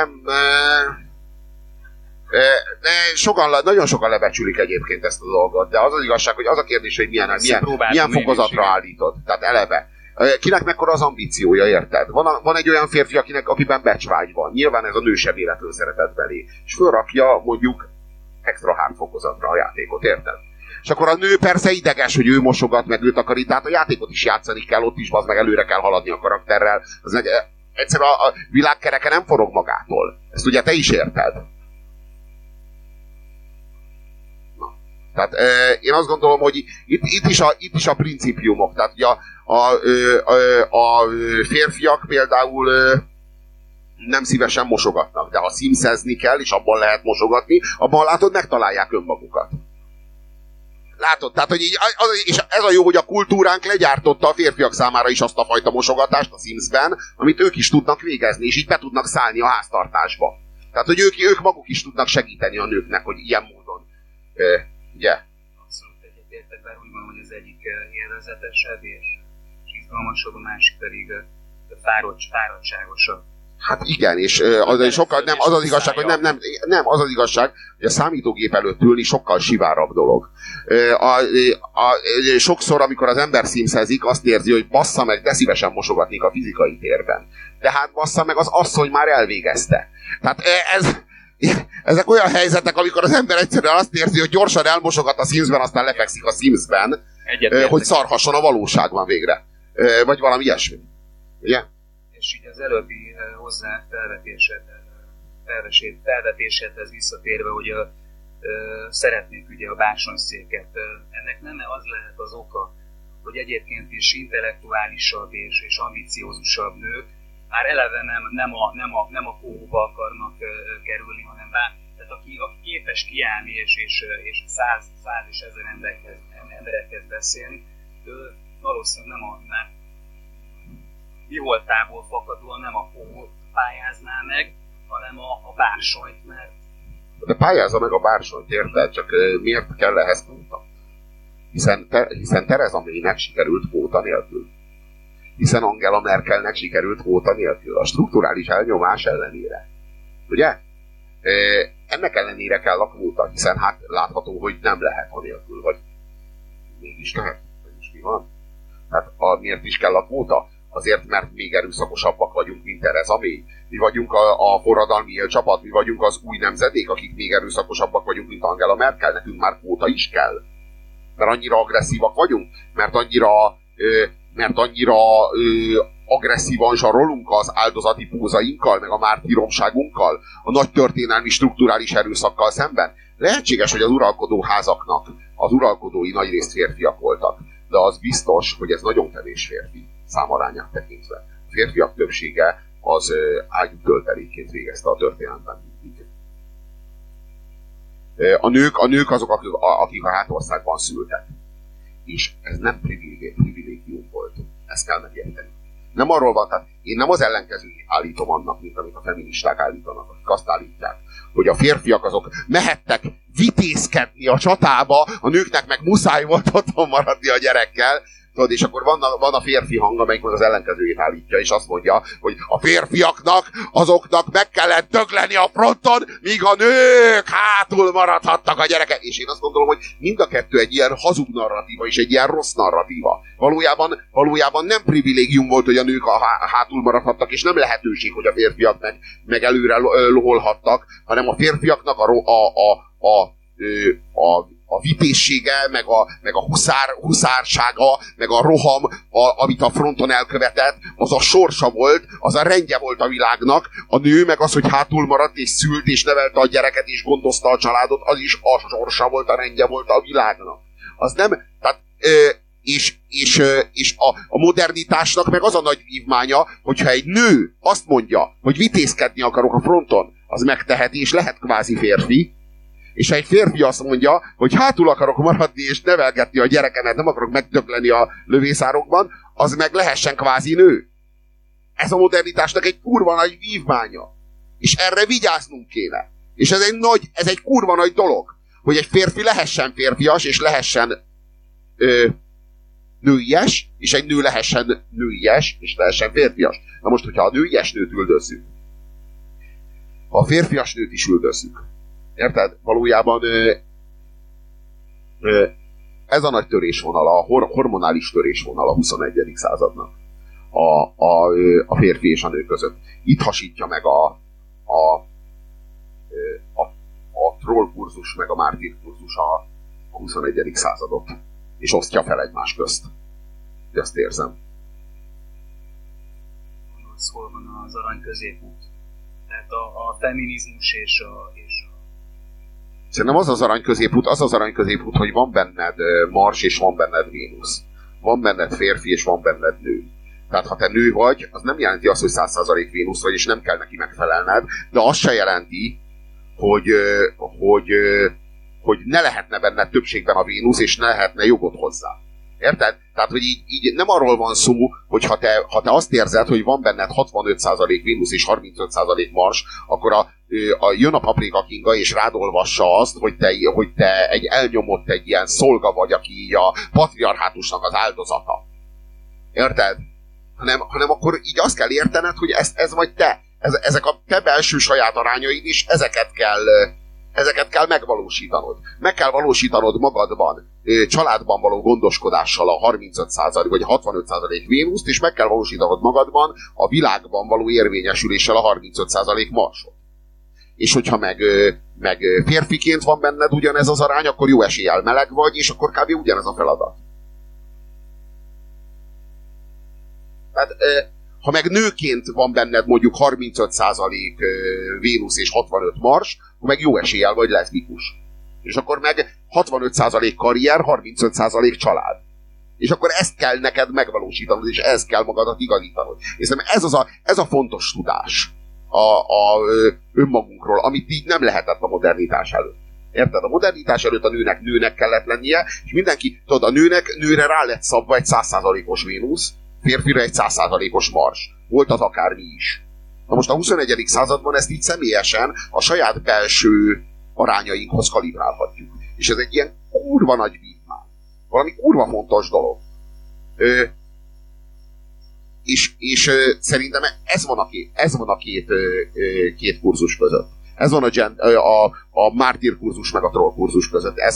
A: nagyon sokan lebecsülik egyébként ezt a dolgot, de az az igazság, hogy az a kérdés, hogy milyen fokozatra állítod. Tehát eleve. Kinek mekkora az ambíciója, érted? Van egy olyan férfi, akiben becsvágy van. Nyilván ez a nő sem véletlenül szeretett belé. És fölrakja mondjuk extra hard fokozatra a játékot, érted? És akkor a nő persze ideges, hogy ő mosogat, meg ő takarít, tehát a játékot is játszani kell, ott is meg előre kell haladni a karakterrel. Egyszerűen a világkereke nem forog magától. Ezt ugye te is érted. Na. Tehát én azt gondolom, hogy itt is a principiumok. Tehát ugye a férfiak például nem szívesen mosogatnak, de ha szimszezni kell, és abban lehet mosogatni, abban látod, megtalálják önmagukat. Látod? Tehát, hogy és ez a jó, hogy a kultúránk legyártotta a férfiak számára is azt a fajta mosogatást a Simsben, amit ők is tudnak végezni, és így be tudnak szállni a háztartásba. Tehát, hogy ők maguk is tudnak segíteni a nőknek, hogy ilyen módon. Ugye?
I: Abszolút egyetértek, bár úgy mondom, hogy az egyik élvezetesebb és izgalmasabb, a másik pedig fáradtságosabb.
A: Hát igen, és sokkal, nem, az az igazság, hogy nem, az az igazság, hogy a számítógép előtt ülni sokkal sivárabb dolog. Sokszor, amikor az ember szimszezik, azt érzi, hogy bassza meg, de szívesen mosogatnék a fizikai térben. De hát bassza meg, az asszony már elvégezte. Tehát ezek olyan helyzetek, amikor az ember egyszerűen azt érzi, hogy gyorsan elmosogat a Simsben, aztán lefekszik a Simsben, hogy szarhasson a valóságban végre. Vagy valami ilyesmi. Ugye?
I: És így az előbbi hozzá felvetésedhez visszatérve, hogy szeretnék ugye a bársonyszéket. Ennek nem az lehet az oka, hogy egyébként is intellektuálisabb és ambiciózusabb nők már eleve nem a kohóba akarnak kerülni, hanem tehát aki képes kiállni és 100 és 1000 emberekhez beszélni, ő valószínűleg nem mi voltából fakadóan nem a kohót pályázná meg, hanem a bársonyt, mert...
A: De pályázza meg a bársonyt, érted? Csak miért kell ehhez kvóta? Hiszen Theresa Maynek sikerült kvóta nélkül. Hiszen Angela Merkelnek sikerült kvóta nélkül, a strukturális elnyomás ellenére. Ugye? Ennek ellenére kell a kvóta, hiszen hát látható, hogy nem lehet anélkül, vagy mégis lehet, mégis mi van. Hát miért is kell a kvóta? Azért, mert még erőszakosabbak vagyunk, mint Theresa May. Mi vagyunk a forradalmi élcsapat, mi vagyunk az új nemzedék, akik még erőszakosabbak vagyunk, mint Angela Merkel. Nekünk már kvóta is kell. Mert annyira agresszívak vagyunk, mert annyira agresszívan zsarolunk az áldozati pózainkkal, meg a mártíromságunkkal, a nagy történelmi strukturális erőszakkal szemben. Lehetséges, hogy az uralkodó házaknak az uralkodói nagyrészt férfiak voltak, de az biztos, hogy ez nagyon kevés férfi számarányát tekintve. A férfiak többsége az ágyú töltelékként végezte a történelemben mindig. A nők azok, akik a hátországban szültek. És ez nem privilégium volt. Ezt kell megérteni. Nem arról van, tehát én nem az ellenkezőjét állítom annak, mint amit a feministák állítanak, akik azt állítják, hogy a férfiak azok mehettek vitézkedni a csatába, a nőknek meg muszáj volt otthon maradni a gyerekkel, tudod, és akkor van a férfi hang, amelyik az ellenkezőjét állítja, és azt mondja, hogy a férfiaknak, azoknak meg kellett dögleni a fronton, míg a nők hátul maradhattak a gyerekek. És én azt gondolom, hogy mind a kettő egy ilyen hazug narratíva, és egy ilyen rossz narratíva. Valójában nem privilégium volt, hogy a nők hátul maradhattak, és nem lehetőség, hogy a férfiak meg előre loholhattak, hanem a férfiaknak a vitézsége, meg a huszársága, meg a roham, amit a fronton elkövetett, az a sorsa volt, az a rendje volt a világnak. A nő meg az, hogy hátul maradt, és szült, és nevelte a gyereket, és gondozta a családot, az is a sorsa volt, a rendje volt a világnak. Az nem, tehát, és a modernitásnak meg az a nagy vívmánya, hogyha egy nő azt mondja, hogy vitézkedni akarok a fronton, az megteheti, és lehet kvázi férfi, és ha egy férfi azt mondja, hogy hátul akarok maradni és nevelgetni a gyerekemet, nem akarok megdögleni a lövészárokban, az meg lehessen kvázi nő. Ez a modernitásnak egy kurva nagy vívmánya. És erre vigyáznunk kéne. És ez egy kurva nagy dolog, hogy egy férfi lehessen férfias, és lehessen nőies, és egy nő lehessen nőies, és lehessen férfias. Na most, hogyha a nőies nőt üldözzük, a férfias nőt is üldözzük. Érted? Valójában ez a nagy törésvonal, a hormonális törésvonal a 21. századnak a férfi és a nő között. Itt hasítja meg a troll kurzus meg a mártír kurzus a 21. századot, és osztja fel egymás közt. Ezt érzem.
I: Hol van az arany középút? Tehát a feminizmus és a
A: Szerintem az az arany középút, hogy van benned Mars és van benned Vénusz. Van benned férfi és van benned nő. Tehát ha te nő vagy, az nem jelenti azt, hogy 100% Vénusz vagy, és nem kell neki megfelelned, de azt se jelenti, hogy ne lehetne benned többségben a Vénusz, és ne lehetne jogod hozzá. Érted? Tehát, hogy így nem arról van szó, hogy ha te azt érzed, hogy van benned 65% Vénusz és 35% Mars, akkor jön a Paprika Kinga, és rád olvassa azt, hogy te egy elnyomott, egy ilyen szolga vagy, aki a patriarhátusnak az áldozata. Érted? Hanem akkor így azt kell értened, hogy ez vagy te. Ezek a te belső saját arányaid is, ezeket kell megvalósítanod. Meg kell valósítanod magadban, családban való gondoskodással a 35% vagy 65% Vénuszt, és meg kell valósítanod magadban a világban való érvényesüléssel a 35% Marsot. És hogyha meg férfiként van benned ugyanez az arány, akkor jó eséllyel meleg vagy, és akkor kb. Ugyanez a feladat. Tehát, ha meg nőként van benned mondjuk 35% Vénusz és 65 Mars, akkor meg jó eséllyel vagy leszbikus. És akkor meg 65% karrier, 35% család. És akkor ezt kell neked megvalósítanod, és ezt kell magadat igazítanod. És szerintem ez a fontos tudás önmagunkról, amit így nem lehetett a modernitás előtt. Érted? A modernitás előtt a nőnek kellett lennie, és mindenki, tudod, a nőre rá lett szabva egy 100%-os Vénusz, férfira egy 100%-os Mars. Volt az akármi is. Na most a 21. században ezt így személyesen a saját belső arányainkhoz kalibrálhatjuk. És ez egy ilyen kurva nagy vívmány. Valami kurva fontos dolog. És szerintem ez van a két kurzus között. Ez van a mártír kurzus meg a troll kurzus között. Ez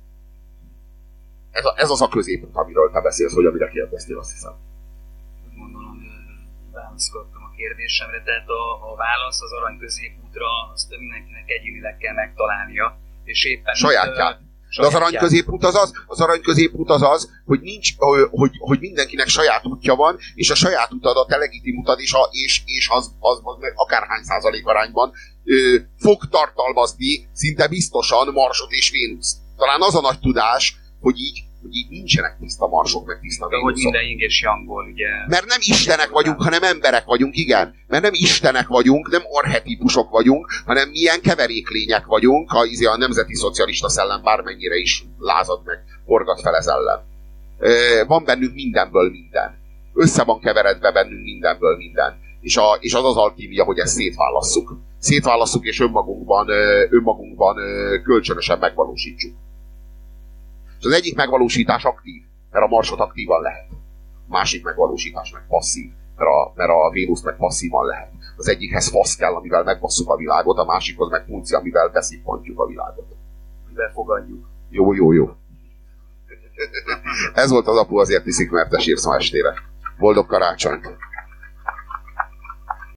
A: az a középút, amiről te beszélsz, vagy amire kérdeztél, azt hiszem.
I: Gondolom, válaszoltam a kérdésemre, tehát a válasz az arany középútra, azt mindenkinek egyénileg kell megtalálnia, és éppen
A: sajátját. De az arany középút az az, hogy nincs, hogy mindenkinek saját útja van, és a saját utad a te legitim utad, és az meg akárhány százalék arányban fog tartalmazni szinte biztosan Marsot és Vénuszt. Talán az a nagy tudás, hogy így nincsenek tiszta Marsok, meg tiszta Vénuszok.
I: Hogy minden yin és yangból, ugye.
A: Mert nem istenek vagyunk, hanem emberek vagyunk, igen. Mert nem istenek vagyunk, nem archetípusok vagyunk, hanem milyen keveréklények vagyunk, a nemzeti szocialista szellem bármennyire is lázad meg, forgat fel ez ellen. Van bennünk mindenből minden. Össze van keveredve bennünk mindenből minden. És az alkímia, hogy ezt szétválasszuk. Szétválasszuk, és önmagunkban kölcsönösen megvalósítsuk. És az egyik megvalósítás aktív, mert a Marsot aktívan lehet. A másik megvalósítás meg passzív, mert a Vénuszt meg passzívan lehet. Az egyikhez fasz kell, amivel megbasszuk a világot, a másikhoz meg punci, amivel beszippantjuk a világot.
I: Mivel fogadjuk.
A: Jó. Ez volt az Apu azért iszik, mert te sírsz ma estére. Boldog karácsonyt!